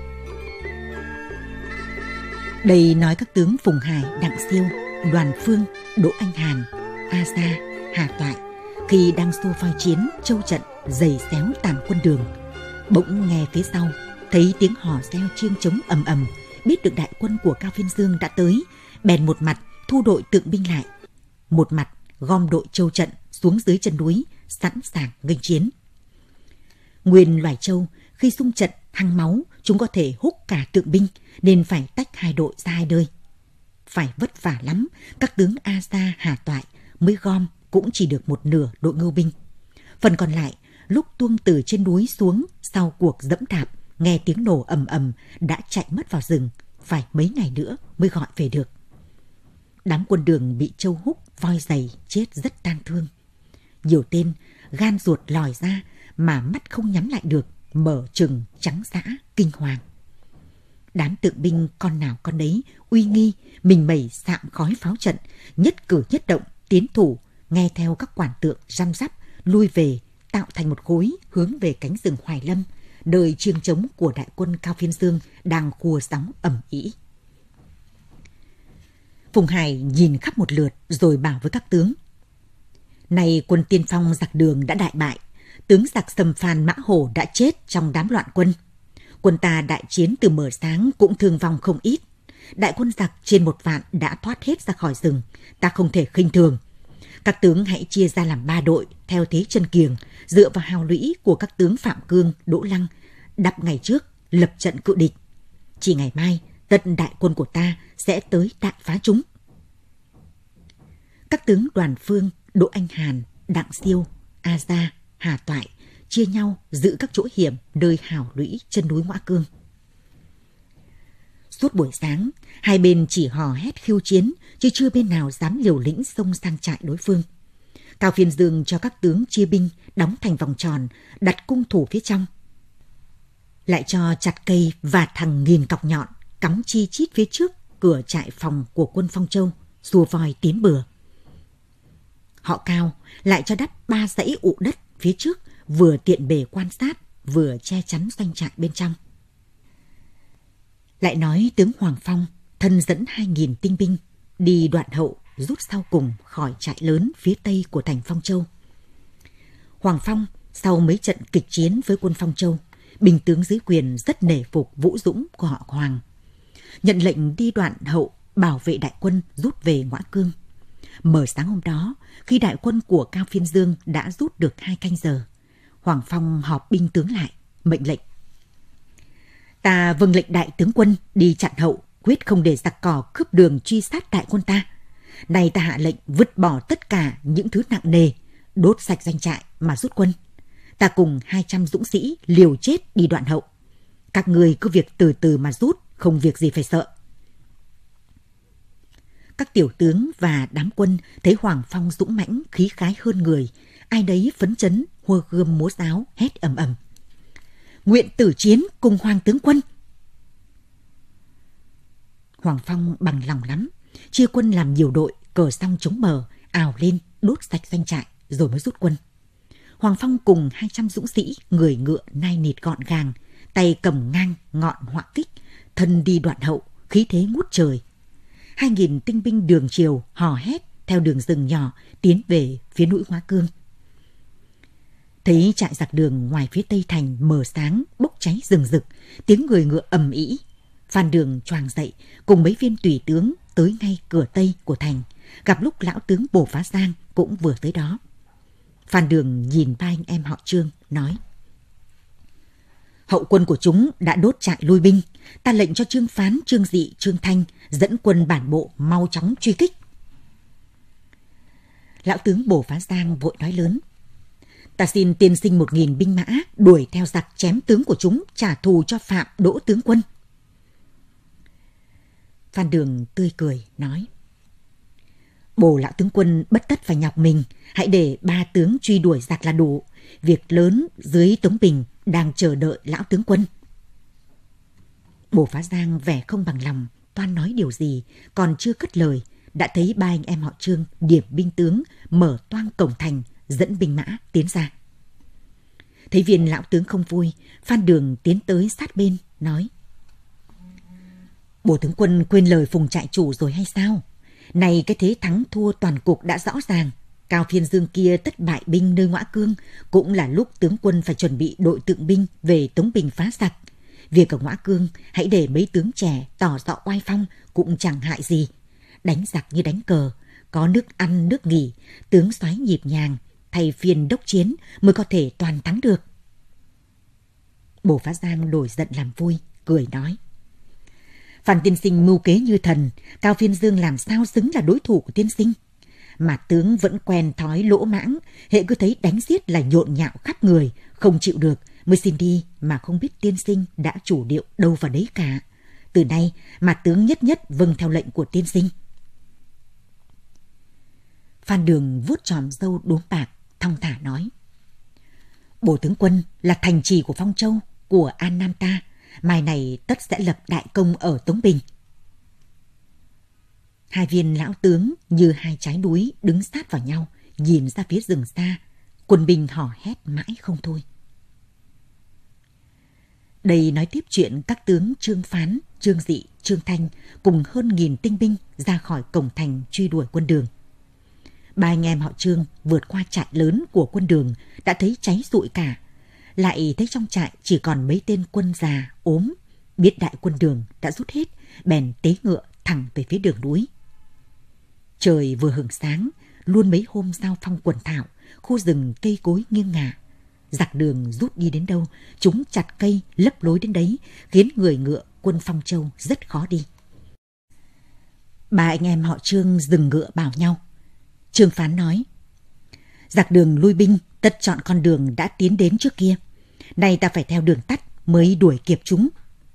Đây nói các tướng Phùng Hải, Đặng Siêu, Đoàn Phương, Đỗ Anh Hàn, A Gia, Hà Toại khi đang xô voi chiến châu trận giày xéo tàn quân Đường. Bỗng nghe phía sau thấy tiếng hò reo chiêng trống ầm ầm, biết được đại quân của Cao Phiên Dương đã tới, bèn một mặt thu đội tượng binh lại, một mặt gom đội châu trận xuống dưới chân núi, sẵn sàng nghênh chiến. Nguyên loài trâu khi xung trận hăng máu, chúng có thể húc cả tượng binh, nên phải tách hai đội ra hai nơi. Phải vất vả lắm, các tướng A Gia, Hà Toại mới gom cũng chỉ được một nửa đội ngưu binh. Phần còn lại, lúc tuông từ trên núi xuống sau cuộc dẫm đạp, nghe tiếng nổ ầm ầm đã chạy mất vào rừng, phải mấy ngày nữa mới gọi về được. Đám quân Đường bị trâu húc, voi giày chết rất tang thương. Nhiều tên gan ruột lòi ra mà mắt không nhắm lại được, mở trừng trắng dã kinh hoàng. Đám tượng binh con nào con đấy uy nghi, mình mẩy sạm khói pháo trận, nhất cử nhất động tiến thủ, nghe theo các quản tượng răm rắp lui về, tạo thành một khối hướng về cánh rừng Hoài Lâm, nơi chiêng trống của đại quân Cao Phiên Dương đang khua sóng ầm ĩ. Phùng Hải nhìn khắp một lượt rồi bảo với các tướng: Này quân tiên phong giặc Đường đã đại bại, tướng giặc Sầm Phàn, Mã Hổ đã chết trong đám loạn quân. Quân ta đại chiến từ mờ sáng cũng thương vong không ít. Đại quân giặc trên 1 vạn đã thoát hết ra khỏi rừng, ta không thể khinh thường. Các tướng hãy chia ra làm 3 đội theo thế chân kiềng, dựa vào hào lũy của các tướng Phạm Cương, Đỗ Lăng, đắp ngày trước lập trận cự địch. Chỉ ngày mai, tận đại quân của ta sẽ tới đại phá chúng. Các tướng Đoàn Phương, Đỗ Anh Hàn, Đặng Siêu, A Gia, Hà Toại chia nhau giữ các chỗ hiểm nơi hào lũy chân núi Ngoã Cương. Suốt buổi sáng, hai bên chỉ hò hét khiêu chiến, chứ chưa bên nào dám liều lĩnh xông sang trại đối phương. Cao Phiên Dương cho các tướng chia binh, đóng thành vòng tròn, đặt cung thủ phía trong. Lại cho chặt cây và thằng nghìn cọc nhọn cắm chi chít phía trước cửa trại phòng của quân Phong Châu, xua voi tiến bừa. Họ Cao lại cho đắp 3 dãy ụ đất phía trước, vừa tiện bề quan sát, vừa che chắn doanh trại bên trong. Lại nói tướng Hoàng Phong thân dẫn 2.000 tinh binh đi đoạn hậu rút sau cùng khỏi trại lớn phía tây của thành Phong Châu. Hoàng Phong sau mấy trận kịch chiến với quân Phong Châu, binh tướng dưới quyền rất nể phục vũ dũng của họ Hoàng, nhận lệnh đi đoạn hậu bảo vệ đại quân rút về Ngoã Cương. Mở sáng hôm đó, khi đại quân của Cao Phiên Dương đã rút được 2 canh giờ, Hoàng Phong họp binh tướng lại, mệnh lệnh: Ta vâng lệnh đại tướng quân đi chặn hậu, quyết không để giặc cỏ cướp đường truy sát đại quân ta. Nay ta hạ lệnh vứt bỏ tất cả những thứ nặng nề, đốt sạch doanh trại mà rút quân. Ta cùng 200 dũng sĩ liều chết đi đoạn hậu. Các ngươi cứ việc từ từ mà rút, không việc gì phải sợ. Các tiểu tướng và đám quân thấy Hoàng Phong dũng mãnh, khí khái hơn người, ai đấy phấn chấn, hô gươm múa giáo, hét ầm ầm. Nguyện tử chiến cùng Hoàng tướng quân. Hoàng Phong bằng lòng lắm, chia quân làm nhiều đội, cờ song chống bờ, ào lên đốt sạch doanh trại rồi mới rút quân. Hoàng Phong cùng 200 dũng sĩ, người ngựa nai nịt gọn gàng, tay cầm ngang ngọn họa kích, thân đi đoạn hậu, khí thế ngút trời. 2.000 tinh binh đường triều hò hét theo đường rừng nhỏ tiến về phía núi Hóa Cương. Thấy trại giặc Đường ngoài phía tây thành mờ sáng bốc cháy rừng rực, tiếng người ngựa ầm ĩ. Phan Đường choàng dậy cùng mấy viên tùy tướng tới ngay cửa tây của thành, gặp lúc lão tướng Bồ Phá Giang cũng vừa tới đó. Phan Đường nhìn ba anh em họ Trương nói: Hậu quân của chúng đã đốt trại lui binh, ta lệnh cho Trương Phán, Trương Dị, Trương Thanh dẫn quân bản bộ mau chóng truy kích. Lão tướng Bồ Phá Giang vội nói lớn: Ta xin tiên sinh 1.000 binh mã đuổi theo giặc chém tướng của chúng, trả thù cho Phạm Đỗ tướng quân. Phan Đường tươi cười nói: Bồ lão tướng quân bất tất phải nhọc mình, hãy để 3 tướng truy đuổi giặc là đủ. Việc lớn dưới Tống Bình đang chờ đợi lão tướng quân. Bồ Phá Giang vẻ không bằng lòng, toan nói điều gì, còn chưa cất lời, đã thấy ba anh em họ Trương điểm binh tướng mở toang cổng thành, dẫn binh mã tiến ra. Thấy viên lão tướng không vui, Phan Đường tiến tới sát bên nói: Bồ tướng quân quên lời Phùng trại chủ rồi hay sao? Này cái thế thắng thua toàn cục đã rõ ràng. Cao Phiên Dương kia tất bại binh nơi Ngõa Cương, cũng là lúc tướng quân phải chuẩn bị đội tượng binh về Tống Bình phá giặc. Việc ở Ngõa Cương hãy để mấy tướng trẻ tỏ rõ oai phong cũng chẳng hại gì. Đánh giặc như đánh cờ, có nước ăn nước nghỉ, tướng soái nhịp nhàng, thay phiên đốc chiến mới có thể toàn thắng được. Bồ Phá Giang đổi giận làm vui, cười nói: Phan tiên sinh mưu kế như thần, Cao Phiên Dương làm sao xứng là đối thủ của tiên sinh. Mà tướng vẫn quen thói lỗ mãng, hễ cứ thấy đánh giết là nhộn nhạo khắp người, không chịu được mới xin đi, mà không biết tiên sinh đã chủ điệu đâu vào đấy cả. Từ nay mà tướng nhất nhất vâng theo lệnh của tiên sinh. Phan Đường vuốt chòm râu đốm bạc, thong thả nói: Bồ tướng quân là thành trì của Phong Châu, của An Nam ta, mai này tất sẽ lập đại công ở Tống Bình. Hai viên lão tướng như hai trái núi đứng sát vào nhau, nhìn ra phía rừng xa, quân binh hò hét mãi không thôi. Đây nói tiếp chuyện các tướng Trương Phán, Trương Dị, Trương Thanh cùng hơn 1.000 tinh binh ra khỏi cổng thành truy đuổi quân Đường. Ba anh em họ Trương vượt qua trại lớn của quân Đường đã thấy cháy rụi cả, lại thấy trong trại chỉ còn mấy tên quân già ốm, biết đại quân Đường đã rút hết, bèn tế ngựa thẳng về phía đường núi. Trời vừa hửng sáng, luôn mấy hôm giao phong quần thảo, khu rừng cây cối nghiêng ngả. Giặc Đường rút đi đến đâu, chúng chặt cây lấp lối đến đấy, khiến người ngựa quân Phong Châu rất khó đi. Ba anh em họ Trương dừng ngựa bảo nhau. Trương Phán nói: Giặc Đường lui binh, tất chọn con đường đã tiến đến trước kia. Nay ta phải theo đường tắt mới đuổi kịp chúng.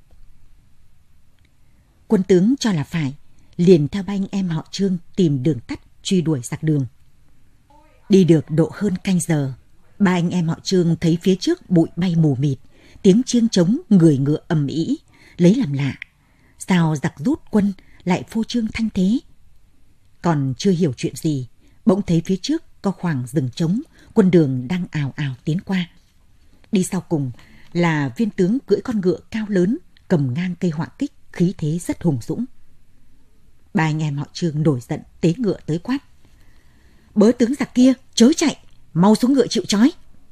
Quân tướng cho là phải, liền theo ba anh em họ Trương tìm đường tắt truy đuổi giặc Đường. Đi được độ hơn canh giờ, ba anh em họ Trương thấy phía trước bụi bay mù mịt, tiếng chiêng trống người ngựa ầm ĩ, lấy làm lạ. Sao giặc rút quân lại phô trương thanh thế? Còn chưa hiểu chuyện gì, bỗng thấy phía trước có khoảng rừng trống, quân Đường đang ào ào tiến qua. Đi sau cùng là viên tướng cưỡi con ngựa cao lớn, cầm ngang cây họa kích, khí thế rất hùng dũng. Ba anh em họ Trương nổi giận tế ngựa tới quát: Bớ tướng giặc kia chớ chạy, mau xuống ngựa chịu trói.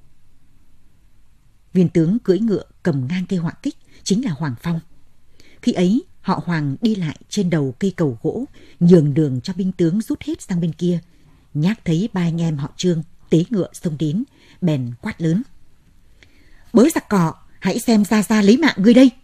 Viên tướng cưỡi ngựa cầm ngang cây họa kích chính là Hoàng Phong. Khi ấy họ Hoàng đi lại trên đầu cây cầu gỗ, nhường đường cho binh tướng rút hết sang bên kia. Nhác thấy ba anh em họ Trương tế ngựa xông đến, bèn quát lớn: Bớ giặc cỏ, hãy xem ra lấy mạng ngươi đây.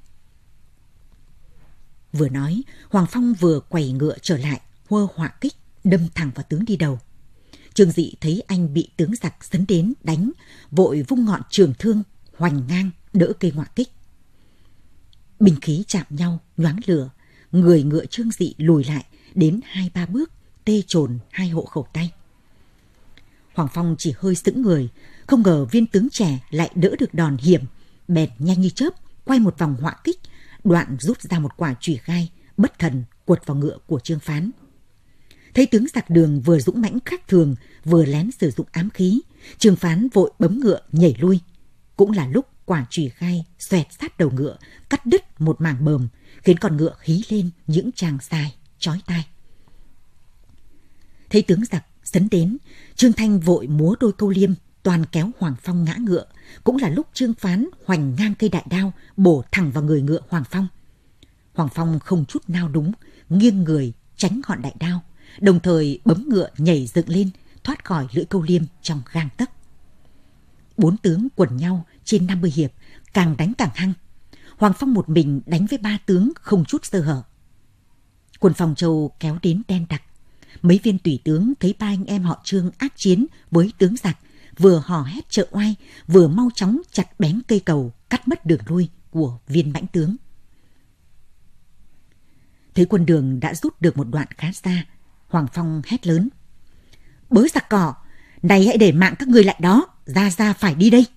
Vừa nói, Hoàng Phong vừa quẩy ngựa trở lại, hơ họa kích đâm thẳng vào tướng đi đầu. Trương Dị thấy anh bị tướng giặc sấn đến đánh, vội vung ngọn trường thương hoành ngang đỡ cây ngọa kích. Binh khí chạm nhau, nhoáng lửa, người ngựa Trương Dị lùi lại đến 2-3 bước, tê chồn 2 hộ khẩu tay. Hoàng Phong chỉ hơi sững người, không ngờ viên tướng trẻ lại đỡ được đòn hiểm, bèn nhanh như chớp quay một vòng họa kích, đoạn rút ra một quả chùy gai, bất thần quật vào ngựa của Trương Phán. Thấy tướng giặc Đường vừa dũng mãnh khác thường, vừa lén sử dụng ám khí, Trương Phán vội bấm ngựa nhảy lui. Cũng là lúc quả chùy gai xoẹt sát đầu ngựa, cắt đứt một mảng bờm, khiến con ngựa hí lên những tràng dài chói tai. Thấy tướng giặc sấn đến, Trương Thanh vội múa đôi câu liêm, toàn kéo Hoàng Phong ngã ngựa. Cũng là lúc Trương Phán hoành ngang cây đại đao, bổ thẳng vào người ngựa Hoàng Phong. Hoàng Phong không chút nao đúng, nghiêng người tránh ngọn đại đao, đồng thời bấm ngựa nhảy dựng lên, thoát khỏi lưỡi câu liêm trong gang tấc. 4 tướng quần nhau trên 50 hiệp, càng đánh càng hăng. Hoàng Phong một mình đánh với 3 tướng không chút sơ hở. Quân Phong Châu kéo đến đen đặc. Mấy viên tùy tướng thấy 3 anh em họ Trương ác chiến với tướng giặc, vừa hò hét trợ oai, vừa mau chóng chặt bén cây cầu, cắt mất đường lui của viên mãnh tướng. Thấy quân Đường đã rút được một đoạn khá xa, Hoàng Phong hét lớn: "Bớ giặc cỏ, này hãy để mạng các ngươi lại đó, ra phải đi đây."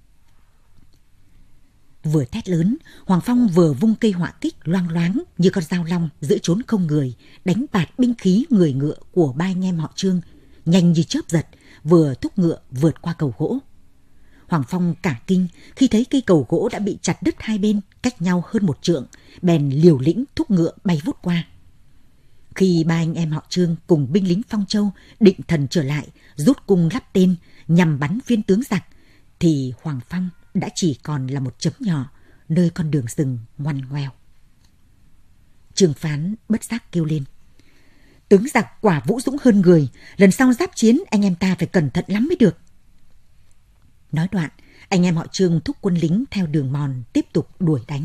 Vừa thét lớn, Hoàng Phong vừa vung cây họa kích loang loáng như con dao long giữa chốn không người, đánh bạt binh khí người ngựa của 3 anh em họ Trương, nhanh như chớp giật, vừa thúc ngựa vượt qua cầu gỗ. Hoàng Phong cả kinh khi thấy cây cầu gỗ đã bị chặt đứt hai bên, cách nhau hơn 1 trượng, bèn liều lĩnh thúc ngựa bay vút qua. Khi 3 anh em họ Trương cùng binh lính Phong Châu định thần trở lại, rút cung lắp tên nhằm bắn viên tướng giặc, thì Hoàng Phong đã chỉ còn là một chấm nhỏ nơi con đường rừng ngoằn ngoèo. Trương Phán bất giác kêu lên: "Tướng giặc quả vũ dũng hơn người, lần sau giáp chiến anh em ta phải cẩn thận lắm mới được." Nói đoạn, anh em họ Trương thúc quân lính theo đường mòn tiếp tục đuổi đánh.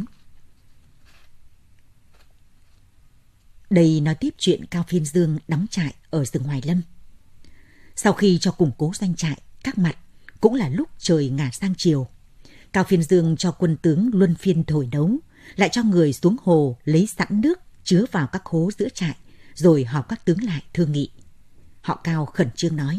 Đây nói tiếp chuyện Cao Phiên Dương đóng trại ở rừng Hoài Lâm. Sau khi cho củng cố doanh trại các mặt, cũng là lúc trời ngả sang chiều. Cao Phiên Dương cho quân tướng luân phiên thổi nấu, lại cho người xuống hồ lấy sẵn nước chứa vào các hố giữa trại, rồi họp các tướng lại thương nghị. Họ Cao khẩn trương nói: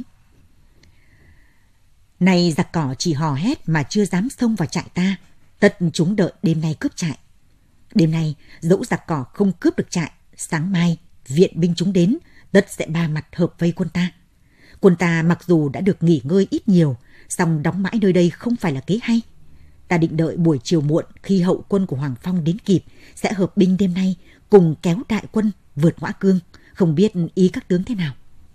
"Này giặc cỏ chỉ hò hét mà chưa dám xông vào trại ta, tất chúng đợi đêm nay cướp trại. Đêm nay dẫu giặc cỏ không cướp được trại, sáng mai viện binh chúng đến, tất sẽ ba mặt hợp vây quân ta. Quân ta mặc dù đã được nghỉ ngơi ít nhiều, song đóng mãi nơi đây không phải là kế hay. Ta định đợi buổi chiều muộn khi hậu quân của Hoàng Phong đến kịp, sẽ hợp binh đêm nay cùng kéo đại quân vượt Ngõa Cương, không biết ý các tướng thế nào."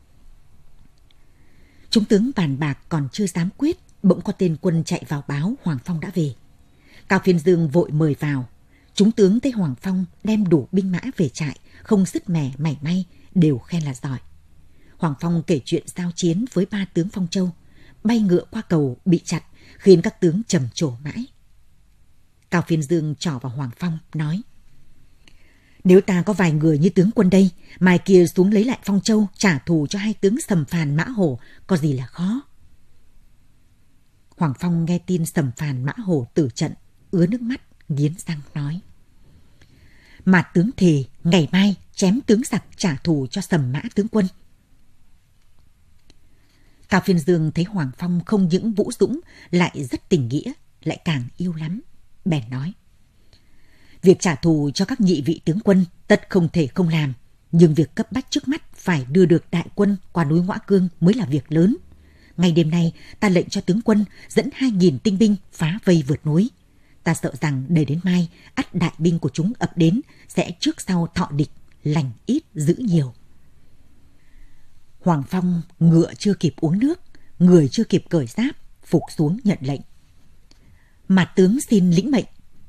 Chúng tướng bàn bạc còn chưa dám quyết, bỗng có tên quân chạy vào báo Hoàng Phong đã về. Cao Phiên Dương vội mời vào. Chúng tướng thấy Hoàng Phong đem đủ binh mã về trại, không sứt mẻ mảy may, đều khen là giỏi. Hoàng Phong kể chuyện giao chiến với 3 tướng Phong Châu, bay ngựa qua cầu bị chặt, khiến các tướng trầm trồ mãi. Cao Phiên Dương trỏ vào Hoàng Phong, nói: "Nếu ta có vài người như tướng quân đây, mai kia xuống lấy lại Phong Châu, trả thù cho 2 tướng Sầm Phàn Mã Hổ, có gì là khó." Hoàng Phong nghe tin Sầm Phàn Mã Hổ tử trận, ứa nước mắt, nghiến răng nói: "Mà tướng thề ngày mai chém tướng giặc trả thù cho Sầm Mã tướng quân." Cao Phiên Dương thấy Hoàng Phong không những vũ dũng, lại rất tình nghĩa, lại càng yêu lắm, bèn nói: "Việc trả thù cho các nhị vị tướng quân tất không thể không làm, nhưng việc cấp bách trước mắt phải đưa được đại quân qua núi Ngõa Cương mới là việc lớn. Ngay đêm nay ta lệnh cho tướng quân dẫn 2.000 tinh binh phá vây vượt núi. Ta sợ rằng để đến mai, ắt đại binh của chúng ập đến, sẽ trước sau thọ địch, lành ít giữ nhiều." Hoàng Phong ngựa chưa kịp uống nước, người chưa kịp cởi giáp, phục xuống nhận lệnh: "Mà tướng xin lĩnh mệnh."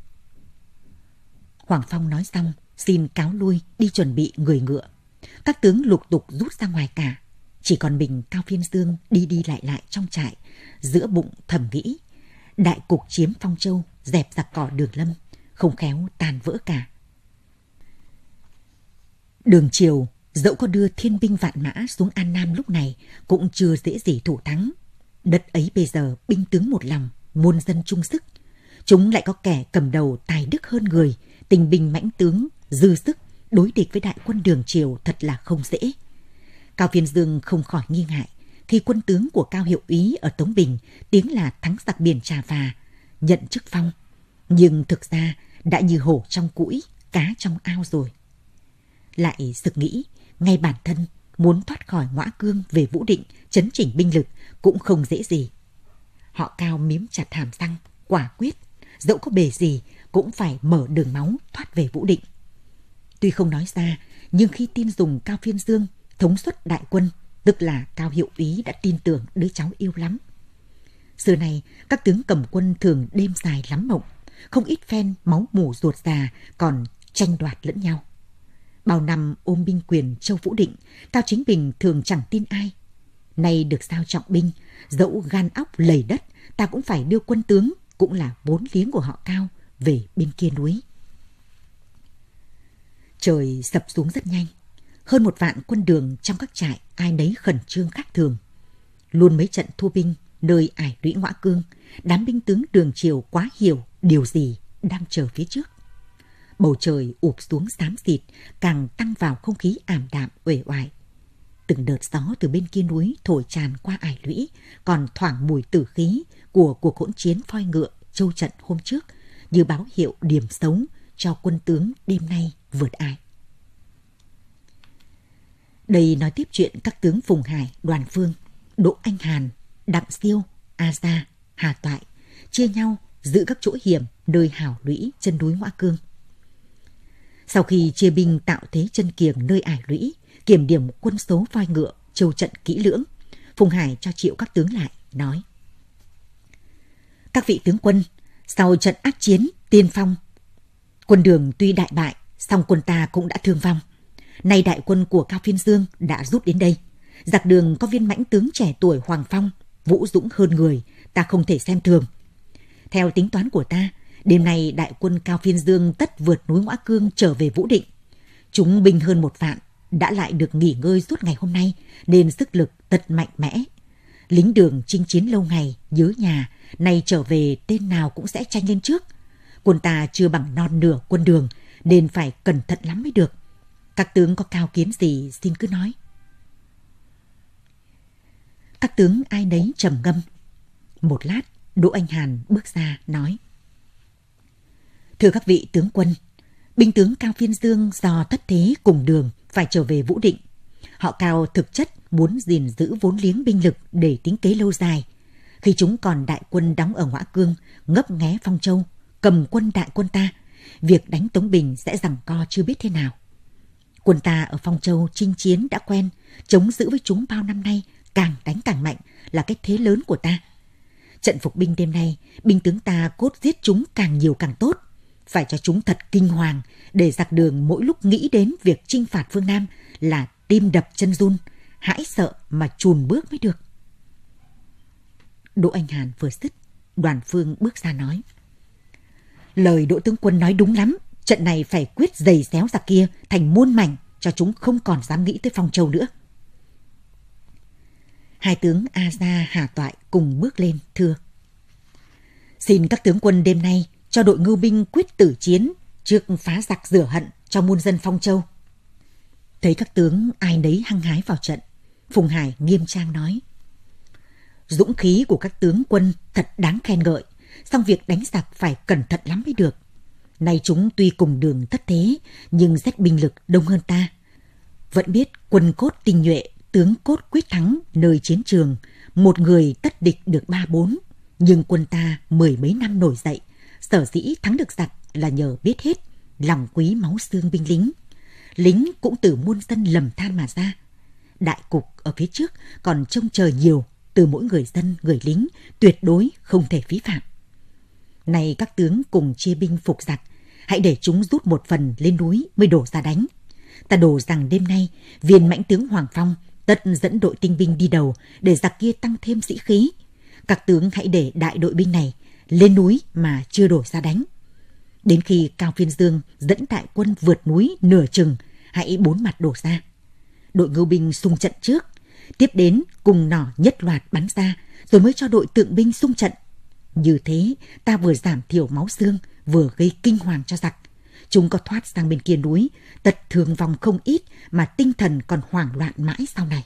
Hoàng Phong nói xong, xin cáo lui đi chuẩn bị người ngựa. Các tướng lục tục rút ra ngoài cả, chỉ còn mình Cao Phiên Dương đi lại trong trại, giữa bụng thầm nghĩ: đại cục chiếm Phong Châu, dẹp giặc cỏ Đường Lâm, không khéo tan vỡ cả. Đường chiều, Dẫu có đưa thiên binh vạn mã xuống An Nam lúc này cũng chưa dễ gì thủ thắng. Đất ấy bây giờ binh tướng một lòng, muôn dân chung sức. Chúng lại có kẻ cầm đầu tài đức hơn người, tình binh mãnh tướng, dư sức, đối địch với đại quân Đường Triều thật là không dễ. Cao Phiên Dương không khỏi nghi ngại khi quân tướng của Cao Hiệu Úy ở Tống Bình tiếng là thắng giặc biển Trà Và, nhận chức phong. Nhưng thực ra đã như hổ trong cũi, cá trong ao rồi. Lại sực nghĩ, ngay bản thân muốn thoát khỏi Ngõa Cương về Vũ Định, chấn chỉnh binh lực cũng không dễ gì. Họ Cao miếm chặt hàm răng, quả quyết, dẫu có bề gì cũng phải mở đường máu thoát về Vũ Định. Tuy không nói ra, nhưng khi tin dùng Cao Phiên Dương thống suất đại quân, tức là Cao Hiệu Úy đã tin tưởng đứa cháu yêu lắm. Xưa này, các tướng cầm quân thường đêm dài lắm mộng, không ít phen máu mủ ruột già còn tranh đoạt lẫn nhau. Bao năm ôm binh quyền châu Vũ Định, Cao Chính Bình thường chẳng tin ai. Nay được giao trọng binh, dẫu gan óc lầy đất, ta cũng phải đưa quân tướng, cũng là vốn liếng của họ Cao, về bên kia núi. Trời sập xuống rất nhanh. Hơn 1 vạn quân Đường trong các trại ai nấy khẩn trương khác thường. Luôn mấy trận thua binh nơi ải lũy Ngõa Cương, đám binh tướng Đường Triều quá hiểu điều gì đang chờ phía trước. Bầu trời ụp xuống xám xịt, càng tăng vào không khí ảm đạm uể oải. Từng đợt gió từ bên kia núi thổi tràn qua ải lũy, còn thoảng mùi tử khí của cuộc hỗn chiến phoi ngựa châu trận hôm trước, như báo hiệu điểm xấu cho quân tướng đêm nay vượt ải. Đây nói tiếp chuyện các tướng Phùng Hải, Đoàn Phương, Đỗ Anh Hàn, Đặng Siêu, A Gia, Hà Toại chia nhau giữ các chỗ hiểm nơi hảo lũy chân núi Ngõa Cương. Sau khi chia binh tạo thế chân kiềng nơi ải lũy, kiểm điểm quân số voi ngựa, châu trận kỹ lưỡng, Phùng Hải cho triệu các tướng lại, nói: Các vị tướng quân, sau trận ác chiến tiên phong, quân Đường tuy đại bại, song quân ta cũng đã thương vong. Nay đại quân của Cao Phiên Dương đã rút đến đây. Giặc Đường có viên mãnh tướng trẻ tuổi Hoàng Phong, vũ dũng hơn người, ta không thể xem thường. Theo tính toán của ta, đêm nay đại quân Cao Phiên Dương tất vượt núi Ngõa Cương trở về Vũ Định. Chúng binh hơn 1 vạn, đã lại được nghỉ ngơi suốt ngày hôm nay, nên sức lực tất mạnh mẽ. Lính Đường chinh chiến lâu ngày, nhớ nhà, nay trở về tên nào cũng sẽ tranh lên trước. Quân ta chưa bằng non nửa quân Đường, nên phải cẩn thận lắm mới được. Các tướng có cao kiến gì xin cứ nói. Các tướng ai nấy trầm ngâm. Một lát, Đỗ Anh Hàn bước ra nói: Thưa các vị tướng quân, binh tướng Cao Phiên Dương do thất thế cùng Đường phải trở về Vũ Định. Họ Cao thực chất muốn gìn giữ vốn liếng binh lực để tính kế lâu dài. Khi chúng còn đại quân đóng ở Ngõa Cương, ngấp nghé Phong Châu, cầm quân đại quân ta, việc đánh Tống Bình sẽ giằng co chưa biết thế nào. Quân ta ở Phong Châu chinh chiến đã quen, chống giữ với chúng bao năm nay, càng đánh càng mạnh là cái thế lớn của ta. Trận phục binh đêm nay, binh tướng ta cốt giết chúng càng nhiều càng tốt. Phải cho chúng thật kinh hoàng, để giặc Đường mỗi lúc nghĩ đến việc chinh phạt phương Nam là tim đập chân run, hãi sợ mà chùn bước mới được. Đỗ Anh Hàn vừa dứt, Đoàn Phương bước ra nói: Lời Đỗ tướng quân nói đúng lắm, trận này phải quyết giày xéo giặc kia thành muôn mảnh, cho chúng không còn dám nghĩ tới Phong Châu nữa. Hai tướng A Gia, Hà Toại cùng bước lên thưa: Xin các tướng quân đêm nay cho đội ngưu binh quyết tử chiến trước phá giặc rửa hận cho muôn dân Phong Châu. Thấy các tướng ai nấy hăng hái vào trận, Phùng Hải nghiêm trang nói: Dũng khí của các tướng quân thật đáng khen ngợi, song việc đánh giặc phải cẩn thận lắm mới được. Nay chúng tuy cùng Đường thất thế, nhưng xét binh lực đông hơn ta. Vẫn biết quân cốt tinh nhuệ, tướng cốt quyết thắng nơi chiến trường, một người tất địch được 3-4. Nhưng quân ta 10 mấy năm nổi dậy, sở dĩ thắng được giặc là nhờ biết hết lòng quý máu xương binh lính. Lính cũng từ muôn dân lầm than mà ra. Đại cục ở phía trước còn trông chờ nhiều từ mỗi người dân, người lính, tuyệt đối không thể phí phạm. Này các tướng cùng chia binh phục giặc, hãy để chúng rút một phần lên núi mới đổ ra đánh. Ta đổ rằng đêm nay viên mãnh tướng Hoàng Phong tất dẫn đội tinh binh đi đầu để giặc kia tăng thêm sĩ khí. Các tướng hãy để đại đội binh này lên núi mà chưa đổ ra đánh. Đến khi Cao Phiên Dương dẫn đại quân vượt núi nửa chừng, hãy bốn mặt đổ ra. Đội ngưu binh xung trận trước, tiếp đến cùng nỏ nhất loạt bắn ra, rồi mới cho đội tượng binh xung trận. Như thế, ta vừa giảm thiểu máu xương, vừa gây kinh hoàng cho giặc. Chúng có thoát sang bên kia núi, tật thương vong không ít mà tinh thần còn hoảng loạn mãi sau này.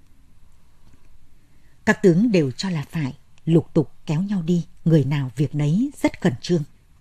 Các tướng đều cho là phải, lục tục kéo nhau đi, người nào việc nấy rất khẩn trương.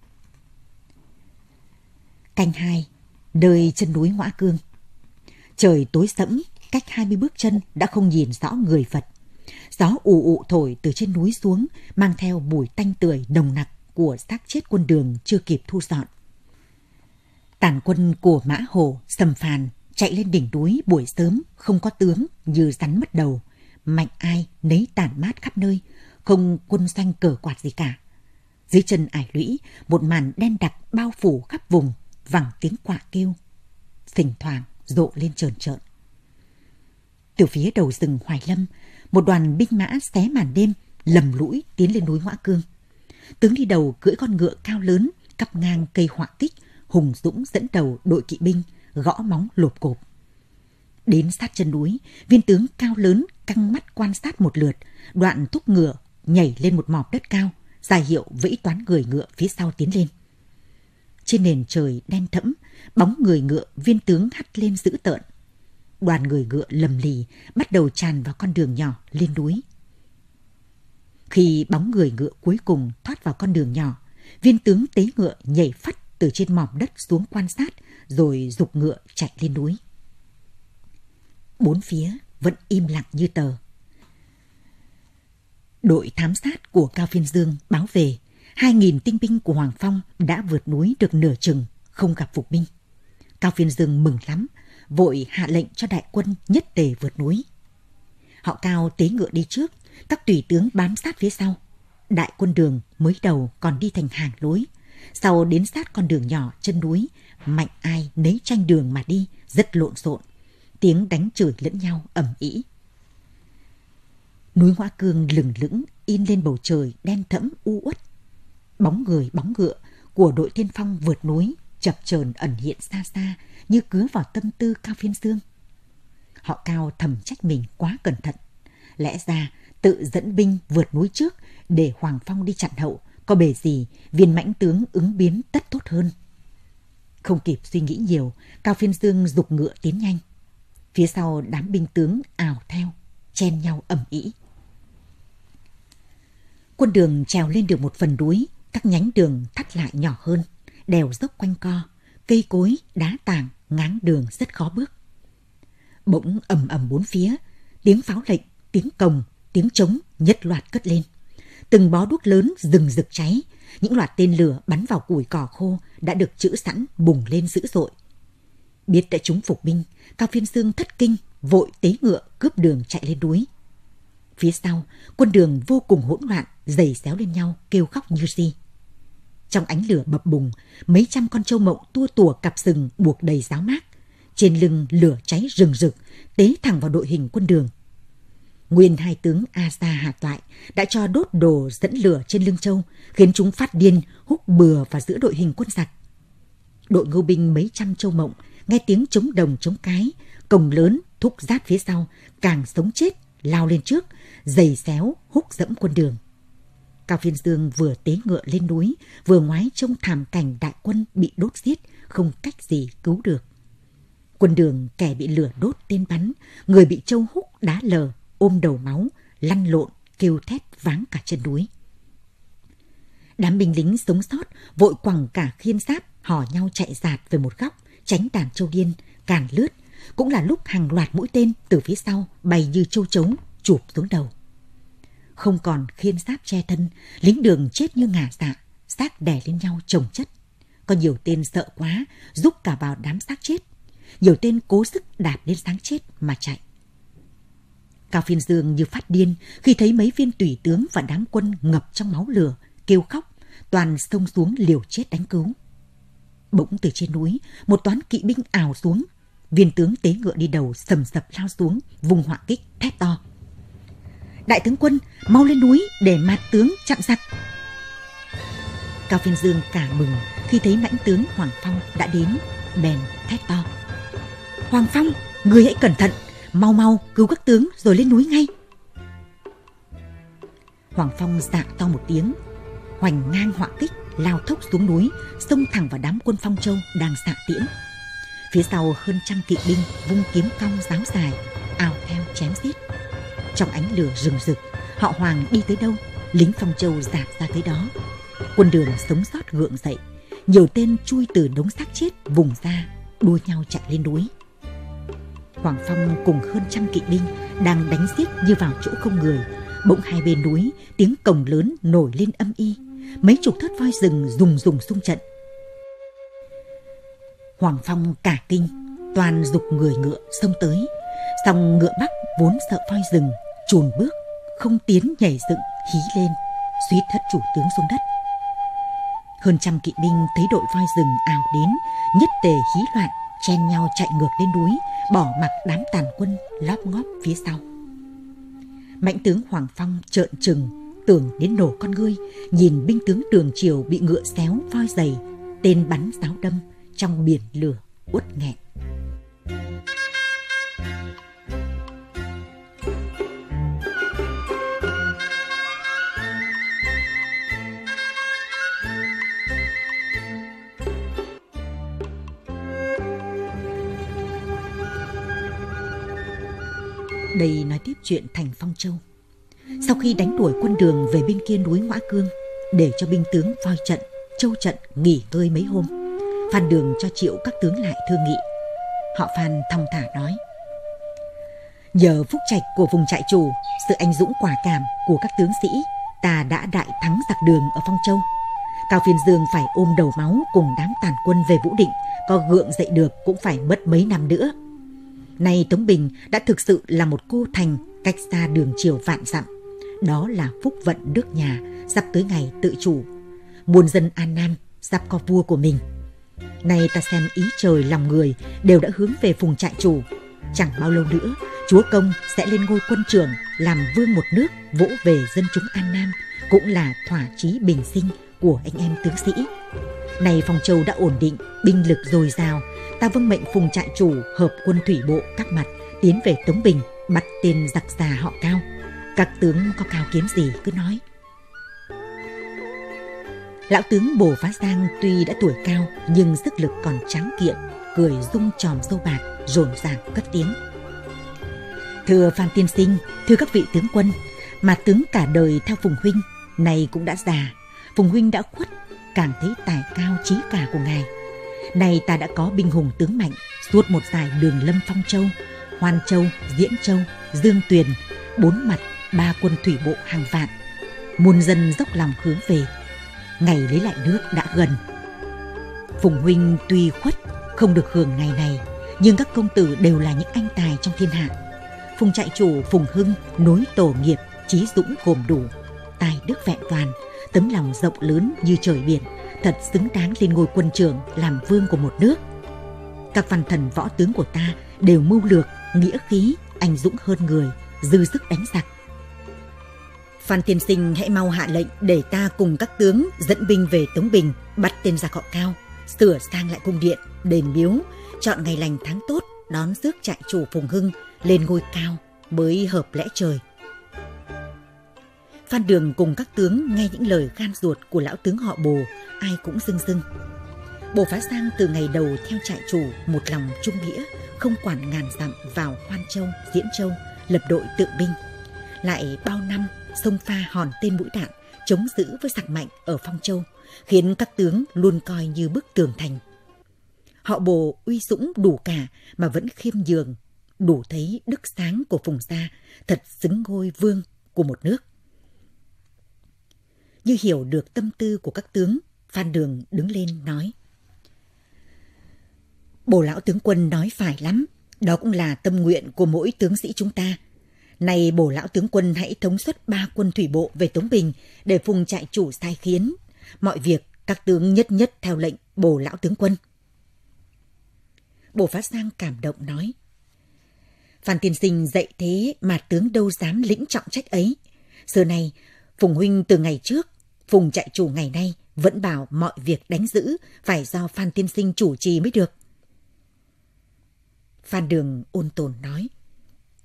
Canh 2, nơi chân núi Ngoã Cương. Trời tối sẫm, cách 20 bước chân đã không nhìn rõ người vật. Gió ù ụ thổi từ trên núi xuống, mang theo mùi tanh tưởi nồng nặc của xác chết quân Đường chưa kịp thu dọn. Tàn quân của Mã Hổ, Sầm Phàn chạy lên đỉnh núi buổi sớm, không có tướng như rắn mất đầu, mạnh ai nấy tản mát khắp nơi, không quân doanh cờ quạt gì cả. Dưới chân ải lũy, một màn đen đặc bao phủ khắp vùng, vẳng tiếng quạ kêu, thỉnh thoảng rộ lên trờn trợn. Từ phía đầu rừng Hoài Lâm, một đoàn binh mã xé màn đêm, lầm lũi tiến lên núi Ngoã Cương. Tướng đi đầu cưỡi con ngựa cao lớn, cắp ngang cây họa kích, hùng dũng dẫn đầu đội kỵ binh, gõ móng lộp cộp. Đến sát chân núi, viên tướng cao lớn căng mắt quan sát một lượt, đoạn thúc ngựa nhảy lên một mỏm đất cao, ra hiệu vẫy toán người ngựa phía sau tiến lên. Trên nền trời đen thẫm, bóng người ngựa viên tướng hắt lên dữ tợn. Đoàn người ngựa lầm lì bắt đầu tràn vào con đường nhỏ lên núi. Khi bóng người ngựa cuối cùng thoát vào con đường nhỏ, viên tướng tế ngựa nhảy phắt từ trên mỏm đất xuống quan sát, rồi giục ngựa chạy lên núi. Bốn phía vẫn im lặng như tờ. Đội thám sát của Cao Phiên Dương báo về 2.000 tinh binh của Hoàng Phong đã vượt núi được nửa chừng, không gặp phục binh. Cao Phiên Dương mừng lắm, vội hạ lệnh cho đại quân nhất tề vượt núi. Họ Cao tế ngựa đi trước, các tùy tướng bám sát phía sau. Đại quân Đường mới đầu còn đi thành hàng lối, sau đến sát con đường nhỏ chân núi, mạnh ai nấy tranh đường mà đi, rất lộn xộn, tiếng đánh chửi lẫn nhau ầm ĩ. Núi Ngoã Cương lừng lững in lên bầu trời đen thẫm u uất. Bóng người bóng ngựa của đội tiên phong vượt núi chập chờn ẩn hiện xa xa như cứa vào tâm tư Cao Phiên Dương. Họ Cao thầm trách mình quá cẩn thận, lẽ ra tự dẫn binh vượt núi trước để Hoàng Phong đi chặn hậu, có bề gì viên mãnh tướng ứng biến tất tốt hơn. Không kịp suy nghĩ nhiều, Cao Phiên Dương giục ngựa tiến nhanh. Phía sau đám binh tướng ào theo, chen nhau ầm ĩ. Quân Đường trèo lên được một phần núi, các nhánh đường thắt lại nhỏ hơn, đèo dốc quanh co, cây cối, đá tảng ngáng đường rất khó bước. Bỗng ầm ầm bốn phía, tiếng pháo lệnh, tiếng cồng, tiếng trống nhất loạt cất lên. Từng bó đuốc lớn rừng rực cháy, những loạt tên lửa bắn vào củi cỏ khô đã được trữ sẵn bùng lên dữ dội. Biết đã trúng phục binh, Cao Phiên Dương thất kinh, vội tế ngựa cướp đường chạy lên núi. Phía sau, quân Đường vô cùng hỗn loạn, giày xéo lên nhau, kêu khóc như si. Trong ánh lửa bập bùng, mấy trăm con trâu mộng tua tủa cặp sừng buộc đầy giáo mác. Trên lưng lửa cháy rừng rực, tế thẳng vào đội hình quân Đường. Nguyên hai tướng A Sa Hà Toại đã cho đốt đồ dẫn lửa trên lưng trâu, khiến chúng phát điên, húc bừa vào giữa đội hình quân giặc. Đội ngưu binh mấy trăm trâu mộng nghe tiếng trống đồng trống cái, cồng lớn thúc giáp phía sau, càng sống chết lao lên trước, giày xéo húc dẫm quân Đường. Cao Phiên Dương vừa tế ngựa lên núi, vừa ngoái trông thảm cảnh đại quân bị đốt giết, không cách gì cứu được. Quân Đường kẻ bị lửa đốt tên bắn, người bị trâu húc đá lờ, ôm đầu máu, lăn lộn, kêu thét váng cả chân núi. Đám binh lính sống sót vội quẳng cả khiên giáp, hò nhau chạy dạt về một góc, tránh đàn trâu điên, càn lướt. Cũng là lúc hàng loạt mũi tên từ phía sau bay như châu chấu chụp xuống đầu. Không còn khiên giáp che thân, lính Đường chết như ngả dạ, xác đè lên nhau chồng chất. Có nhiều tên sợ quá, rúc cả vào đám xác chết. Nhiều tên cố sức đạp lên xác chết mà chạy. Cao Phiên Dương như phát điên khi thấy mấy viên tùy tướng và đám quân ngập trong máu lửa, kêu khóc, toàn xông xuống liều chết đánh cứu. Bỗng từ trên núi, một toán kỵ binh ào xuống. Viên tướng tế ngựa đi đầu sầm sập lao xuống, vùng họa kích thét to: "Đại tướng quân, mau lên núi để mạt tướng chặn giặc!" Cao Phiên Dương cả mừng khi thấy mãnh tướng Hoàng Phong đã đến, bèn thét to: "Hoàng Phong, người hãy cẩn thận, mau mau cứu các tướng rồi lên núi ngay. Hoàng Phong dạ to một tiếng, hoành ngang họa kích, lao thốc xuống núi, xông thẳng vào đám quân Phong Châu đang xạ tiễn. Phía sau hơn 100 kỵ binh vung kiếm cong giáo dài, ào theo chém giết. Trong ánh lửa rừng rực, họ Hoàng đi tới đâu, lính Phong Châu dạt ra tới đó. Quân Đường sống sót gượng dậy, nhiều tên chui từ đống xác chết vùng ra, đua nhau chạy lên núi. Hoàng Phong cùng hơn 100 kỵ binh đang đánh giết như vào chỗ không người. Bỗng hai bên núi tiếng cồng lớn nổi lên âm y, mấy chục thớt voi rừng rùng rùng xung trận. Hoàng Phong cả kinh, toàn giục người ngựa xông tới. Song ngựa Bắc vốn sợ voi rừng, chùn bước không tiến nhảy dựng hí lên, suýt hất chủ tướng xuống đất. Hơn 100 kỵ binh thấy đội voi rừng ào đến, nhất tề hí loạn, chen nhau chạy ngược lên núi, bỏ mặc đám tàn quân lóp ngóp phía sau. Mãnh tướng Hoàng Phong trợn trừng, tưởng đến nổ con ngươi, nhìn binh tướng Đường Triều bị ngựa xéo voi dày, tên bắn giáo đâm trong biển lửa uất nghẹn. Đây nói tiếp chuyện thành Phong Châu. Sau khi đánh đuổi quân Đường về bên kia núi Ngõa Cương, để cho binh tướng voi trận, Châu trận nghỉ ngơi mấy hôm, Phan Đường cho triệu các tướng lại thương nghị. Họ Phan thong thả nói: nhờ phúc trạch của vùng trại chủ, sự anh dũng quả cảm của các tướng sĩ, ta đã đại thắng giặc Đường ở Phong Châu. Cao Phiên Dương phải ôm đầu máu cùng đám tàn quân về Vũ Định, có gượng dậy được cũng phải mất mấy năm nữa. Nay Tống Bình đã thực sự là một cô thành cách xa Đường Triều vạn dặm. Đó là phúc vận nước nhà, sắp tới ngày tự chủ. Muôn dân an nam, sắp có vua của mình. Nay ta xem ý trời lòng người đều đã hướng về vùng trại chủ. Chẳng bao lâu nữa, chúa công sẽ lên ngôi quân trưởng, làm vương một nước, vỗ về dân chúng an nam, cũng là thỏa chí bình sinh của anh em tướng sĩ. Này Phong Châu đã ổn định, binh lực dồi dào, ta vâng mệnh vùng trại chủ hợp quân thủy bộ các mặt tiến về Tống Bình, bắt tên giặc già họ Cao. Các tướng có cao kiến gì cứ nói. Lão tướng Bồ Phá Giang tuy đã tuổi cao nhưng sức lực còn tráng kiện, cười rung tròm râu bạc, rộn ràng cất tiếng: thưa Phan tiên sinh, thưa các vị tướng quân, mà tướng cả đời theo Phùng huynh, này cũng đã già, Phùng huynh đã khuất, càng thấy tài cao trí cả của ngài. Nay ta đã có binh hùng tướng mạnh, suốt một dải đường lâm Phong Châu, Hoan Châu, Diễn Châu, Dương Tuyền, 4 mặt 3 quân thủy bộ hàng vạn, muôn dân dốc lòng hướng về. Ngày lấy lại nước đã gần. Phùng huynh tuy khuất không được hưởng ngày này, nhưng các công tử đều là những anh tài trong thiên hạ. Phùng trại chủ Phùng Hưng nối tổ nghiệp, trí dũng gồm đủ, tài đức vẹn toàn, tấm lòng rộng lớn như trời biển, thật xứng đáng lên ngôi quân trưởng, làm vương của một nước. Các văn thần võ tướng của ta đều mưu lược, nghĩa khí, anh dũng hơn người, dư sức đánh giặc. Phan tiên sinh hãy mau hạ lệnh để ta cùng các tướng dẫn binh về Tống Bình, bắt tên giặc họ Cao, sửa sang lại cung điện, đền miếu, chọn ngày lành tháng tốt đón rước trại chủ Phùng Hưng lên ngôi cao mới hợp lẽ trời. Phan Đường cùng các tướng nghe những lời gan ruột của lão tướng họ Bồ, ai cũng rưng rưng. Bồ Phá Giang từ ngày đầu theo trại chủ một lòng trung nghĩa, không quản ngàn dặm vào Hoan Châu, Diễn Châu, lập đội tự binh. Lại bao năm xông pha hòn tên mũi đạn, chống giữ với giặc mạnh ở Phong Châu, khiến các tướng luôn coi như bức tường thành. Họ Bồ uy dũng đủ cả mà vẫn khiêm nhường, đủ thấy đức sáng của Phùng gia, thật xứng ngôi vương của một nước. Như hiểu được tâm tư của các tướng, Phan Đường đứng lên nói: Bồ lão tướng quân nói phải lắm, đó cũng là tâm nguyện của mỗi tướng sĩ chúng ta. Này Bồ lão tướng quân hãy thống suất 3 quân thủy bộ về Tống Bình để Phùng trại chủ sai khiến. Mọi việc các tướng nhất nhất theo lệnh Bồ lão tướng quân. Bồ Phá Giang cảm động nói: Phan tiên sinh dạy thế mà tướng đâu dám lĩnh trọng trách ấy. Xưa này Phùng huynh từ ngày trước, Phùng trại chủ ngày nay vẫn bảo mọi việc đánh giữ phải do Phan tiên sinh chủ trì mới được. Phan Đường ôn tồn nói: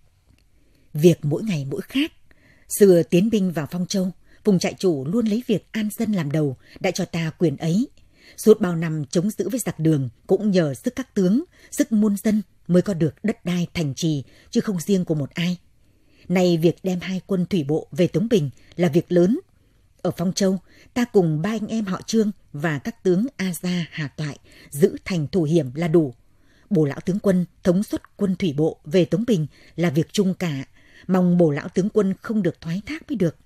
Việc mỗi ngày mỗi khác. Xưa tiến binh vào Phong Châu, Phùng trại chủ luôn lấy việc an dân làm đầu, đã cho ta quyền ấy. Suốt bao năm chống giữ với giặc Đường cũng nhờ sức các tướng, sức muôn dân mới có được đất đai thành trì, chứ không riêng của một ai. Nay việc đem 2 quân thủy bộ về Tống Bình là việc lớn. Ở Phong Châu, ta cùng 3 anh em họ Trương và các tướng A Gia, Hà Toại giữ thành thủ hiểm là đủ. Bổ lão tướng quân thống suất quân thủy bộ về Tống Bình là việc chung cả, mong bổ lão tướng quân không được thoái thác mới được.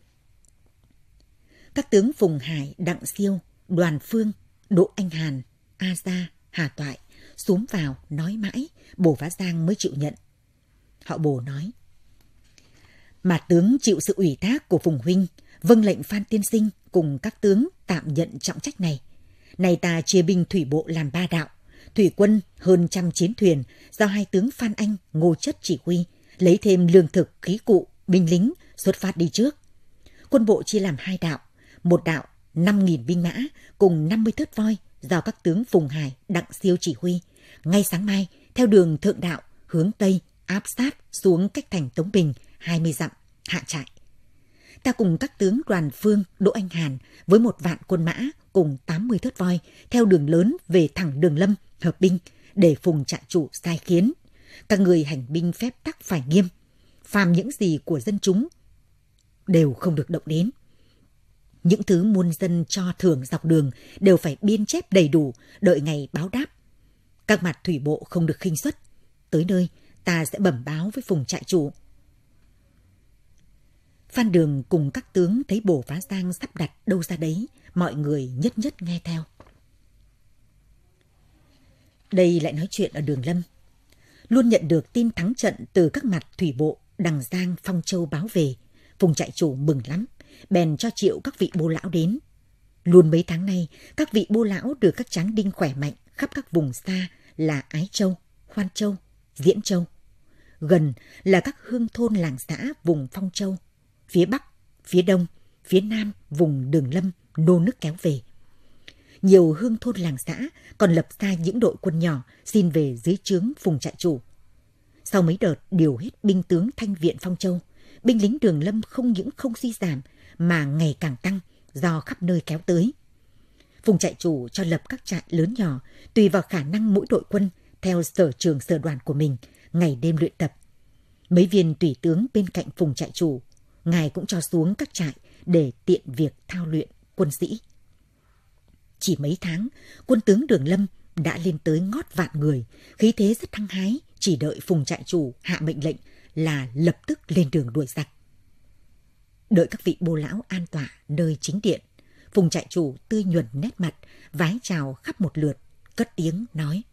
Các tướng Phùng Hải, Đặng Siêu, Đoàn Phương, Đỗ Anh Hàn, A Gia, Hà Toại xúm vào nói mãi, Bổ Vá Giang mới chịu nhận. Họ Bổ nói: Mà tướng chịu sự ủy thác của Phùng huynh, vâng lệnh Phan tiên sinh cùng các tướng tạm nhận trọng trách này. Này ta chia binh thủy bộ làm 3 đạo, thủy quân hơn 100 chiến thuyền do 2 tướng Phan Anh, Ngô Chất chỉ huy, lấy thêm lương thực, khí cụ, binh lính xuất phát đi trước. Quân bộ chia làm 2 đạo, một đạo 5.000 binh mã cùng 50 thớt voi do các tướng Phùng Hải, Đặng Siêu chỉ huy. Ngay sáng mai, theo đường thượng đạo hướng Tây áp sát xuống cách thành Tống Bình 20 dặm, hạ trại. Ta cùng các tướng Đoàn Phương, Đỗ Anh Hàn với 1 vạn quân mã cùng 80 thớt voi theo đường lớn về thẳng Đường Lâm hợp binh để Phùng trại chủ sai khiến. Các người hành binh phép tắc phải nghiêm, phàm những gì của dân chúng đều không được động đến. Những thứ muôn dân cho thưởng dọc đường đều phải biên chép đầy đủ, đợi ngày báo đáp. Các mặt thủy bộ không được khinh suất. Tới nơi, ta sẽ bẩm báo với Phùng trại chủ. Phan Đường cùng các tướng thấy Bổ Vá Giang sắp đặt đâu ra đấy, mọi người nhất nhất nghe theo. Đây lại nói chuyện ở Đường Lâm. Luôn nhận được tin thắng trận từ các mặt thủy bộ Đằng Giang, Phong Châu báo về. Phùng trại chủ mừng lắm, bèn cho triệu các vị bô lão đến. Luôn mấy tháng nay, các vị bô lão được các tráng đinh khỏe mạnh khắp các vùng xa là Ái Châu, Hoan Châu, Diễn Châu. Gần là các hương thôn làng xã vùng Phong Châu. Phía Bắc, phía Đông, phía Nam vùng Đường Lâm nô nức kéo về. Nhiều hương thôn làng xã còn lập ra những đội quân nhỏ xin về dưới trướng Phùng trại chủ. Sau mấy đợt điều hết binh tướng thanh viện Phong Châu, binh lính Đường Lâm không những không suy giảm mà ngày càng tăng do khắp nơi kéo tới. Phùng trại chủ cho lập các trại lớn nhỏ tùy vào khả năng mỗi đội quân theo sở trường sở đoàn của mình, ngày đêm luyện tập. Mấy viên tùy tướng bên cạnh Phùng trại chủ, ngài cũng cho xuống các trại để tiện việc thao luyện quân sĩ. Chỉ mấy tháng, quân tướng Đường Lâm đã lên tới ngót vạn người, khí thế rất hăng hái, chỉ đợi Phùng trại chủ hạ mệnh lệnh là lập tức lên đường đuổi giặc. Đợi các vị bô lão an tọa nơi chính điện, Phùng trại chủ tươi nhuần nét mặt, vái chào khắp một lượt, cất tiếng nói: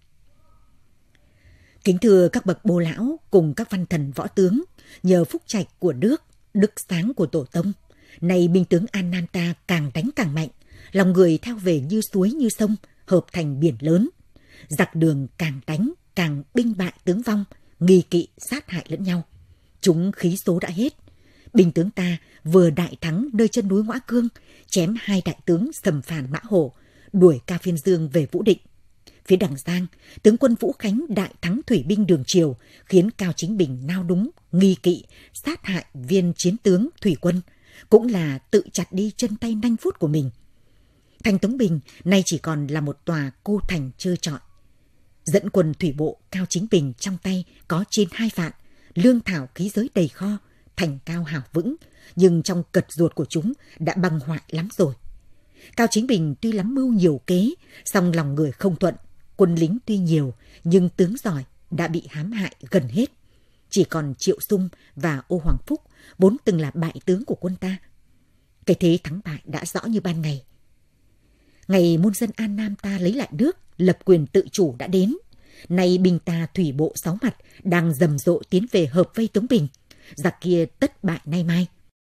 Kính thưa các bậc bô lão cùng các văn thần võ tướng, nhờ phúc trạch của nước, đức sáng của tổ tông, nay binh tướng An Nam ta càng đánh càng mạnh, lòng người theo về như suối như sông, hợp thành biển lớn. Giặc Đường càng đánh càng binh bại tướng vong, nghi kỵ sát hại lẫn nhau. Chúng khí số đã hết. Binh tướng ta vừa đại thắng nơi chân núi Ngõa Cương, chém 2 đại tướng Sầm Phàn, Mã Hổ, đuổi Cao Phiên Dương về Vũ Định. Phía Đằng Giang, tướng quân Vũ Khánh đại thắng thủy binh Đường Triều, khiến Cao Chính Bình nao núng, nghi kỵ, sát hại viên chiến tướng thủy quân, cũng là tự chặt đi chân tay nanh vuốt của mình. Thành Tống Bình nay chỉ còn là một tòa cô thành trơ trọi. Dẫn quân thủy bộ Cao Chính Bình trong tay có trên 2 vạn, lương thảo khí giới đầy kho, thành cao hào vững, nhưng trong cật ruột của chúng đã băng hoại lắm rồi. Cao Chính Bình tuy lắm mưu nhiều kế, song lòng người không thuận, quân lính tuy nhiều nhưng tướng giỏi đã bị hãm hại gần hết. Chỉ còn Triệu Sung và Ô Hoàng Phúc vốn từng là bại tướng của quân ta. Cái thế thắng bại đã rõ như ban ngày. Ngày muôn dân An Nam ta lấy lại nước, lập quyền tự chủ đã đến. Nay binh ta thủy bộ 6 mặt đang rầm rộ tiến về hợp vây Tống Bình. Giặc kia tất bại nay mai.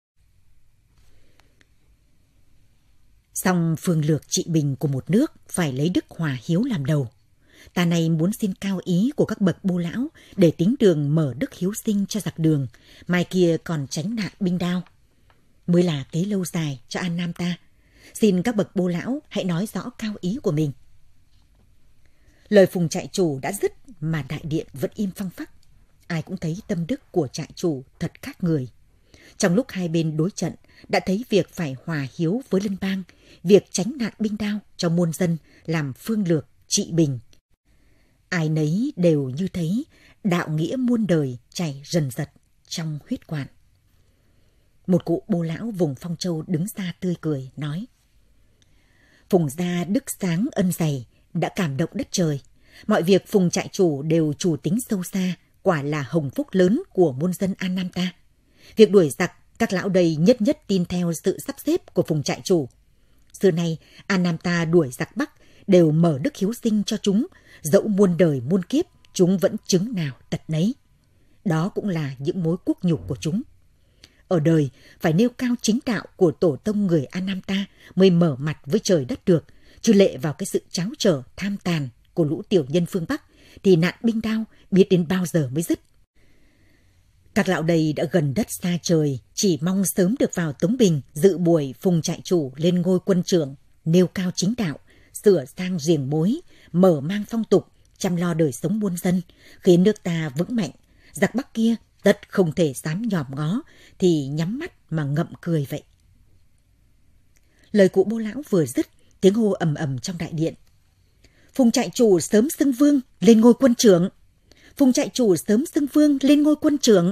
Song phương lược trị bình của một nước phải lấy đức hòa hiếu làm đầu. Ta này muốn xin cao ý của các bậc bô lão để tính đường mở đức hiếu sinh cho giặc Đường, mai kia còn tránh nạn binh đao, mới là kế lâu dài cho An Nam ta. Xin các bậc bô lão hãy nói rõ cao ý của mình. Lời Phùng trại chủ đã dứt mà đại điện vẫn im phăng phắc. Ai cũng thấy tâm đức của trại chủ thật khác người. Trong lúc hai bên đối trận, đã thấy việc phải hòa hiếu với Lân Bang, việc tránh nạn binh đao cho muôn dân làm phương lược trị bình. Ai nấy đều như thấy đạo nghĩa muôn đời chảy rần rật trong huyết quản. Một cụ bô lão vùng Phong Châu đứng ra tươi cười, nói: Phùng gia đức sáng ân dày, đã cảm động đất trời. Mọi việc Phùng trại chủ đều chủ tính sâu xa, quả là hồng phúc lớn của muôn dân An Nam ta. Việc đuổi giặc, các lão đây nhất nhất tin theo sự sắp xếp của Phùng trại chủ. Xưa nay, An Nam ta đuổi giặc Bắc đều mở đức hiếu sinh cho chúng, dẫu muôn đời muôn kiếp, chúng vẫn chứng nào tật nấy. Đó cũng là những mối quốc nhục của chúng. Ở đời, phải nêu cao chính đạo của tổ tông người An Nam ta mới mở mặt với trời đất được, chứ lệ vào cái sự tráo trở, tham tàn của lũ tiểu nhân phương Bắc, thì nạn binh đao biết đến bao giờ mới dứt. Các lão đây đã gần đất xa trời, chỉ mong sớm được vào Tống Bình dự buổi Phùng trại chủ lên ngôi quân trưởng, nêu cao chính đạo, sửa sang riềng mối, mở mang phong tục, chăm lo đời sống muôn dân, khiến nước ta vững mạnh. Giặc Bắc kia tất không thể dám nhòm ngó, thì nhắm mắt mà ngậm cười vậy. Lời cụ bô lão vừa dứt, tiếng hô ầm ầm trong đại điện. Phùng trại chủ sớm xưng vương lên ngôi quân trưởng. Phùng trại chủ sớm xưng vương lên ngôi quân trưởng.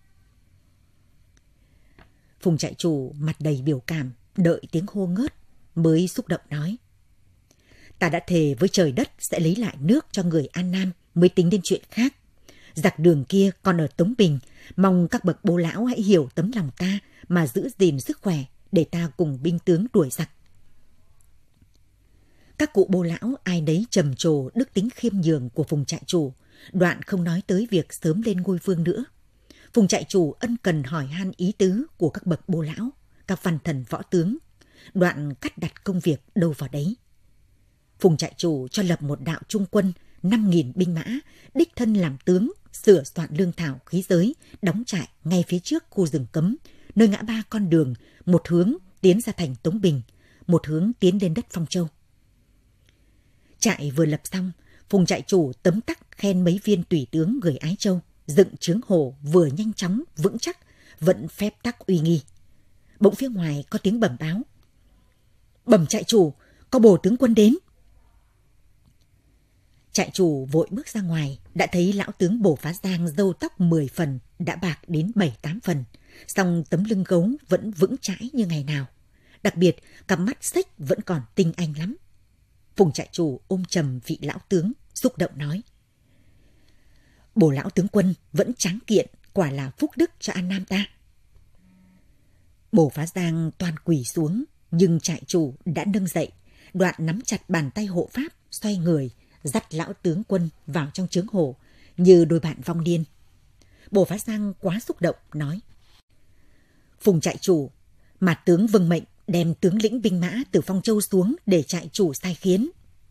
Phùng trại chủ mặt đầy biểu cảm, đợi tiếng hô ngớt mới xúc động nói: Ta đã thề với trời đất sẽ lấy lại nước cho người An Nam, mới tính đến chuyện khác. Giặc Đường kia còn ở Tống Bình, mong các bậc bô lão hãy hiểu tấm lòng ta mà giữ gìn sức khỏe, để ta cùng binh tướng đuổi giặc. Các cụ bô lão ai nấy trầm trồ đức tính khiêm nhường của Phùng trại chủ, đoạn không nói tới việc sớm lên ngôi vương nữa. Phùng trại chủ ân cần hỏi han ý tứ của các bậc bô lão, các văn thần võ tướng, đoạn cắt đặt công việc đâu vào đấy. Phùng trại chủ cho lập một đạo trung quân 5.000 binh mã, đích thân làm tướng, sửa soạn lương thảo khí giới, đóng trại ngay phía trước khu rừng cấm, nơi ngã ba con đường, một hướng tiến ra thành Tống Bình, một hướng tiến lên đất Phong Châu. Trại vừa lập xong, Phùng trại chủ tấm tắc khen mấy viên tùy tướng người Ái Châu, dựng trướng hổ vừa nhanh chóng, vững chắc, vẫn phép tắc uy nghi. Bỗng phía ngoài có tiếng bẩm báo: Bẩm trại chủ, có bổ tướng quân đến. Trại chủ vội bước ra ngoài, đã thấy lão tướng Bổ Phá Giang râu tóc 10 phần, đã bạc đến 7-8 phần, song tấm lưng gấu vẫn vững chãi như ngày nào. Đặc biệt, cặp mắt xếch vẫn còn tinh anh lắm. Phùng trại chủ ôm trầm vị lão tướng, xúc động nói: Bổ lão tướng quân vẫn tráng kiện, quả là phúc đức cho An Nam ta. Bổ Phá Giang toan quỳ xuống, nhưng trại chủ đã nâng dậy, đoạn nắm chặt bàn tay hộ pháp, xoay người, dắt lão tướng quân vào trong trướng hổ, như đôi bạn vong niên. Bổ Phá Giang quá xúc động, nói: Phùng trại chủ, mà tướng vâng mệnh đem tướng lĩnh binh mã từ Phong Châu xuống để trại chủ sai khiến.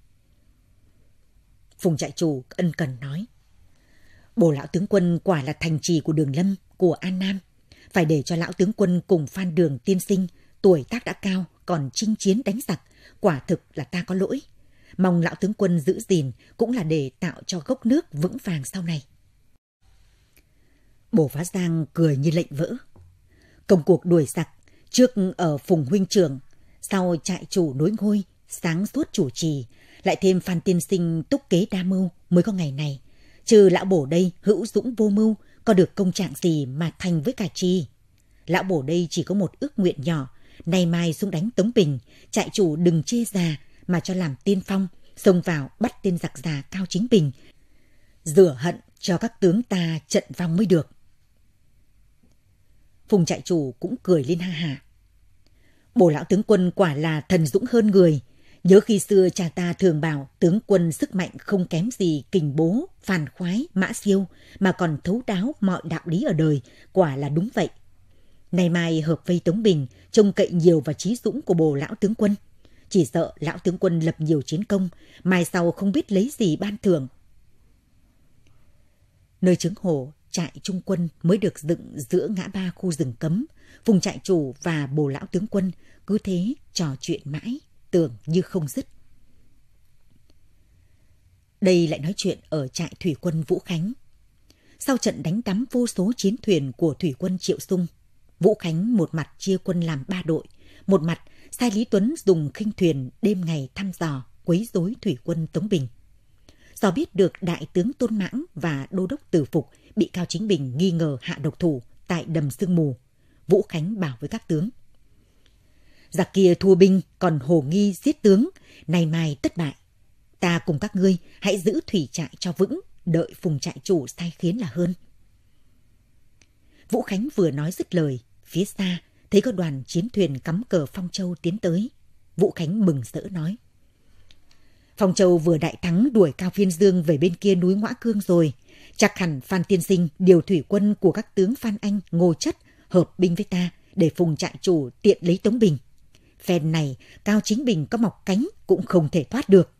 Phùng trại chủ ân cần nói: Bổ lão tướng quân quả là thành trì của Đường Lâm, của An Nam. Phải để cho lão tướng quân cùng Phan Đường tiên sinh, tuổi tác đã cao, còn chinh chiến đánh giặc, quả thực là ta có lỗi. Mong lão tướng quân giữ gìn cũng là để tạo cho gốc nước vững vàng sau này. Bổ Phá Giang cười như lệnh vỡ. Công cuộc đuổi giặc, trước ở Phùng huynh trưởng, sau trại chủ nối ngôi, sáng suốt chủ trì, lại thêm Phan tiên sinh túc kế đa mưu mới có ngày này. Trừ lão Bổ đây hữu dũng vô mưu, có được công trạng gì mà thành với cả chi. Lão Bổ đây chỉ có một ước nguyện nhỏ, nay mai xuống đánh Tống Bình, trại chủ đừng chê già mà cho làm tiên phong, xông vào bắt tên giặc già Cao Chính Bình, rửa hận cho các tướng ta trận vong mới được. Phùng trại chủ cũng cười lên ha hả. Bổ lão tướng quân quả là thần dũng hơn người. Nhớ khi xưa cha ta thường bảo tướng quân sức mạnh không kém gì Kình Bố, Phàn Khoái, Mã Siêu, mà còn thấu đáo mọi đạo lý ở đời, quả là đúng vậy. Nay mai hợp vây Tống Bình, trông cậy nhiều vào trí dũng của Bổ lão tướng quân. Chỉ sợ lão tướng quân lập nhiều chiến công, mai sau không biết lấy gì ban thưởng. Nơi trướng hổ, trại trung quân mới được dựng giữa ngã ba khu rừng cấm. Phùng trại chủ và Bổ lão tướng quân cứ thế trò chuyện mãi, tưởng như không dứt. Đây lại nói chuyện ở trại thủy quân Vũ Khánh. Sau trận đánh đắm vô số chiến thuyền của thủy quân Triệu Xung, Vũ Khánh một mặt chia quân làm 3 đội, một mặt sai Lý Tuấn dùng khinh thuyền đêm ngày thăm dò, quấy rối thủy quân Tống Bình. Do biết được đại tướng Tôn Mãng và đô đốc Từ Phục bị Cao Chính Bình nghi ngờ hạ độc thủ tại đầm Sương Mù, Vũ Khánh bảo với các tướng: giặc kia thua binh còn hồ nghi giết tướng, nay mai tất bại. Ta cùng các ngươi hãy giữ thủy trại cho vững, đợi Phùng trại chủ sai khiến là hơn. Vũ Khánh vừa nói dứt lời, phía xa thấy có đoàn chiến thuyền cắm cờ Phong Châu tiến tới. Vũ Khánh mừng rỡ nói: Phong Châu vừa đại thắng đuổi Cao Phiên Dương về bên kia núi Ngoã Cương rồi. Chắc hẳn Phan tiên sinh điều thủy quân của các tướng Phan Anh, Ngô Chất hợp binh với ta để Phùng trại chủ tiện lấy Tống Bình. Phen này Cao Chính Bình có mọc cánh cũng không thể thoát được.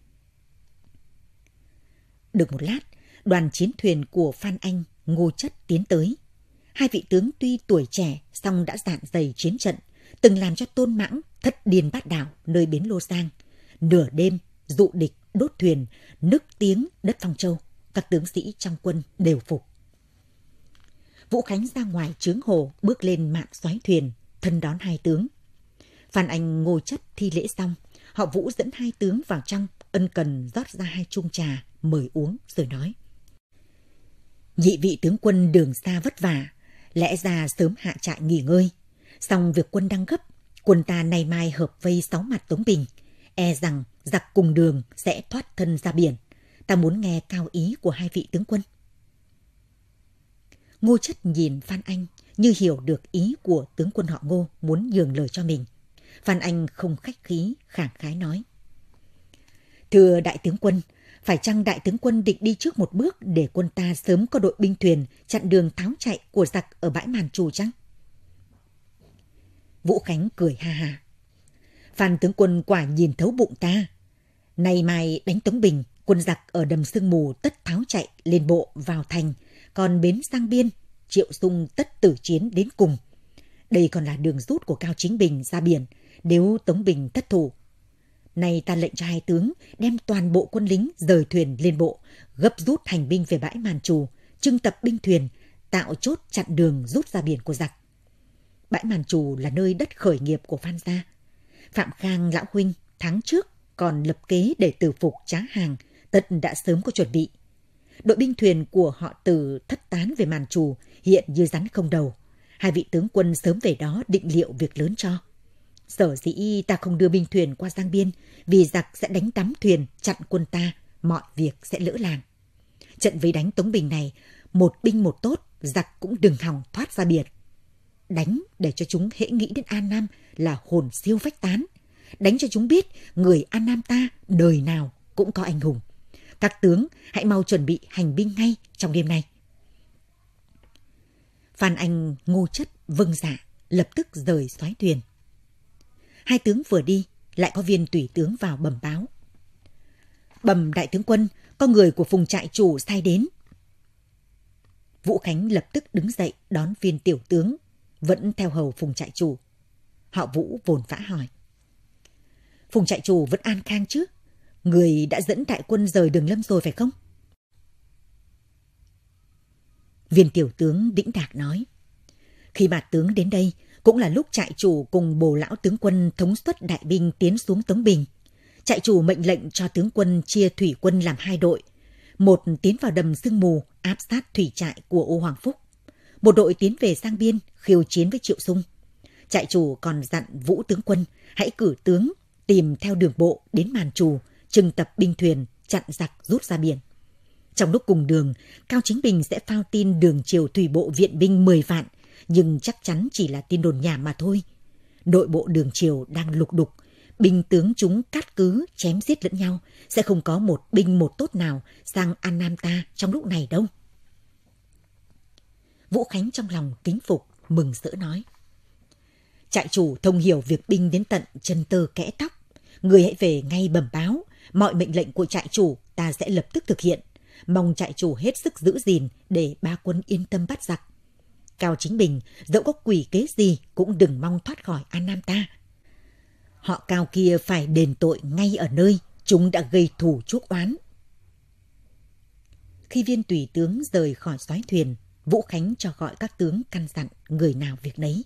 Được một lát, đoàn chiến thuyền của Phan Anh, Ngô Chất tiến tới. Hai vị tướng tuy tuổi trẻ song đã dạn dày chiến trận, từng làm cho Tôn Mãng thất điên bát đảo nơi bến Lô Giang. Nửa đêm dụ địch đốt thuyền, nức tiếng đất Phong Châu, các tướng sĩ trong quân đều phục. Vũ Khánh ra ngoài chướng hồ, bước lên mạn xoáy thuyền, thân đón hai tướng. Phan Anh, Ngô Chất thi lễ xong, họ Vũ dẫn hai tướng vào trong, ân cần rót ra 2 chung trà, mời uống rồi nói: nhị vị tướng quân đường xa vất vả, lẽ ra sớm hạ trại nghỉ ngơi. Song việc quân đang gấp, quân ta nay mai hợp vây 6 mặt Tống Bình, e rằng giặc cùng đường sẽ thoát thân ra biển. Ta muốn nghe cao ý của hai vị tướng quân. Ngô Chất nhìn Phan Anh như hiểu được ý của tướng quân họ Ngô muốn nhường lời cho mình. Phan Anh không khách khí, khẳng khái nói: thưa đại tướng quân, phải chăng đại tướng quân định đi trước một bước để quân ta sớm có đội binh thuyền chặn đường tháo chạy của giặc ở bãi Màn Trù chăng? Vũ Khánh cười ha ha: Phan tướng quân quả nhìn thấu bụng ta. Nay mai đánh Tống Bình, quân giặc ở đầm Sương Mù tất tháo chạy lên bộ vào thành, còn bến Giang Biên, Triệu Xung tất tử chiến đến cùng. Đây còn là đường rút của Cao Chính Bình ra biển nếu Tống Bình thất thủ. Nay ta lệnh cho hai tướng đem toàn bộ quân lính rời thuyền lên bộ, gấp rút hành binh về bãi Màn Trù, trưng tập binh thuyền, tạo chốt chặn đường rút ra biển của giặc. Bãi Màn Trù là nơi đất khởi nghiệp của Phan gia. Phạm Khang lão huynh tháng trước còn lập kế để Từ Phục trá hàng, tất đã sớm có chuẩn bị. Đội binh thuyền của họ Từ thất tán về Màn Trù, hiện như rắn không đầu. Hai vị tướng quân sớm về đó định liệu việc lớn cho. Sở dĩ ta không đưa binh thuyền qua Giang Biên, vì giặc sẽ đánh đắm thuyền chặn quân ta, mọi việc sẽ lỡ làng. Trận vây đánh Tống Bình này, một binh một tốt, giặc cũng đừng hòng thoát ra biển. Đánh để cho chúng hễ nghĩ đến An Nam là hồn siêu phách tán. Đánh cho chúng biết người An Nam ta đời nào cũng có anh hùng. Các tướng hãy mau chuẩn bị hành binh ngay trong đêm nay. Phan Anh, Ngô Chất vâng dạ, lập tức rời xoáy thuyền. Hai tướng vừa đi, lại có viên tùy tướng vào bẩm báo: bẩm đại tướng quân, có người của Phùng trại chủ sai đến. Vũ Khánh lập tức đứng dậy đón viên tiểu tướng, vẫn theo hầu Phùng trại chủ. Họ Vũ vồn vã hỏi: Phùng trại chủ vẫn an khang chứ? Người đã dẫn đại quân rời Đường Lâm rồi phải không? Viên tiểu tướng đĩnh đạc nói: khi mà tướng đến đây, cũng là lúc trại chủ cùng Bồ lão tướng quân thống suất đại binh tiến xuống Tống Bình. Trại chủ mệnh lệnh cho tướng quân chia thủy quân làm 2 đội. Một tiến vào đầm Sương Mù áp sát thủy trại của Ô Hoàng Phúc. Một đội tiến về Giang Biên khiêu chiến với Triệu Xung. Trại chủ còn dặn Vũ tướng quân hãy cử tướng tìm theo đường bộ đến Màn Trù, trưng tập binh thuyền chặn giặc rút ra biển. Trong lúc cùng đường, Cao Chính Bình sẽ phao tin đường triều thủy bộ viện binh 10 vạn, nhưng chắc chắn chỉ là tin đồn nhảm mà thôi. Nội bộ đường triều đang lục đục, binh tướng chúng cát cứ chém giết lẫn nhau, sẽ không có một binh một tốt nào sang An Nam ta trong lúc này đâu. Vũ Khánh trong lòng kính phục, mừng rỡ nói: trại chủ thông hiểu việc binh đến tận chân tơ kẽ tóc. Người hãy về ngay bẩm báo, mọi mệnh lệnh của trại chủ ta sẽ lập tức thực hiện. Mong trại chủ hết sức giữ gìn để ba quân yên tâm bắt giặc. Cao Chính Bình dẫu có quỷ kế gì cũng đừng mong thoát khỏi An Nam ta. Họ Cao kia phải đền tội ngay ở nơi chúng đã gây thù chuốc oán. Khi viên tùy tướng rời khỏi soái thuyền, Vũ Khánh cho gọi các tướng căn dặn người nào việc nấy.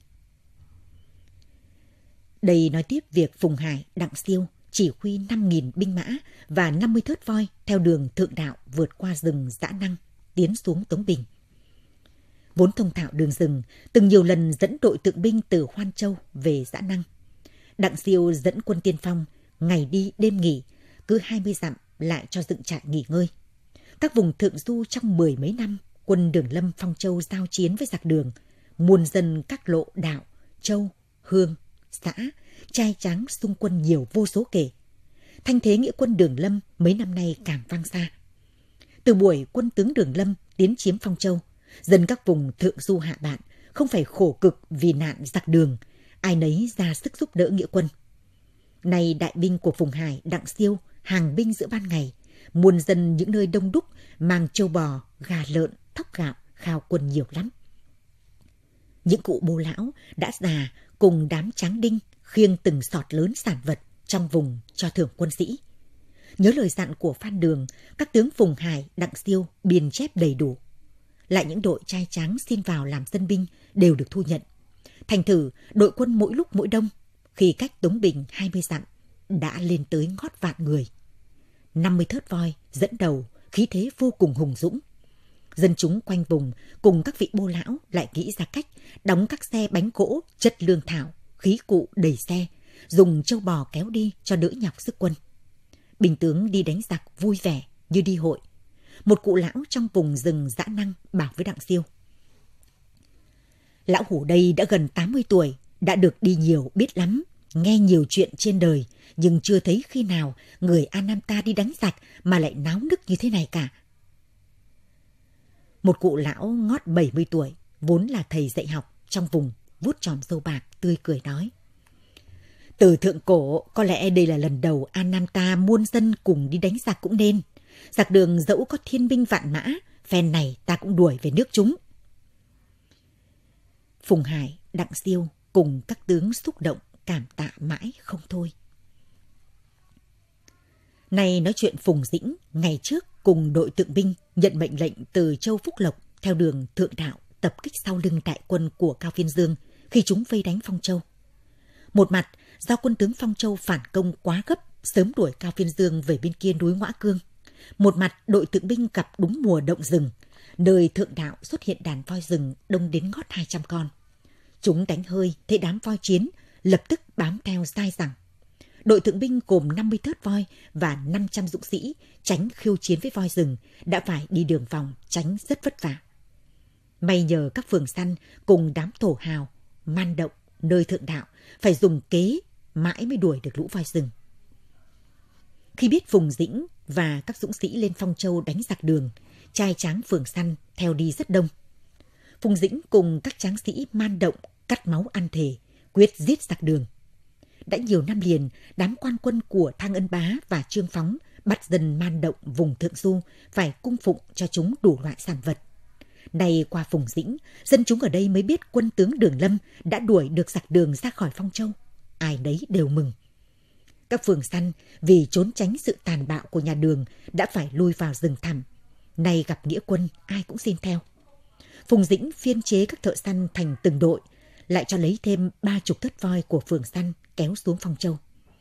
Đây nói tiếp việc Phùng Hải, Đặng Siêu chỉ huy 5.000 binh mã và 50 thớt voi theo đường thượng đạo vượt qua rừng Dã Năng, tiến xuống Tống Bình. Vốn thông thạo đường rừng, từng nhiều lần dẫn đội tượng binh từ Hoan Châu về Dã Năng. Đặng Siêu dẫn quân tiên phong, ngày đi đêm nghỉ, cứ 20 dặm lại cho dựng trại nghỉ ngơi. Các vùng thượng du trong 10 mấy năm, quân Đường Lâm Phong Châu giao chiến với giặc Đường, muôn dân các lộ đạo, châu, hương, xã, trai tráng xung quân nhiều vô số kể. Thanh thế nghĩa quân Đường Lâm mấy năm nay càng vang xa. Từ buổi quân tướng Đường Lâm tiến chiếm Phong Châu, dân các vùng thượng du hạ bạn không phải khổ cực vì nạn giặc Đường, ai nấy ra sức giúp đỡ nghĩa quân. Nay đại binh của Phùng Hải, Đặng Siêu hàng binh giữa ban ngày, muôn dân những nơi đông đúc mang trâu bò, gà lợn, thóc gạo khao quân nhiều lắm. Những cụ bố lão đã già cùng đám tráng đinh khiêng từng sọt lớn sản vật trong vùng cho thưởng quân sĩ. Nhớ lời dặn của Phan Đường, các tướng Phùng Hải, Đặng Siêu biên chép đầy đủ. Lại những đội trai tráng xin vào làm dân binh đều được thu nhận. Thành thử đội quân mỗi lúc mỗi đông, khi cách Tống Bình 20 dặm đã lên tới ngót vạn người. 50 thớt voi dẫn đầu, khí thế vô cùng hùng dũng. Dân chúng quanh vùng cùng các vị bô lão lại nghĩ ra cách đóng các xe bánh gỗ chất lương thảo, khí cụ đầy xe, dùng trâu bò kéo đi cho đỡ nhọc sức quân. Binh tướng đi đánh giặc vui vẻ như đi hội. Một cụ lão trong vùng rừng Dã Năng bảo với Đặng Siêu: Lão hủ đây đã gần 80 tuổi, đã được đi nhiều biết lắm, nghe nhiều chuyện trên đời, nhưng chưa thấy khi nào người An Nam ta đi đánh giặc mà lại náo nức như thế này cả. Một cụ lão ngót 70 tuổi, vốn là thầy dạy học trong vùng, vuốt tròm râu bạc, tươi cười nói: Từ thượng cổ, có lẽ đây là lần đầu An Nam ta muôn dân cùng đi đánh giặc cũng nên. Giặc Đường dẫu có thiên binh vạn mã, phen này ta cũng đuổi về nước chúng. Phùng Hải, Đặng Siêu cùng các tướng xúc động cảm tạ mãi không thôi. Này nói chuyện Phùng Dĩnh ngày trước cùng đội tượng binh nhận mệnh lệnh từ Châu Phúc Lộc theo đường thượng đạo tập kích sau lưng đại quân của Cao Phiên Dương khi chúng vây đánh Phong Châu. Một mặt do quân tướng Phong Châu phản công quá gấp, sớm đuổi Cao Phiên Dương về bên kia núi Ngoã Cương. Một mặt đội tượng binh gặp đúng mùa động rừng, nơi thượng đạo xuất hiện đàn voi rừng đông đến ngót 200 con. Chúng đánh hơi thấy đám voi chiến, lập tức bám theo dai dẳng. Đội tượng binh gồm 50 thớt voi và 500 dũng sĩ tránh khiêu chiến với voi rừng đã phải đi đường vòng tránh rất vất vả. May nhờ các phường săn cùng đám thổ hào, man động nơi thượng đạo phải dùng kế mãi mới đuổi được lũ voi rừng. Khi biết Phùng Dĩnh và các dũng sĩ lên Phong Châu đánh giặc Đường, trai tráng phường săn theo đi rất đông. Phùng Dĩnh cùng các tráng sĩ man động cắt máu ăn thề, quyết giết giặc Đường. Đã nhiều năm liền, đám quan quân của Thang Ân Bá và Trương Phóng bắt dân man động vùng thượng du phải cung phụng cho chúng đủ loại sản vật. Nay qua Phùng Dĩnh, dân chúng ở đây mới biết quân tướng Đường Lâm đã đuổi được giặc Đường ra khỏi Phong Châu. Ai nấy đều mừng. Các phường săn vì trốn tránh sự tàn bạo của nhà Đường đã phải lui vào rừng thẳm. Nay gặp nghĩa quân, ai cũng xin theo. Phùng Dĩnh phiên chế các thợ săn thành từng đội, lại cho lấy thêm 30 thớt voi của phường săn kéo xuống Phong Châu.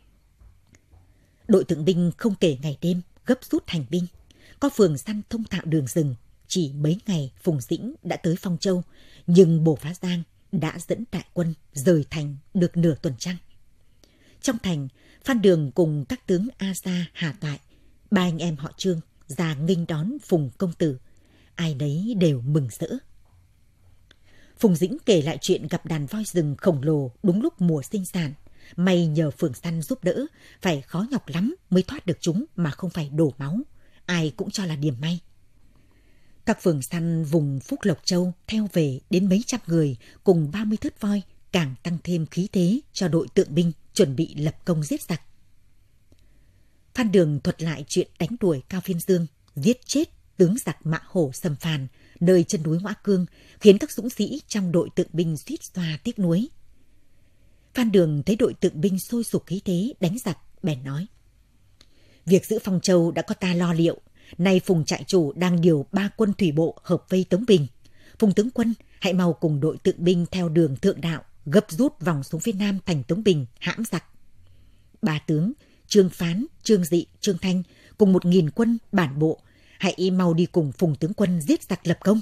Đội tượng binh không kể ngày đêm gấp rút hành binh. Có phường săn thông thạo đường rừng, chỉ mấy ngày Phùng Dĩnh đã tới Phong Châu, nhưng Bồ Phá Giang đã dẫn đại quân rời thành được nửa tuần trăng. Trong thành, Phan Đường cùng các tướng A Gia, Hà Toại, ba anh em họ Trương ra nghênh đón Phùng công tử, ai nấy đều mừng rỡ. Phùng Dĩnh kể lại chuyện gặp đàn voi rừng khổng lồ đúng lúc mùa sinh sản, may nhờ phường săn giúp đỡ, phải khó nhọc lắm mới thoát được chúng mà không phải đổ máu, ai cũng cho là điểm may. Các phường săn vùng Phúc Lộc Châu theo về đến mấy trăm người cùng 30 thớt voi, càng tăng thêm khí thế cho đội tượng binh chuẩn bị lập công giết giặc. Phan Đường thuật lại chuyện đánh đuổi Cao Phiên Dương, giết chết tướng giặc Mã Hổ Sầm Phàn nơi chân núi Ngoã Cương, khiến các dũng sĩ trong đội tượng binh suýt xoa tiếc nuối. Phan Đường thấy đội tượng binh sôi sục khí thế đánh giặc, bèn nói: Việc giữ Phong Châu đã có ta lo liệu, Nay Phùng trại chủ đang điều 3 quân thủy bộ hợp vây Tống Bình. Phùng tướng quân, hãy mau cùng đội tượng binh theo đường thượng đạo, gấp rút vòng xuống phía nam thành Tống Bình, hãm giặc. 3 tướng, Trương Phán, Trương Dị, Trương Thanh, cùng 1.000 quân bản bộ, hãy mau đi cùng Phùng tướng quân giết giặc lập công.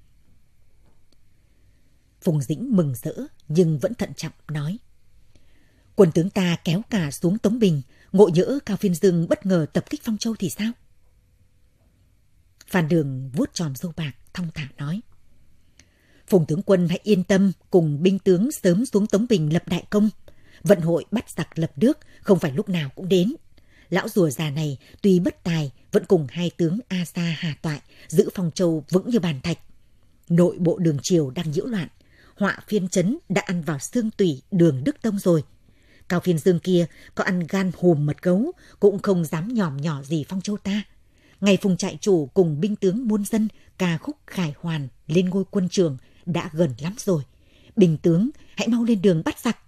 Phùng Dĩnh mừng rỡ nhưng vẫn thận trọng nói: Quân tướng ta kéo cả xuống Tống Bình, ngộ nhỡ Cao Phiên Dương bất ngờ tập kích Phong Châu thì sao? Phan Đường vuốt tròm râu bạc thong thả nói: Phùng tướng quân hãy yên tâm, cùng binh tướng sớm xuống Tống Bình lập đại công. Vận hội bắt giặc lập nước không phải lúc nào cũng đến. Lão rùa già này tuy bất tài, vẫn cùng 2 tướng A Sa Hà Toại giữ Phong Châu vững như bàn thạch. Nội bộ Đường Triều đang nhiễu loạn, họa phiên trấn đã ăn vào xương tủy Đường Đức Tông rồi. Cao Phiên Dương kia có ăn gan hùm mật gấu cũng không dám nhòm nhỏ gì Phong Châu ta. Ngày Phùng trại chủ cùng binh tướng muôn dân ca khúc khải hoàn lên ngôi quân trường đã gần lắm rồi. Bình tướng hãy mau lên đường bắt giặc.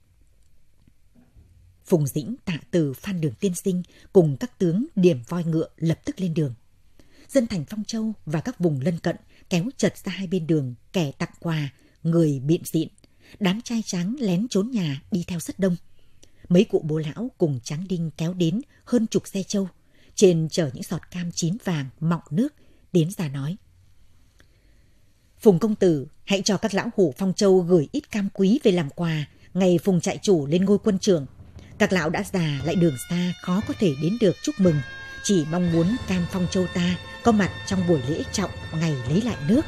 Phùng Dĩnh tạ từ Phan Đường tiên sinh cùng các tướng điểm voi ngựa lập tức lên đường. Dân thành Phong Châu và các vùng lân cận kéo chật ra hai bên đường, kẻ tặng quà, người bịn xịn. Đám trai tráng lén trốn nhà đi theo rất đông. Mấy cụ bố lão cùng Tráng Đinh kéo đến hơn chục xe trâu, trên chở những giọt cam chín vàng mọng nước, đến ra nói: Phùng công tử, hãy cho các lão hủ Phong Châu gửi ít cam quý về làm quà ngày Phùng trại chủ lên ngôi quân trưởng. Các lão đã già lại đường xa, khó có thể đến được chúc mừng, chỉ mong muốn cam Phong Châu ta có mặt trong buổi lễ trọng ngày lấy lại nước.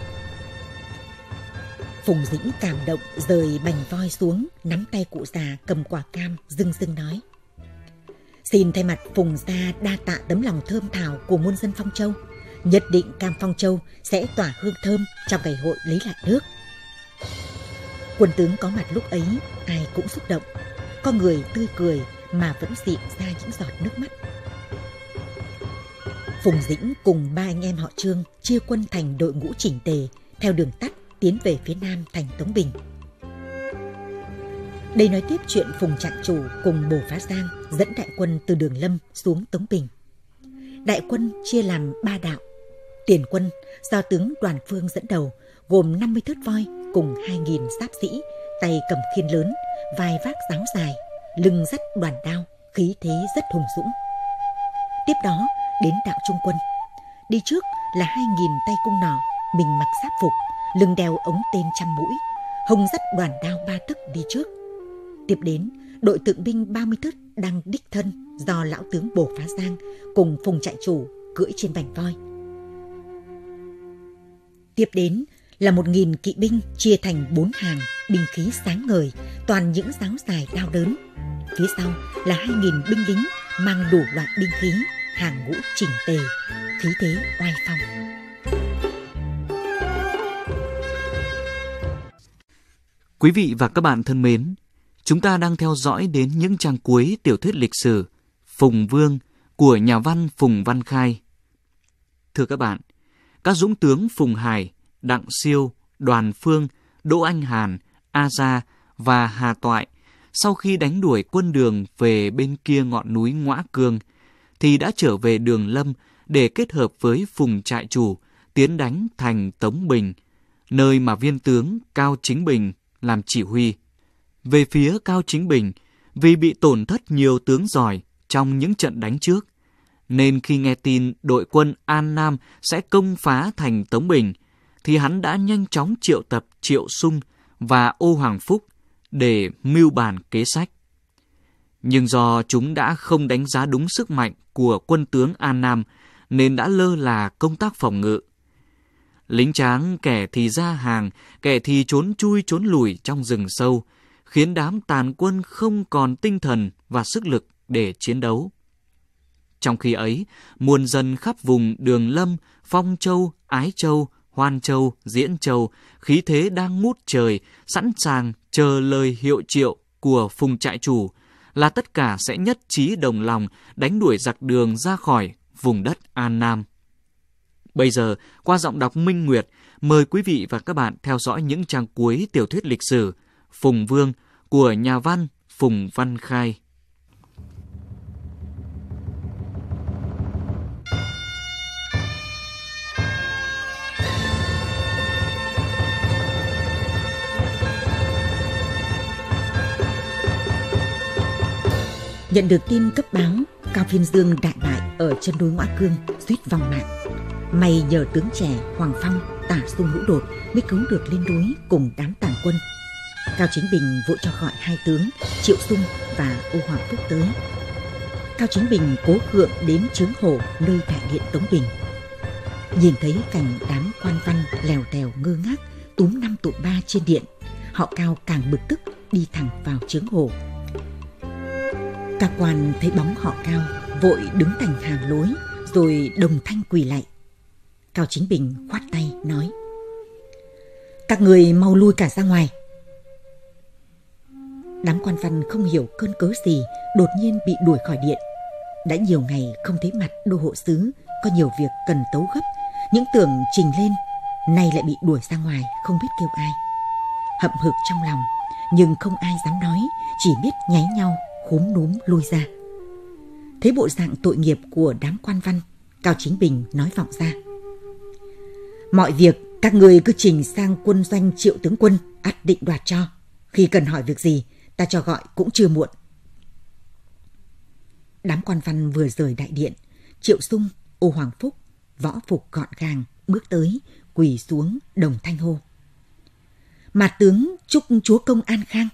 Phùng Dĩnh cảm động rời bành voi xuống, nắm tay cụ già cầm quả cam, rưng rưng nói: Xin thay mặt Phùng gia đa tạ tấm lòng thơm thảo của muôn dân Phong Châu. Nhất định cam Phong Châu sẽ tỏa hương thơm trong ngày hội lấy lại nước. Quân tướng có mặt lúc ấy ai cũng xúc động, có người tươi cười mà vẫn dịn ra những giọt nước mắt. Phùng Dĩnh cùng 3 anh em họ Trương chia quân thành đội ngũ chỉnh tề theo đường tắt tiến về phía nam thành Tống Bình. Đây nói tiếp chuyện Phùng trại chủ cùng Bồ Phá Giang dẫn đại quân từ Đường Lâm xuống Tống Bình. Đại quân chia làm 3 đạo. Tiền quân do tướng Đoàn Phương dẫn đầu, gồm 50 thớt voi cùng 2.000 giáp sĩ, tay cầm khiên lớn, vai vác giáo dài, lưng dắt đoàn đao, khí thế rất hùng dũng. Tiếp đó đến đạo trung quân. Đi trước là 2.000 tay cung nỏ, mình mặc giáp phục, lưng đeo ống tên 100 mũi, hông dắt đoàn đao 3 tấc đi trước. Tiếp đến đội tượng binh 30 thớt đang đích thân do lão tướng Bồ Phá Giang cùng Phùng trại chủ cưỡi trên bành voi. Tiếp đến là 1.000 kỵ binh chia thành 4 hàng, binh khí sáng ngời, toàn những giáo dài đao đớn. Phía sau là 2.000 binh lính mang đủ loại binh khí, hàng ngũ chỉnh tề, khí thế oai phong. Quý vị và các bạn thân mến, chúng ta đang theo dõi đến những trang cuối tiểu thuyết lịch sử Phùng Vương của nhà văn Phùng Văn Khai. Thưa các bạn, các dũng tướng Phùng Hải, Đặng Siêu, Đoàn Phương, Đỗ Anh Hàn, A Gia và Hà Toại sau khi đánh đuổi quân Đường về bên kia ngọn núi Ngõa Cương thì đã trở về Đường Lâm để kết hợp với Phùng trại chủ tiến đánh thành Tống Bình, nơi mà viên tướng Cao Chính Bình làm chỉ huy. Về phía Cao Chính Bình, vì bị tổn thất nhiều tướng giỏi trong những trận đánh trước, nên khi nghe tin đội quân An Nam sẽ công phá thành Tống Bình, thì hắn đã nhanh chóng triệu tập Triệu Sung và Ô Hoàng Phúc để mưu bàn kế sách. Nhưng do chúng đã không đánh giá đúng sức mạnh của quân tướng An Nam, nên đã lơ là công tác phòng ngự. Lính tráng kẻ thì ra hàng, kẻ thì trốn chui trốn lùi trong rừng sâu, khiến đám tàn quân không còn tinh thần và sức lực để chiến đấu. Trong khi ấy, muôn dân khắp vùng Đường Lâm, Phong Châu, Ái Châu, Hoan Châu, Diễn Châu, khí thế đang ngút trời, sẵn sàng chờ lời hiệu triệu của Phùng trại chủ là tất cả sẽ nhất trí đồng lòng đánh đuổi giặc Đường ra khỏi vùng đất An Nam. Bây giờ, qua giọng đọc Minh Nguyệt, mời quý vị và các bạn theo dõi những trang cuối tiểu thuyết lịch sử Phùng Vương của nhà văn Phùng Văn Khai. Nhận được tin cấp báo Cao Phiên Dương đại bại ở chân núi Ngõa Cương, suýt vong mạng. May nhờ tướng trẻ Hoàng Phong, Tả Sung Hữu Đột mới cứu được lên núi cùng đám tàn quân. Cao Chính Bình vội cho gọi hai tướng Triệu Sung và Ô Hoàng Phúc tới. Cao Chính Bình cố khượng đến Chướng Hồ, nơi đại điện Tống Bình. Nhìn thấy cảnh đám quan văn lèo tèo ngơ ngác túm 5 tụm 3 trên điện, họ Cao càng bực tức đi thẳng vào Chướng Hồ. Các quan thấy bóng họ Cao vội đứng thành hàng lối rồi đồng thanh quỳ lạy. Cao Chính Bình khoát tay nói: "Các người mau lui cả ra ngoài." Đám quan văn không hiểu cơn cớ gì đột nhiên bị đuổi khỏi điện. Đã nhiều ngày không thấy mặt đô hộ sứ, có nhiều việc cần tấu gấp, những tưởng trình lên, nay lại bị đuổi ra ngoài không biết kêu ai. Hậm hực trong lòng, nhưng không ai dám nói, chỉ biết nháy nhau khúm núm lui ra. Thấy bộ dạng tội nghiệp của đám quan văn, Cao Chính Bình nói vọng ra: "Mọi việc các người cứ trình sang quân doanh Triệu tướng quân, ắt định đoạt cho. Khi cần hỏi việc gì, ta cho gọi cũng chưa muộn." Đám quan văn vừa rời đại điện, Triệu Sung, Ô Hoàng Phúc, võ phục gọn gàng bước tới, quỳ xuống đồng thanh hô: "Mạt tướng chúc chúa công an khang."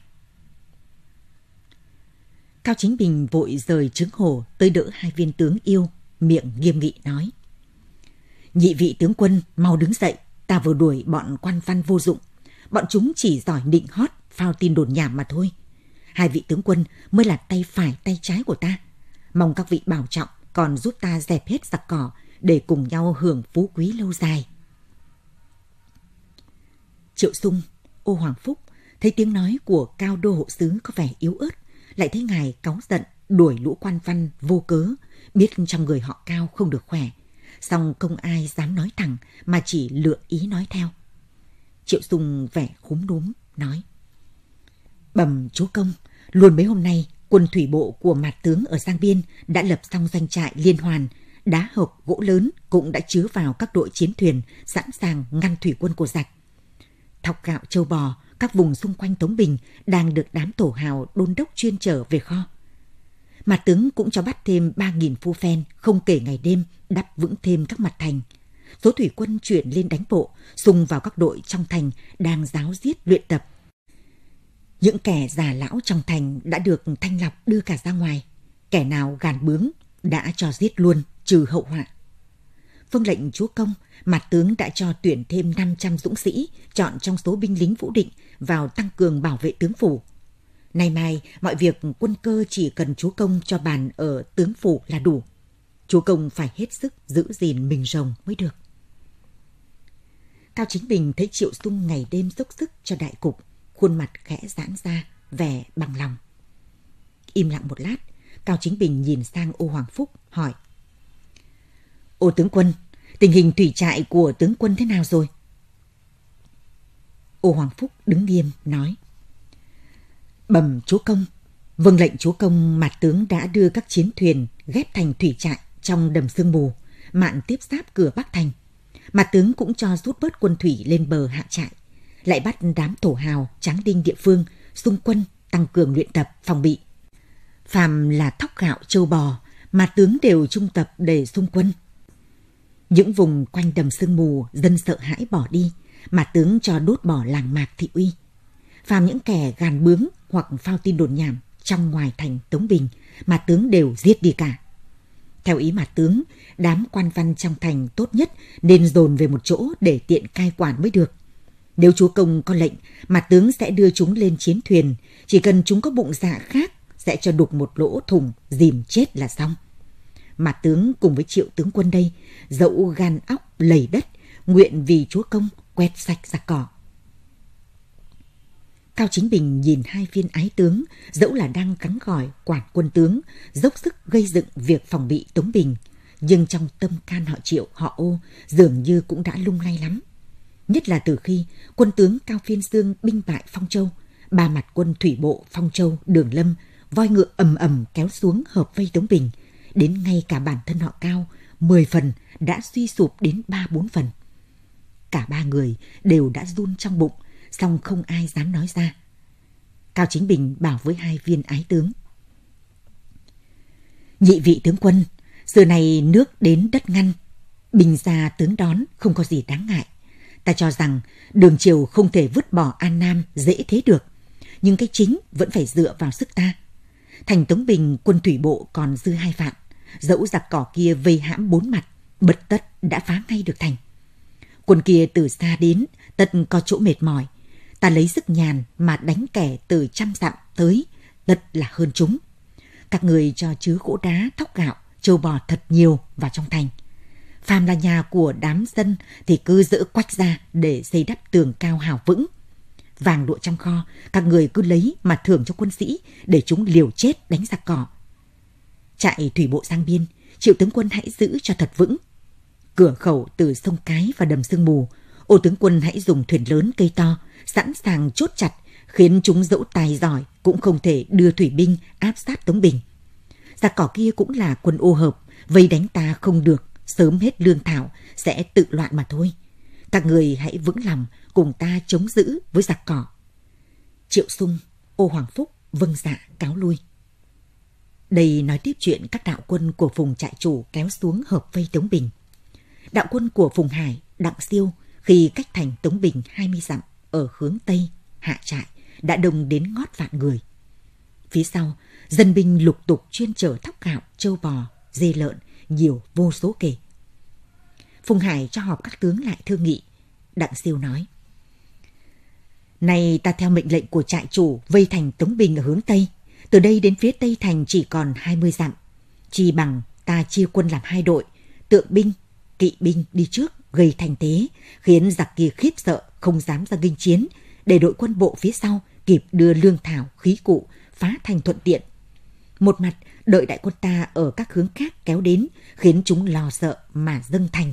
Cao Chính Bình vội rời Chướng Hồ tới đỡ hai viên tướng yêu, miệng nghiêm nghị nói: "Nhị vị tướng quân mau đứng dậy, ta vừa đuổi bọn quan văn vô dụng, bọn chúng chỉ giỏi nịnh hót, phao tin đồn nhảm mà thôi. Hai vị tướng quân mới là tay phải tay trái của ta, mong các vị bảo trọng, còn giúp ta dẹp hết giặc cỏ để cùng nhau hưởng phú quý lâu dài." Triệu Sung, Ô Hoàng Phúc thấy tiếng nói của Cao đô hộ sứ có vẻ yếu ớt, lại thấy ngài cáu giận đuổi lũ quan văn vô cớ, biết trong người họ Cao không được khỏe, song không ai dám nói thẳng mà chỉ lựa ý nói theo. Triệu Sung vẻ khúm núm nói: "Bẩm chúa công, luôn mấy hôm nay quân thủy bộ của Mạt tướng ở Giang Biên đã lập xong doanh trại liên hoàn, đá hộc gỗ lớn cũng đã chứa vào các đội chiến thuyền sẵn sàng ngăn thủy quân của giặc. Thóc gạo trâu bò các vùng xung quanh Tống Bình đang được đám thổ hào đôn đốc chuyên trở về kho. Mạt tướng cũng cho bắt thêm 3.000 phu phen, không kể ngày đêm, đắp vững thêm các mặt thành. Số thủy quân chuyển lên đánh bộ, xung vào các đội trong thành đang giáo giết luyện tập. Những kẻ già lão trong thành đã được thanh lọc đưa cả ra ngoài. Kẻ nào gàn bướng đã cho giết luôn, trừ hậu họa. Vâng lệnh chúa công, Mạt tướng đã cho tuyển thêm 500 dũng sĩ chọn trong số binh lính Vũ Định vào tăng cường bảo vệ tướng phủ. Nay mai, mọi việc quân cơ chỉ cần chúa công cho bàn ở tướng phủ là đủ. Chúa công phải hết sức giữ gìn mình rồng mới được." Cao Chính Bình thấy Triệu Sung ngày đêm dốc sức cho đại cục, khuôn mặt khẽ giãn ra, vẻ bằng lòng. Im lặng một lát, Cao Chính Bình nhìn sang Ô Hoàng Phúc, hỏi: "Ô tướng quân, tình hình thủy trại của tướng quân thế nào rồi?" Ô Hoàng Phúc đứng nghiêm, nói: "Bẩm chúa công, vâng lệnh chúa công, Mạt tướng đã đưa các chiến thuyền ghép thành thủy trại trong đầm sương mù, mạn tiếp giáp cửa Bắc Thành. Mạt tướng cũng cho rút bớt quân thủy lên bờ hạ trại, lại bắt đám thổ hào, tráng đinh địa phương, xung quân tăng cường luyện tập, phòng bị. Phàm là thóc gạo trâu bò, Mạt tướng đều trung tập để xung quân. Những vùng quanh đầm sương mù dân sợ hãi bỏ đi, Mạt tướng cho đốt bỏ làng mạc thị uy. Phàm những kẻ gàn bướng hoặc phao tin đồn nhảm trong ngoài thành Tống Bình, Mạt tướng đều giết đi cả. Theo ý Mạt tướng, đám quan văn trong thành tốt nhất nên dồn về một chỗ để tiện cai quản mới được. Nếu chúa công có lệnh, Mạt tướng sẽ đưa chúng lên chiến thuyền, chỉ cần chúng có bụng dạ khác sẽ cho đục một lỗ thủng dìm chết là xong. Mạt tướng cùng với Triệu tướng quân đây, dẫu gan óc lầy đất, nguyện vì chúa công quét sạch giặc cỏ." Cao Chính Bình nhìn hai viên ái tướng, dẫu là đang gắng gỏi quản quân tướng, dốc sức gây dựng việc phòng bị Tống Bình, nhưng trong tâm can họ Triệu, họ Ô dường như cũng đã lung lay lắm. Nhất là từ khi quân tướng Cao Phiên Dương binh bại Phong Châu, ba mặt quân thủy bộ Phong Châu, Đường Lâm, voi ngựa ầm ầm kéo xuống hợp vây Tống Bình, đến ngay cả bản thân họ Cao 10 phần đã suy sụp đến 3-4 phần. Cả ba người đều đã run trong bụng, song không ai dám nói ra. Cao Chính Bình bảo với hai viên ái tướng: Nhị vị tướng quân, xưa này nước đến đất ngăn, binh ra tướng đón, không có gì đáng ngại. Ta cho rằng Đường triều không thể vứt bỏ An Nam dễ thế được, nhưng cái chính vẫn phải dựa vào sức ta. Thành Tống Bình quân thủy bộ còn dư 2 vạn, dẫu giặc cỏ kia vây hãm 4 mặt, bật tất đã phá ngay được thành. Quân kia từ xa đến, tất có chỗ mệt mỏi. Ta lấy sức nhàn mà đánh kẻ từ 100 dặm tới, tất là hơn chúng. Các người cho chứa gỗ đá, thóc gạo, trâu bò thật nhiều vào trong thành. Phàm là nhà của đám dân thì cứ dỡ quách ra để xây đắp tường cao hào vững. Vàng lụa trong kho, các người cứ lấy mà thưởng cho quân sĩ để chúng liều chết đánh giặc cỏ. Trại thủy bộ sang biên, Triệu tướng quân hãy giữ cho thật vững. Cửa khẩu từ sông Cái và đầm Sương Mù, Ô tướng quân hãy dùng thuyền lớn cây to, sẵn sàng chốt chặt, khiến chúng dẫu tài giỏi cũng không thể đưa thủy binh áp sát Tống Bình. Giặc cỏ kia cũng là quân ô hợp, vây đánh ta không được, sớm hết lương thảo, sẽ tự loạn mà thôi. Các người hãy vững lòng, cùng ta chống giữ với giặc cỏ. Triệu Sung, Ô Hoàng Phúc vâng dạ cáo lui. Đây nói tiếp chuyện các đạo quân của Phùng trại chủ kéo xuống hợp vây Tống Bình. Đạo quân của Phùng Hải, Đặng Siêu khi cách thành Tống Bình 20 dặm ở hướng Tây hạ trại đã đông đến ngót vạn người. Phía sau, dân binh lục tục chuyên chở thóc gạo, trâu bò, dê lợn, nhiều vô số kể. Phùng Hải cho họp các tướng lại thương nghị. Đặng Siêu nói: Này ta theo mệnh lệnh của trại chủ vây thành Tống Bình ở hướng Tây. Từ đây đến phía Tây thành chỉ còn 20 dặm. Chỉ bằng ta chia quân làm 2 đội, tượng binh, kỵ binh đi trước gây thành thế, khiến giặc kia khiếp sợ không dám ra nghênh chiến, để đội quân bộ phía sau kịp đưa lương thảo, khí cụ phá thành thuận tiện. Một mặt đợi đại quân ta ở các hướng khác kéo đến, khiến chúng lo sợ mà dâng thành.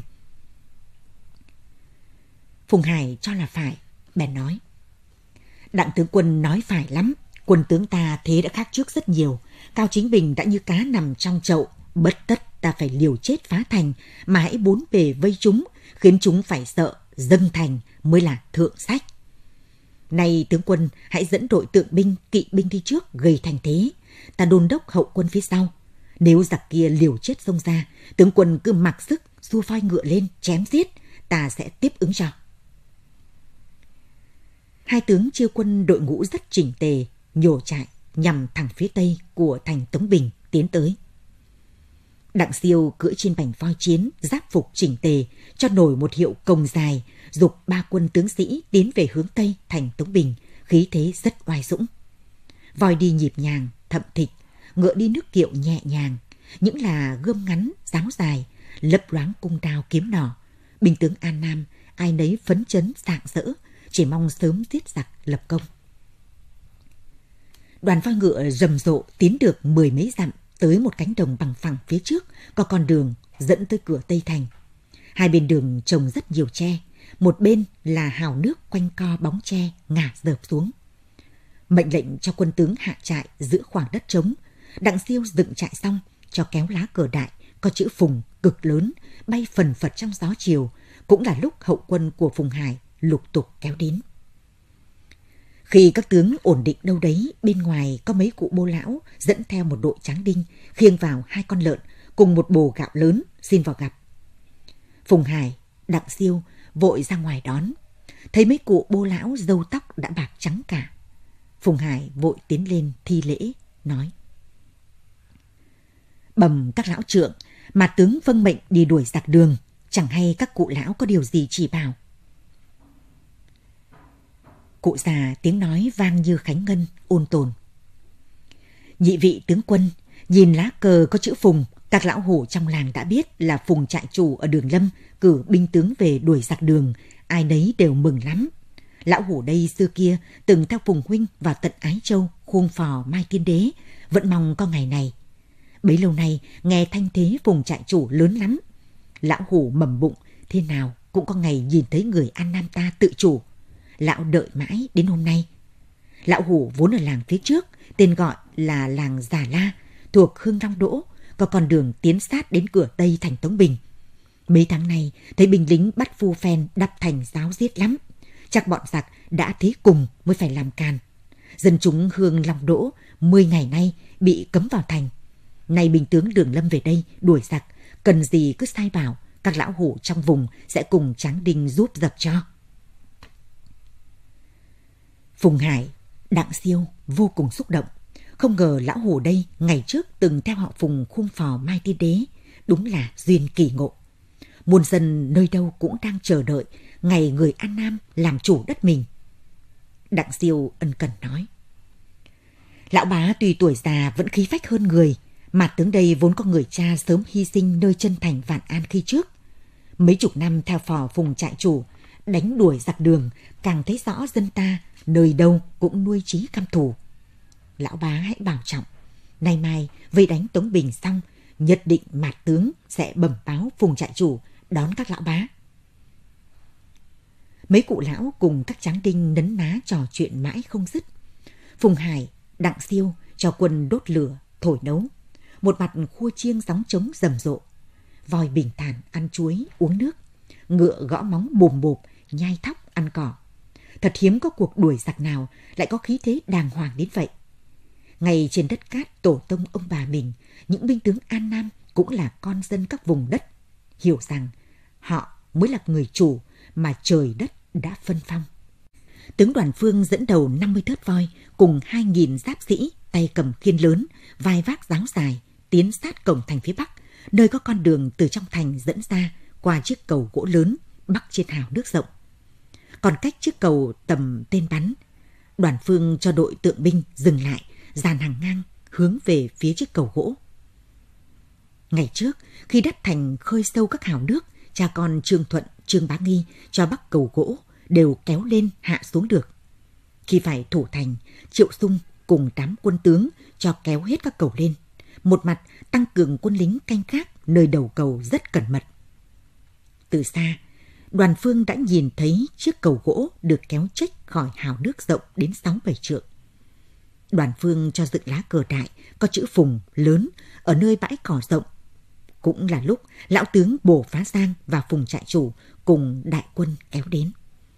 Phùng Hải cho là phải, bèn nói: Đặng tướng quân nói phải lắm, quân tướng ta thế đã khác trước rất nhiều. Cao Chính Bình đã như cá nằm trong chậu, bất tất ta phải liều chết phá thành, mà hãy bốn bề vây chúng, khiến chúng phải sợ, dâng thành mới là thượng sách. Này tướng quân, hãy dẫn đội tượng binh, kỵ binh đi trước gây thành thế, ta đôn đốc hậu quân phía sau. Nếu giặc kia liều chết xông ra, tướng quân cứ mặc sức xua phoi ngựa lên chém giết, ta sẽ tiếp ứng cho. Hai tướng chia quân đội ngũ rất chỉnh tề, nhổ trại nhằm thẳng phía tây của thành Tống Bình tiến tới. Đặng Siêu cưỡi trên bành voi chiến, giáp phục chỉnh tề, cho nổi một hiệu cồng dài, giục 3 quân tướng sĩ tiến về hướng tây thành Tống Bình, khí thế rất oai dũng. Voi đi nhịp nhàng, thậm thịch, ngựa đi nước kiệu nhẹ nhàng, những là gươm ngắn, giáo dài, lấp loáng cung đao kiếm nỏ. Binh tướng An Nam ai nấy phấn chấn rạng rỡ, chỉ mong sớm giết giặc lập công. Đoàn voi ngựa rầm rộ tiến được 10 mấy dặm, tới một cánh đồng bằng phẳng phía trước có con đường dẫn tới cửa Tây thành. Hai bên đường trồng rất nhiều tre, một bên là hào nước quanh co bóng tre ngả dợp xuống. Mệnh lệnh cho quân tướng hạ trại giữa khoảng đất trống. Đặng Siêu dựng trại xong cho kéo lá cờ đại có chữ Phùng cực lớn bay phần phật trong gió chiều, cũng là lúc hậu quân của Phùng Hải lục tục kéo đến. Khi các tướng ổn định đâu đấy, bên ngoài có mấy cụ bô lão dẫn theo một đội tráng đinh khiêng vào 2 con lợn cùng một bồ gạo lớn xin vào gặp. Phùng Hải, Đặng Siêu vội ra ngoài đón, thấy mấy cụ bô lão râu tóc đã bạc trắng cả. Phùng Hải vội tiến lên thi lễ, nói: Bẩm các lão trượng, mà tướng vâng mệnh đi đuổi giặc Đường, chẳng hay các cụ lão có điều gì chỉ bảo. Cụ già tiếng nói vang như khánh ngân, ôn tồn: Nhị vị tướng quân, nhìn lá cờ có chữ Phùng, các lão hổ trong làng đã biết là Phùng trại chủ ở Đường Lâm cử binh tướng về đuổi giặc Đường, ai nấy đều mừng lắm. Lão hổ đây xưa kia từng theo Phùng huynh vào tận Ái Châu, khuông phò Mai Tiên Đế, vẫn mong có ngày này. Bấy lâu nay nghe thanh thế Phùng trại chủ lớn lắm, lão hổ mầm bụng thế nào cũng có ngày nhìn thấy người An Nam ta tự chủ. Lão đợi mãi đến hôm nay. Lão hổ vốn ở làng phía trước, tên gọi là làng Già La, thuộc Hương Long Đỗ, có con đường tiến sát đến cửa Tây thành Tống Bình. Mấy tháng nay thấy binh lính bắt phu phen đắp thành giáo giết lắm, chắc bọn giặc đã thế cùng mới phải làm càn. Dân chúng Hương Long Đỗ 10 ngày nay bị cấm vào thành. Nay binh tướng Đường Lâm về đây đuổi giặc, cần gì cứ sai bảo, các lão hổ trong vùng sẽ cùng Tráng Đinh giúp giặc cho. Phùng Hải, Đặng Siêu vô cùng xúc động. Không ngờ lão hổ đây ngày trước từng theo họ Phùng khung phò Mai Tiên Đế, đúng là duyên kỳ ngộ. Muôn dân nơi đâu cũng đang chờ đợi ngày người An Nam làm chủ đất mình. Đặng Siêu ân cần nói: Lão bá tuy tuổi già vẫn khí phách hơn người, mà tướng đây vốn có người cha sớm hy sinh nơi chân thành Vạn An khi trước. Mấy chục năm theo phò Phùng trại chủ, đánh đuổi giặc Đường, càng thấy rõ dân ta nơi đâu cũng nuôi chí căm thù. Lão bá hãy bảo trọng, nay mai vây đánh Tống Bình xong, nhất định Mạt tướng sẽ bẩm báo Phùng trại chủ đón các lão bá. Mấy cụ lão cùng các Tráng Đinh nấn ná trò chuyện mãi không dứt. Phùng Hải, Đặng Siêu cho quân đốt lửa, thổi nấu. Một mặt khua chiêng gióng trống rầm rộ. Voi bình thản ăn chuối, uống nước. Ngựa gõ móng bùm bộp, nhai thóc, ăn cỏ. Thật hiếm có cuộc đuổi giặc nào lại có khí thế đàng hoàng đến vậy. Ngay trên đất cát tổ tông ông bà mình, những binh tướng An Nam cũng là con dân các vùng đất, hiểu rằng họ mới là người chủ mà trời đất đã phân phong. Tướng Đoàn Phương dẫn đầu 50 thớt voi cùng 2.000 giáp sĩ tay cầm khiên lớn, vai vác giáo dài, tiến sát cổng thành phía Bắc, nơi có con đường từ trong thành dẫn ra qua chiếc cầu gỗ lớn bắc trên hào nước rộng. Còn cách chiếc cầu tầm tên bắn, Đoàn Phương cho đội tượng binh dừng lại, dàn hàng ngang hướng về phía chiếc cầu gỗ. Ngày trước, khi đất thành khơi sâu các hào nước, cha con Trương Thuận, Trương Bá Nghi cho bắc cầu gỗ đều kéo lên hạ xuống được. Khi phải thủ thành, Triệu Sung cùng đám quân tướng cho kéo hết các cầu lên, một mặt tăng cường quân lính canh gác nơi đầu cầu rất cẩn mật. Từ xa, Đoàn Phương đã nhìn thấy chiếc cầu gỗ được kéo chếch khỏi hào nước rộng đến 6-7 trượng. Đoàn Phương cho dựng lá cờ đại có chữ Phùng lớn ở nơi bãi cỏ rộng. Cũng là lúc lão tướng Bồ Phá Giang và Phùng trại chủ cùng đại quân kéo đến.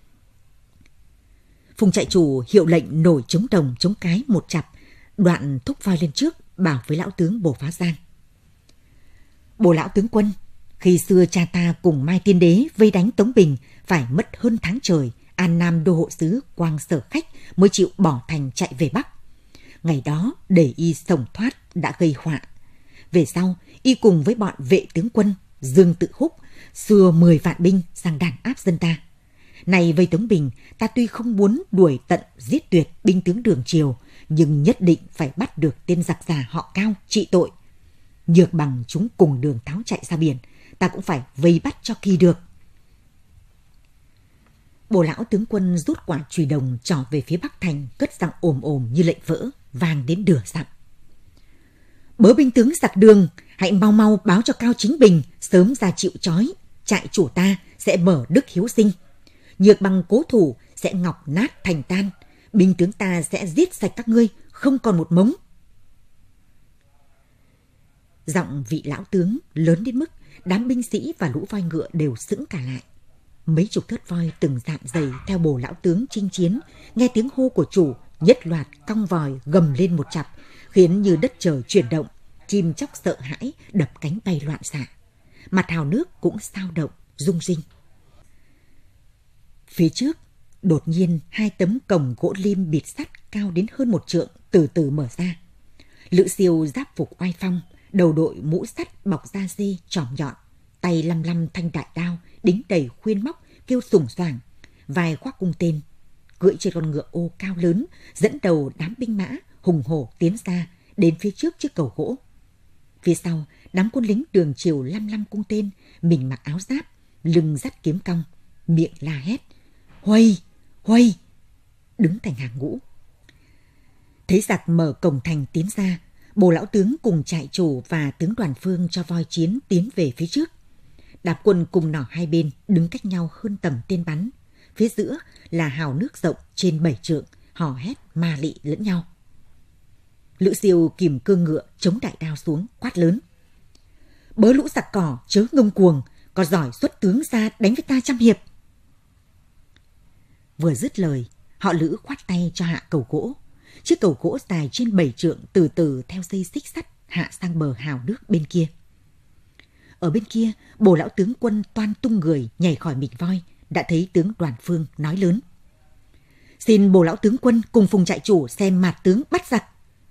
Phùng trại chủ hiệu lệnh nổi trống đồng trống cái một chặp, đoạn thúc voi lên trước bảo với lão tướng Bồ Phá Giang: Bồ lão tướng quân, khi xưa cha ta cùng Mai Tiên Đế vây đánh Tống Bình phải mất hơn tháng trời, An Nam đô hộ sứ Quang Sở Khách mới chịu bỏ thành chạy về Bắc. Ngày đó để y sổng thoát đã gây họa. Về sau, y cùng với bọn vệ tướng quân Dương Tự Húc xưa 10 vạn binh sang đàn áp dân ta. Này vây Tống Bình, ta tuy không muốn đuổi tận giết tuyệt binh tướng Đường Triều, nhưng nhất định phải bắt được tên giặc già họ Cao trị tội. Nhược bằng chúng cùng đường tháo chạy ra biển, ta cũng phải vây bắt cho kỳ được. Bồ lão tướng quân rút quả chùy đồng trỏ về phía Bắc thành, cất giọng ồm ồm như lệnh vỡ, vang đến nửa dặm: Bớ binh tướng giặc Đường, hãy mau mau báo cho Cao Chính Bình sớm ra chịu trói, trại chủ ta sẽ mở đức hiếu sinh. Nhược bằng cố thủ sẽ ngọc nát thành tan, binh tướng ta sẽ giết sạch các ngươi, không còn một mống. Giọng vị lão tướng lớn đến mức đám binh sĩ và lũ voi ngựa đều sững cả lại. Mấy chục thớt voi từng dạn dày theo Bồ lão tướng chinh chiến, nghe tiếng hô của chủ nhất loạt cong vòi gầm lên một chặp, khiến như đất trời chuyển động, chim chóc sợ hãi đập cánh bay loạn xạ. Mặt hào nước cũng xao động rung rinh. Phía trước, đột nhiên 2 tấm cổng gỗ lim bịt sắt cao đến hơn 1 trượng từ từ mở ra. Lữ Siêu giáp phục oai phong, đầu đội mũ sắt bọc da dê trỏm nhọn, tay lăm lăm thanh đại đao, đính đầy khuyên móc, kêu sùng soảng, vai khoác cung tên, cưỡi trên con ngựa ô cao lớn, dẫn đầu đám binh mã hùng hổ tiến ra đến phía trước chiếc cầu gỗ. Phía sau, đám quân lính Đường Triều lăm lăm cung tên, mình mặc áo giáp, lưng dắt kiếm cong, miệng la hét: Huây, huây, đứng thành hàng ngũ. Thấy giặc mở cổng thành tiến ra, Bồ lão tướng cùng trại chủ và tướng Đoàn Phương cho voi chiến tiến về phía trước. Đám quân cùng nỏ hai bên đứng cách nhau hơn tầm tên bắn. Phía giữa là hào nước rộng trên 7 trượng, hò hét ma lị lẫn nhau. Lữ Siêu kìm cương ngựa chống đại đao xuống, quát lớn: Bớ lũ giặc cỏ chớ ngông cuồng, có giỏi xuất tướng ra đánh với ta trăm hiệp. Vừa dứt lời, họ Lữ khoát tay cho hạ cầu gỗ. Chiếc cầu gỗ dài trên 7 trượng từ từ theo dây xích sắt hạ sang bờ hào nước bên kia. Ở bên kia, Bồ lão tướng quân toan tung người nhảy khỏi mình voi, đã thấy tướng Đoàn Phương nói lớn: "Xin Bồ lão tướng quân cùng Phùng trại chủ xem mạt tướng bắt giặc."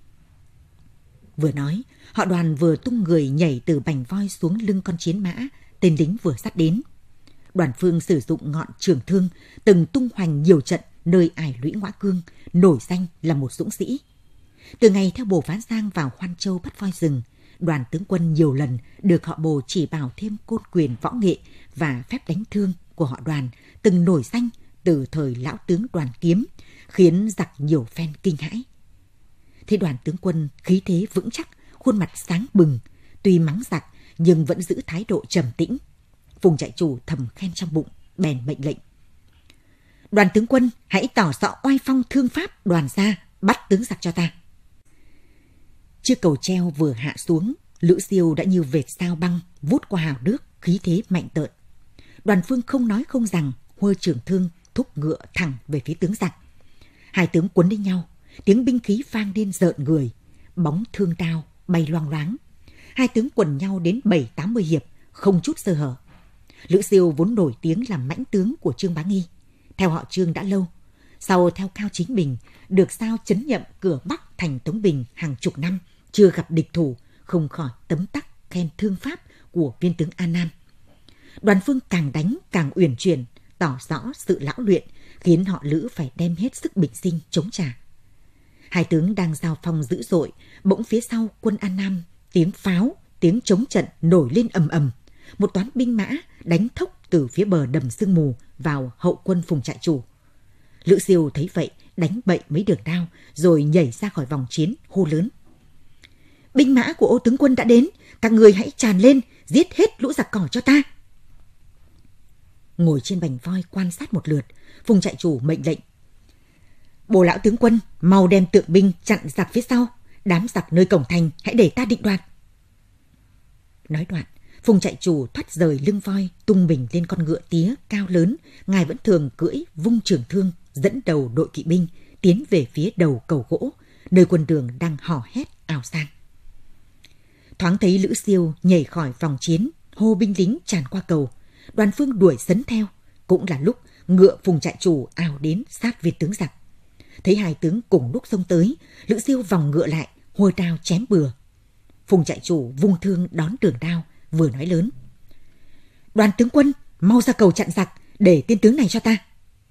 Vừa nói, họ Đoàn vừa tung người nhảy từ bành voi xuống lưng con chiến mã, tên lính vừa sát đến. Đoàn Phương sử dụng ngọn trường thương, từng tung hoành nhiều trận nơi ải lũy Ngõa Cương, nổi danh là một dũng sĩ. Từ ngày theo Bồ Phá Giang vào Hoan Châu bắt voi rừng, Đoàn tướng quân nhiều lần được họ Bồ chỉ bảo thêm côn quyền võ nghệ và phép đánh thương của họ Đoàn, từng nổi danh từ thời lão tướng Đoàn Kiếm, khiến giặc nhiều phen kinh hãi. Thế Đoàn tướng quân khí thế vững chắc, khuôn mặt sáng bừng, tuy mắng giặc nhưng vẫn giữ thái độ trầm tĩnh. Phùng trại chủ thầm khen trong bụng, bèn mệnh lệnh: "Đoàn tướng quân, hãy tỏ rõ oai phong thương pháp Đoàn gia, bắt tướng giặc cho ta." Chiếc cầu treo vừa hạ xuống, Lữ Siêu đã như vệt sao băng vút qua hào nước, khí thế mạnh tợn. Đoàn Phương không nói không rằng, huơ trường thương thúc ngựa thẳng về phía tướng giặc. Hai tướng quấn lên nhau, tiếng binh khí vang lên rợn người, bóng thương đao bay loang loáng. Hai tướng quần nhau đến 70-80 hiệp, không chút sơ hở. Lữ Siêu vốn nổi tiếng làm mãnh tướng của Trương Bá Nghi, theo họ Trương đã lâu. Sau theo Cao Chính Bình, được sao trấn nhậm cửa Bắc thành Tống Bình hàng chục năm, chưa gặp địch thủ, không khỏi tấm tắc khen thương pháp của viên tướng An Nam. Đoàn Phương càng đánh càng uyển chuyển, tỏ rõ sự lão luyện, khiến họ Lữ phải đem hết sức bình sinh chống trả. Hai tướng đang giao phong dữ dội, bỗng phía sau quân An Nam, tiếng pháo, tiếng chống trận nổi lên ầm ầm. Một toán binh mã đánh thốc từ phía bờ đầm sương mù vào hậu quân Phùng trại chủ. Lữ Siêu thấy vậy, đánh bậy mấy đường đao, rồi nhảy ra khỏi vòng chiến, hô lớn: "Binh mã của Ô tướng quân đã đến, các người hãy tràn lên, giết hết lũ giặc cỏ cho ta." Ngồi trên bành voi quan sát một lượt, Phùng trại chủ mệnh lệnh: "Bồ lão tướng quân, mau đem tượng binh chặn giặc phía sau, đám giặc nơi cổng thành hãy để ta định đoạt." Nói đoạn, Phùng trại chủ thoát rời lưng voi, tung mình lên con ngựa tía cao lớn, ngài vẫn thường cưỡi vung trường thương, dẫn đầu đội kỵ binh tiến về phía đầu cầu gỗ, nơi quân đường đang hò hét ào sang. Thoáng thấy Lữ Siêu nhảy khỏi vòng chiến, hô binh lính tràn qua cầu. Đoàn Phương đuổi sấn theo, cũng là lúc ngựa Phùng trại chủ ào đến sát viên tướng giặc. Thấy hai tướng cùng lúc xông tới, Lữ Siêu vòng ngựa lại, huôi đao chém bừa. Phùng trại chủ vung thương đón đường đao, vừa nói lớn: "Đoàn tướng quân, mau ra cầu chặn giặc, để tên tướng này cho ta."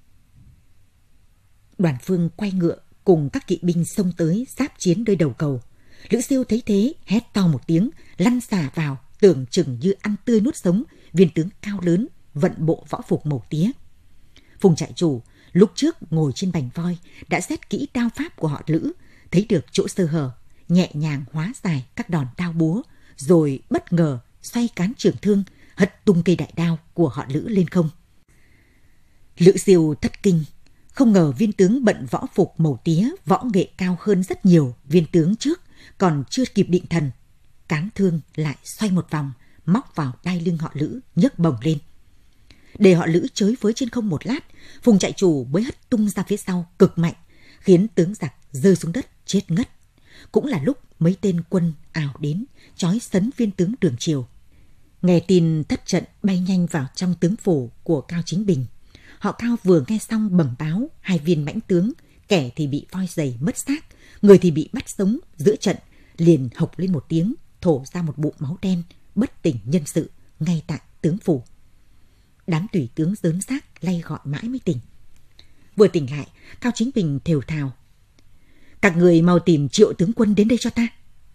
Đoàn Phương quay ngựa cùng các kỵ binh xông tới giáp chiến nơi đầu cầu. Lữ Siêu thấy thế, hét to một tiếng, lăn xả vào, tưởng chừng như ăn tươi nuốt sống viên tướng cao lớn vận bộ võ phục màu tía. Phùng trại chủ lúc trước ngồi trên bành voi đã xét kỹ đao pháp của họ Lữ, thấy được chỗ sơ hở, nhẹ nhàng hóa giải các đòn đao búa, rồi bất ngờ xoay cán trường thương, hất tung cây đại đao của họ Lữ lên không. Lữ Siêu thất kinh, không ngờ viên tướng bận võ phục màu tía võ nghệ cao hơn rất nhiều viên tướng trước, còn chưa kịp định thần, cán thương lại xoay một vòng, móc vào đai lưng họ Lữ, nhấc bổng lên. Để họ Lữ chới với trên không một lát, Phùng trại chủ mới hất tung ra phía sau cực mạnh, khiến tướng giặc rơi xuống đất chết ngất. Cũng là lúc mấy tên quân ào đến, trói sấn viên tướng Đường Triều. Nghe tin thất trận bay nhanh vào trong tướng phủ của Cao Chính Bình. Họ Cao vừa nghe xong bẩm báo hai viên mãnh tướng, kẻ thì bị voi giày mất xác, người thì bị bắt sống giữa trận, liền hộc lên một tiếng, thổ ra một bụng máu đen, bất tỉnh nhân sự ngay tại tướng phủ. Đám tùy tướng rớn xác lay gọi mãi mới tỉnh. Vừa tỉnh lại, Cao Chính Bình thều thào: "Các người mau tìm Triệu tướng quân đến đây cho ta."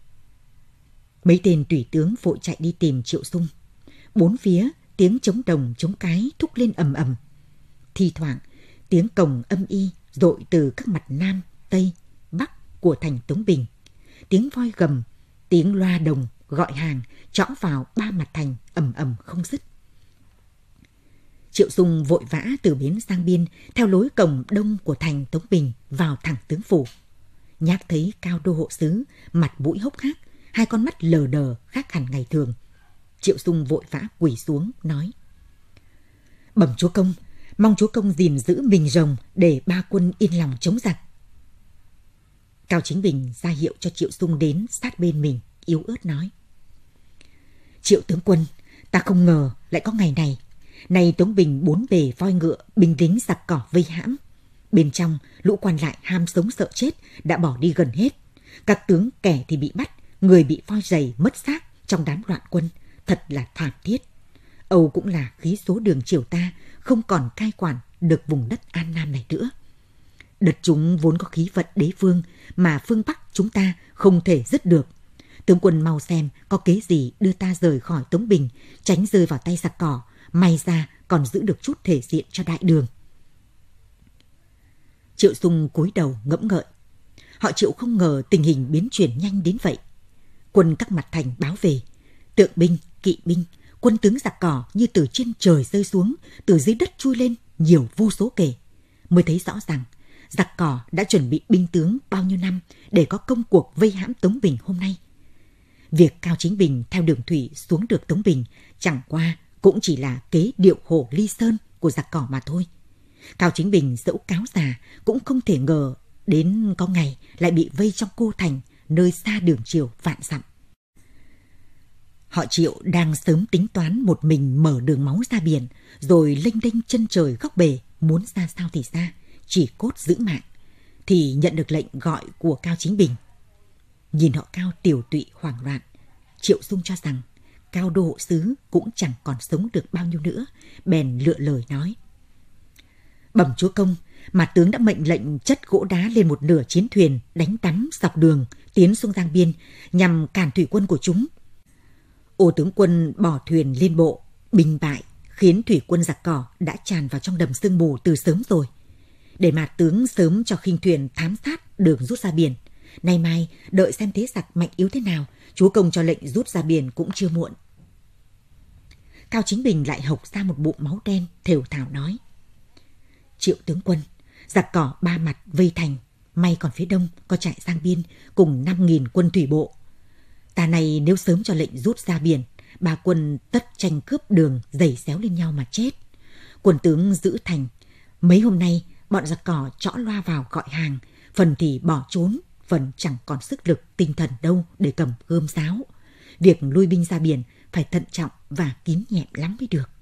Mấy tên tùy tướng vội chạy đi tìm Triệu Sung. Bốn phía tiếng trống đồng trống cái thúc lên ầm ầm. Thi thoảng tiếng cồng âm y dội từ các mặt nam, tây, bắc của thành Tống Bình. Tiếng voi gầm, tiếng loa đồng gọi hàng trõ vào ba mặt thành ầm ầm không dứt. Triệu Sung vội vã từ bến sang biên theo lối cổng đông của thành Tống Bình vào thẳng tướng phủ. Nhác thấy Cao đô hộ sứ mặt mũi hốc hác, hai con mắt lờ đờ khác hẳn ngày thường. Triệu Sung vội vã quỳ xuống nói: "Bẩm chúa công, mong chúa công gìn giữ mình rồng để ba quân yên lòng chống giặc." Cao Chính Bình ra hiệu cho Triệu Sung đến sát bên mình, yếu ớt nói: Triệu tướng quân, ta không ngờ lại có ngày này. Nay Tống Bình 4 bề voi ngựa, binh lính giặc cỏ vây hãm. Bên trong, lũ quan lại ham sống sợ chết đã bỏ đi gần hết. Các tướng kẻ thì bị bắt, người bị voi giày mất xác trong đám loạn quân, thật là thảm thiết. Âu cũng là khí số đường triều ta không còn cai quản được vùng đất An Nam này nữa. Đất chúng vốn có khí vận đế vương mà phương Bắc chúng ta không thể dứt được. Tướng quân mau xem có kế gì đưa ta rời khỏi Tống Bình, tránh rơi vào tay giặc cỏ, may ra còn giữ được chút thể diện cho đại đường. Triệu Sung cúi đầu ngẫm ngợi. Họ Triệu không ngờ tình hình biến chuyển nhanh đến vậy. Quân các mặt thành báo về, tượng binh, kỵ binh, quân tướng giặc cỏ như từ trên trời rơi xuống, từ dưới đất chui lên, nhiều vô số kể. Mới thấy rõ rằng giặc cỏ đã chuẩn bị binh tướng bao nhiêu năm để có công cuộc vây hãm Tống Bình hôm nay. Việc Cao Chính Bình theo đường thủy xuống được Tống Bình chẳng qua cũng chỉ là kế điệu hổ ly sơn của giặc cỏ mà thôi. Cao Chính Bình dẫu cáo già cũng không thể ngờ đến có ngày lại bị vây trong cô thành, nơi xa đường triều vạn dặm. Họ Triệu đang sớm tính toán một mình mở đường máu ra biển, rồi lênh đênh chân trời góc bể, muốn ra sao thì ra, chỉ cốt giữ mạng, thì nhận được lệnh gọi của Cao Chính Bình. Nhìn họ Cao tiều tụy hoảng loạn, Triệu Sung cho rằng Cao đô hộ sứ cũng chẳng còn sống được bao nhiêu nữa, bèn lựa lời nói: Bẩm chúa công, mà tướng đã mệnh lệnh chất gỗ đá lên một nửa chiến thuyền đánh đắm dọc đường tiến xuống Giang Biên nhằm cản thủy quân của chúng. Ô tướng quân bỏ thuyền lên bộ, binh bại, khiến thủy quân giặc cỏ đã tràn vào trong đầm sương mù từ sớm rồi. Để mà tướng sớm cho khinh thuyền thám sát đường rút ra biển. Nay mai đợi xem thế giặc mạnh yếu thế nào, chúa công cho lệnh rút ra biển cũng chưa muộn. Cao Chính Bình lại hộc ra một bụng máu đen, thều thào nói: Triệu tướng quân, giặc cỏ ba mặt vây thành, may còn phía đông có trại Giang Biên cùng 5.000 quân thủy bộ. Ta này nếu sớm cho lệnh rút ra biển, ba quân tất tranh cướp đường giày xéo lên nhau mà chết. Quân tướng giữ thành, mấy hôm nay bọn giặc cỏ trõ loa vào gọi hàng, phần thì bỏ trốn, phần chẳng còn sức lực tinh thần đâu để cầm gươm giáo. Việc lui binh ra biển phải thận trọng và kín nhẹm lắm mới được.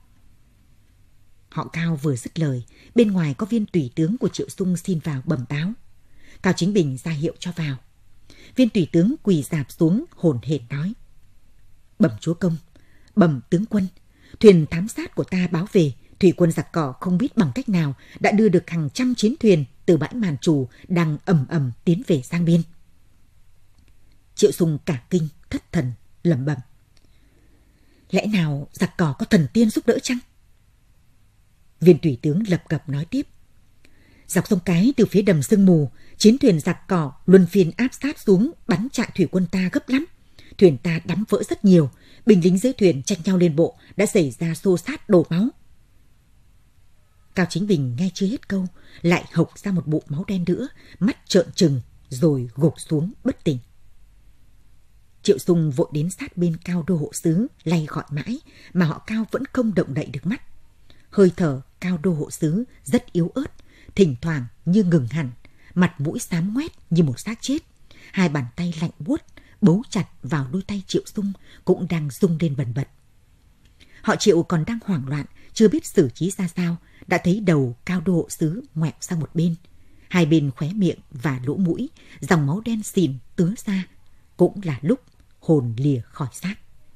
Họ Cao vừa dứt lời, bên ngoài có viên tùy tướng của Triệu Sung xin vào bẩm báo. Cao Chính Bình ra hiệu cho vào. Viên tùy tướng quỳ rạp xuống hổn hển nói: Bẩm chúa công, bẩm tướng quân, thuyền thám sát của ta báo về thủy quân giặc cỏ không biết bằng cách nào đã đưa được hàng trăm chiến thuyền từ bãi Màn Trù đang ầm ầm tiến về Giang Biên. Triệu Sung cả kinh thất thần lẩm bẩm: Lẽ nào giặc cỏ có thần tiên giúp đỡ chăng? Viên tùy tướng lập cập nói tiếp: Dọc sông Cái từ phía đầm sương mù, chiến thuyền giặc cỏ luân phiên áp sát xuống bắn trại thủy quân ta gấp lắm. Thuyền ta đắm vỡ rất nhiều, binh lính dưới thuyền tranh nhau lên bộ, đã xảy ra xô xát đổ máu. Cao Chính Bình nghe chưa hết câu, lại hộc ra một bụng máu đen nữa, mắt trợn trừng rồi gục xuống bất tỉnh. Triệu Sung vội đến sát bên Cao đô hộ sứ lay gọi mãi mà họ Cao vẫn không động đậy được mắt. Hơi thở Cao đô hộ sứ rất yếu ớt, thỉnh thoảng như ngừng hẳn, mặt mũi xám ngoét như một xác chết. Hai bàn tay lạnh buốt bấu chặt vào đôi tay Triệu Sung cũng đang rung lên bần bật. Họ Triệu còn đang hoảng loạn, chưa biết xử trí ra sao, đã thấy đầu Cao đô hộ sứ ngoẹo sang một bên. Hai bên khóe miệng và lỗ mũi, dòng máu đen xỉn tứa ra, cũng là lúc hồn lìa khỏi xác.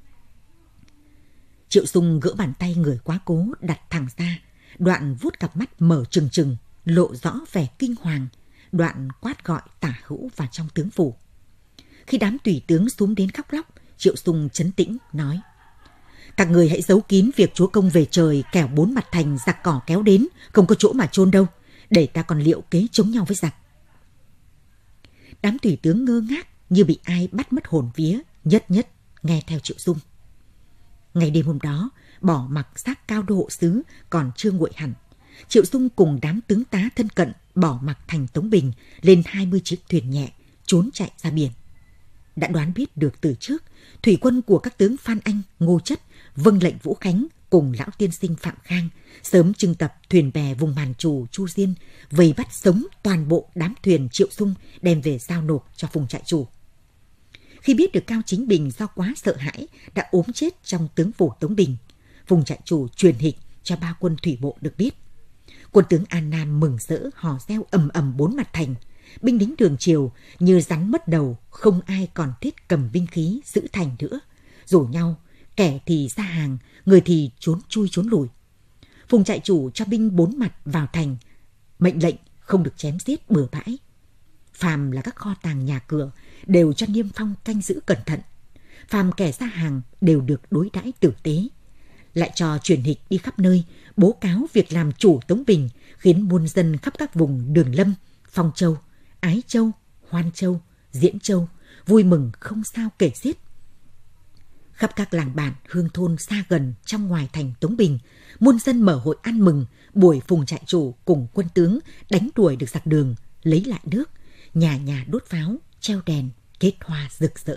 Triệu Sung gỡ bàn tay người quá cố đặt thẳng ra, đoạn vuốt cặp mắt mở trừng trừng, lộ rõ vẻ kinh hoàng, đoạn quát gọi tả hữu vào trong tướng phủ. Khi đám tùy tướng xuống đến khóc lóc, Triệu Sung trấn tĩnh nói: Các người hãy giấu kín việc chúa công về trời, kẻo bốn mặt thành giặc cỏ kéo đến, không có chỗ mà chôn đâu, để ta còn liệu kế chống nhau với giặc. Đám tùy tướng ngơ ngác như bị ai bắt mất hồn vía, nhất nhất nghe theo Triệu Sung. Ngày đêm hôm đó, bỏ mặc xác Cao đô hộ sứ còn chưa nguội hẳn, Triệu Sung cùng đám tướng tá thân cận bỏ mặc thành Tống Bình lên 20 chiếc thuyền nhẹ trốn chạy ra biển. Đã đoán biết được từ trước, thủy quân của các tướng Phan Anh, Ngô Chất vâng lệnh Vũ Khánh cùng lão tiên sinh Phạm Khang sớm trưng tập thuyền bè vùng Màn Trù, Chu Diên, vây bắt sống toàn bộ đám thuyền Triệu Sung đem về giao nộp cho vùng trại chủ. Khi biết được Cao Chính Bình do quá sợ hãi đã ốm chết trong tướng phủ Tống Bình, Phùng trại chủ truyền hịch cho ba quân thủy bộ được biết. Quân tướng An Nam mừng rỡ hò reo ầm ầm bốn mặt thành. Binh lính Đường Triều như rắn mất đầu, không ai còn thiết cầm binh khí giữ thành nữa. Rủ nhau, kẻ thì ra hàng, người thì trốn chui trốn lùi. Phùng trại chủ cho binh bốn mặt vào thành, mệnh lệnh không được chém giết bừa bãi. Phàm là các kho tàng nhà cửa đều cho niêm phong canh giữ cẩn thận. Phàm kẻ ra hàng đều được đối đãi tử tế. Lại cho truyền hịch đi khắp nơi, bố cáo việc làm chủ Tống Bình, khiến muôn dân khắp các vùng Đường Lâm, Phong Châu, Ái Châu, Hoan Châu, Diễn Châu vui mừng không sao kể xiết. Khắp các làng bản, hương thôn xa gần trong ngoài thành Tống Bình, muôn dân mở hội ăn mừng buổi Phùng trại chủ cùng quân tướng đánh đuổi được giặc Đường, lấy lại nước, nhà nhà đốt pháo, treo đèn, kết hoa rực rỡ.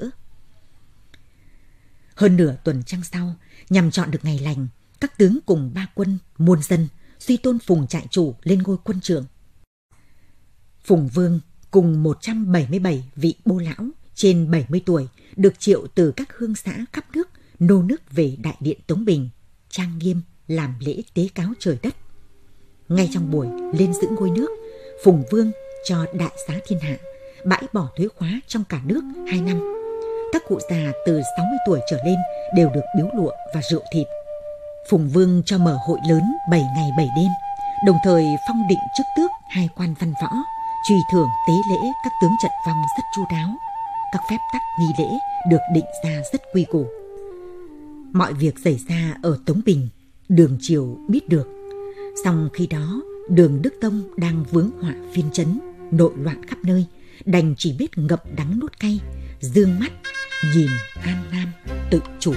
Hơn nửa tuần trăng sau, nhằm chọn được ngày lành, các tướng cùng ba quân, muôn dân suy tôn Phùng trại chủ lên ngôi quân trưởng. Phùng Vương cùng 177 vị bô lão trên 70 tuổi được triệu từ các hương xã khắp nước nô nức về đại điện Tống Bình, trang nghiêm làm lễ tế cáo trời đất. Ngay trong buổi lên giữ ngôi nước, Phùng Vương cho đại xá thiên hạ, bãi bỏ thuế khóa trong cả nước 2 năm. Các cụ già từ 60 tuổi trở lên đều được biếu lụa và rượu thịt. Phùng Vương cho mở hội lớn 7 ngày 7 đêm, đồng thời phong định chức tước 2 quan văn võ, truy thưởng tế lễ các tướng trận vong rất chu đáo. Các phép tắc nghi lễ được định ra rất quy củ. Mọi việc xảy ra ở Tống Bình, Đường Triều biết được. Song khi đó, Đường Đức Tông đang vướng họa phiên trấn, nội loạn khắp nơi, đành chỉ biết ngậm đắng nuốt cay, dương mắt nhìn An Nam tự chủ.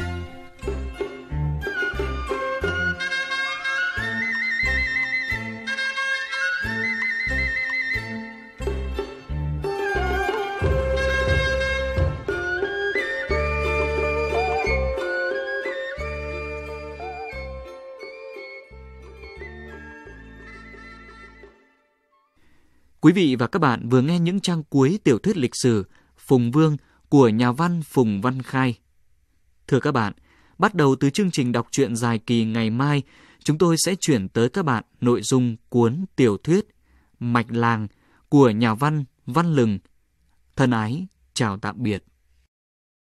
Quý vị và các bạn vừa nghe những trang cuối tiểu thuyết lịch sử Phùng Vương của nhà văn Phùng Văn Khai. Thưa các bạn, bắt đầu từ chương trình đọc truyện dài kỳ ngày mai, chúng tôi sẽ chuyển tới các bạn nội dung cuốn tiểu thuyết Mạch Làng của nhà văn Văn Lừng. Thân ái, chào tạm biệt.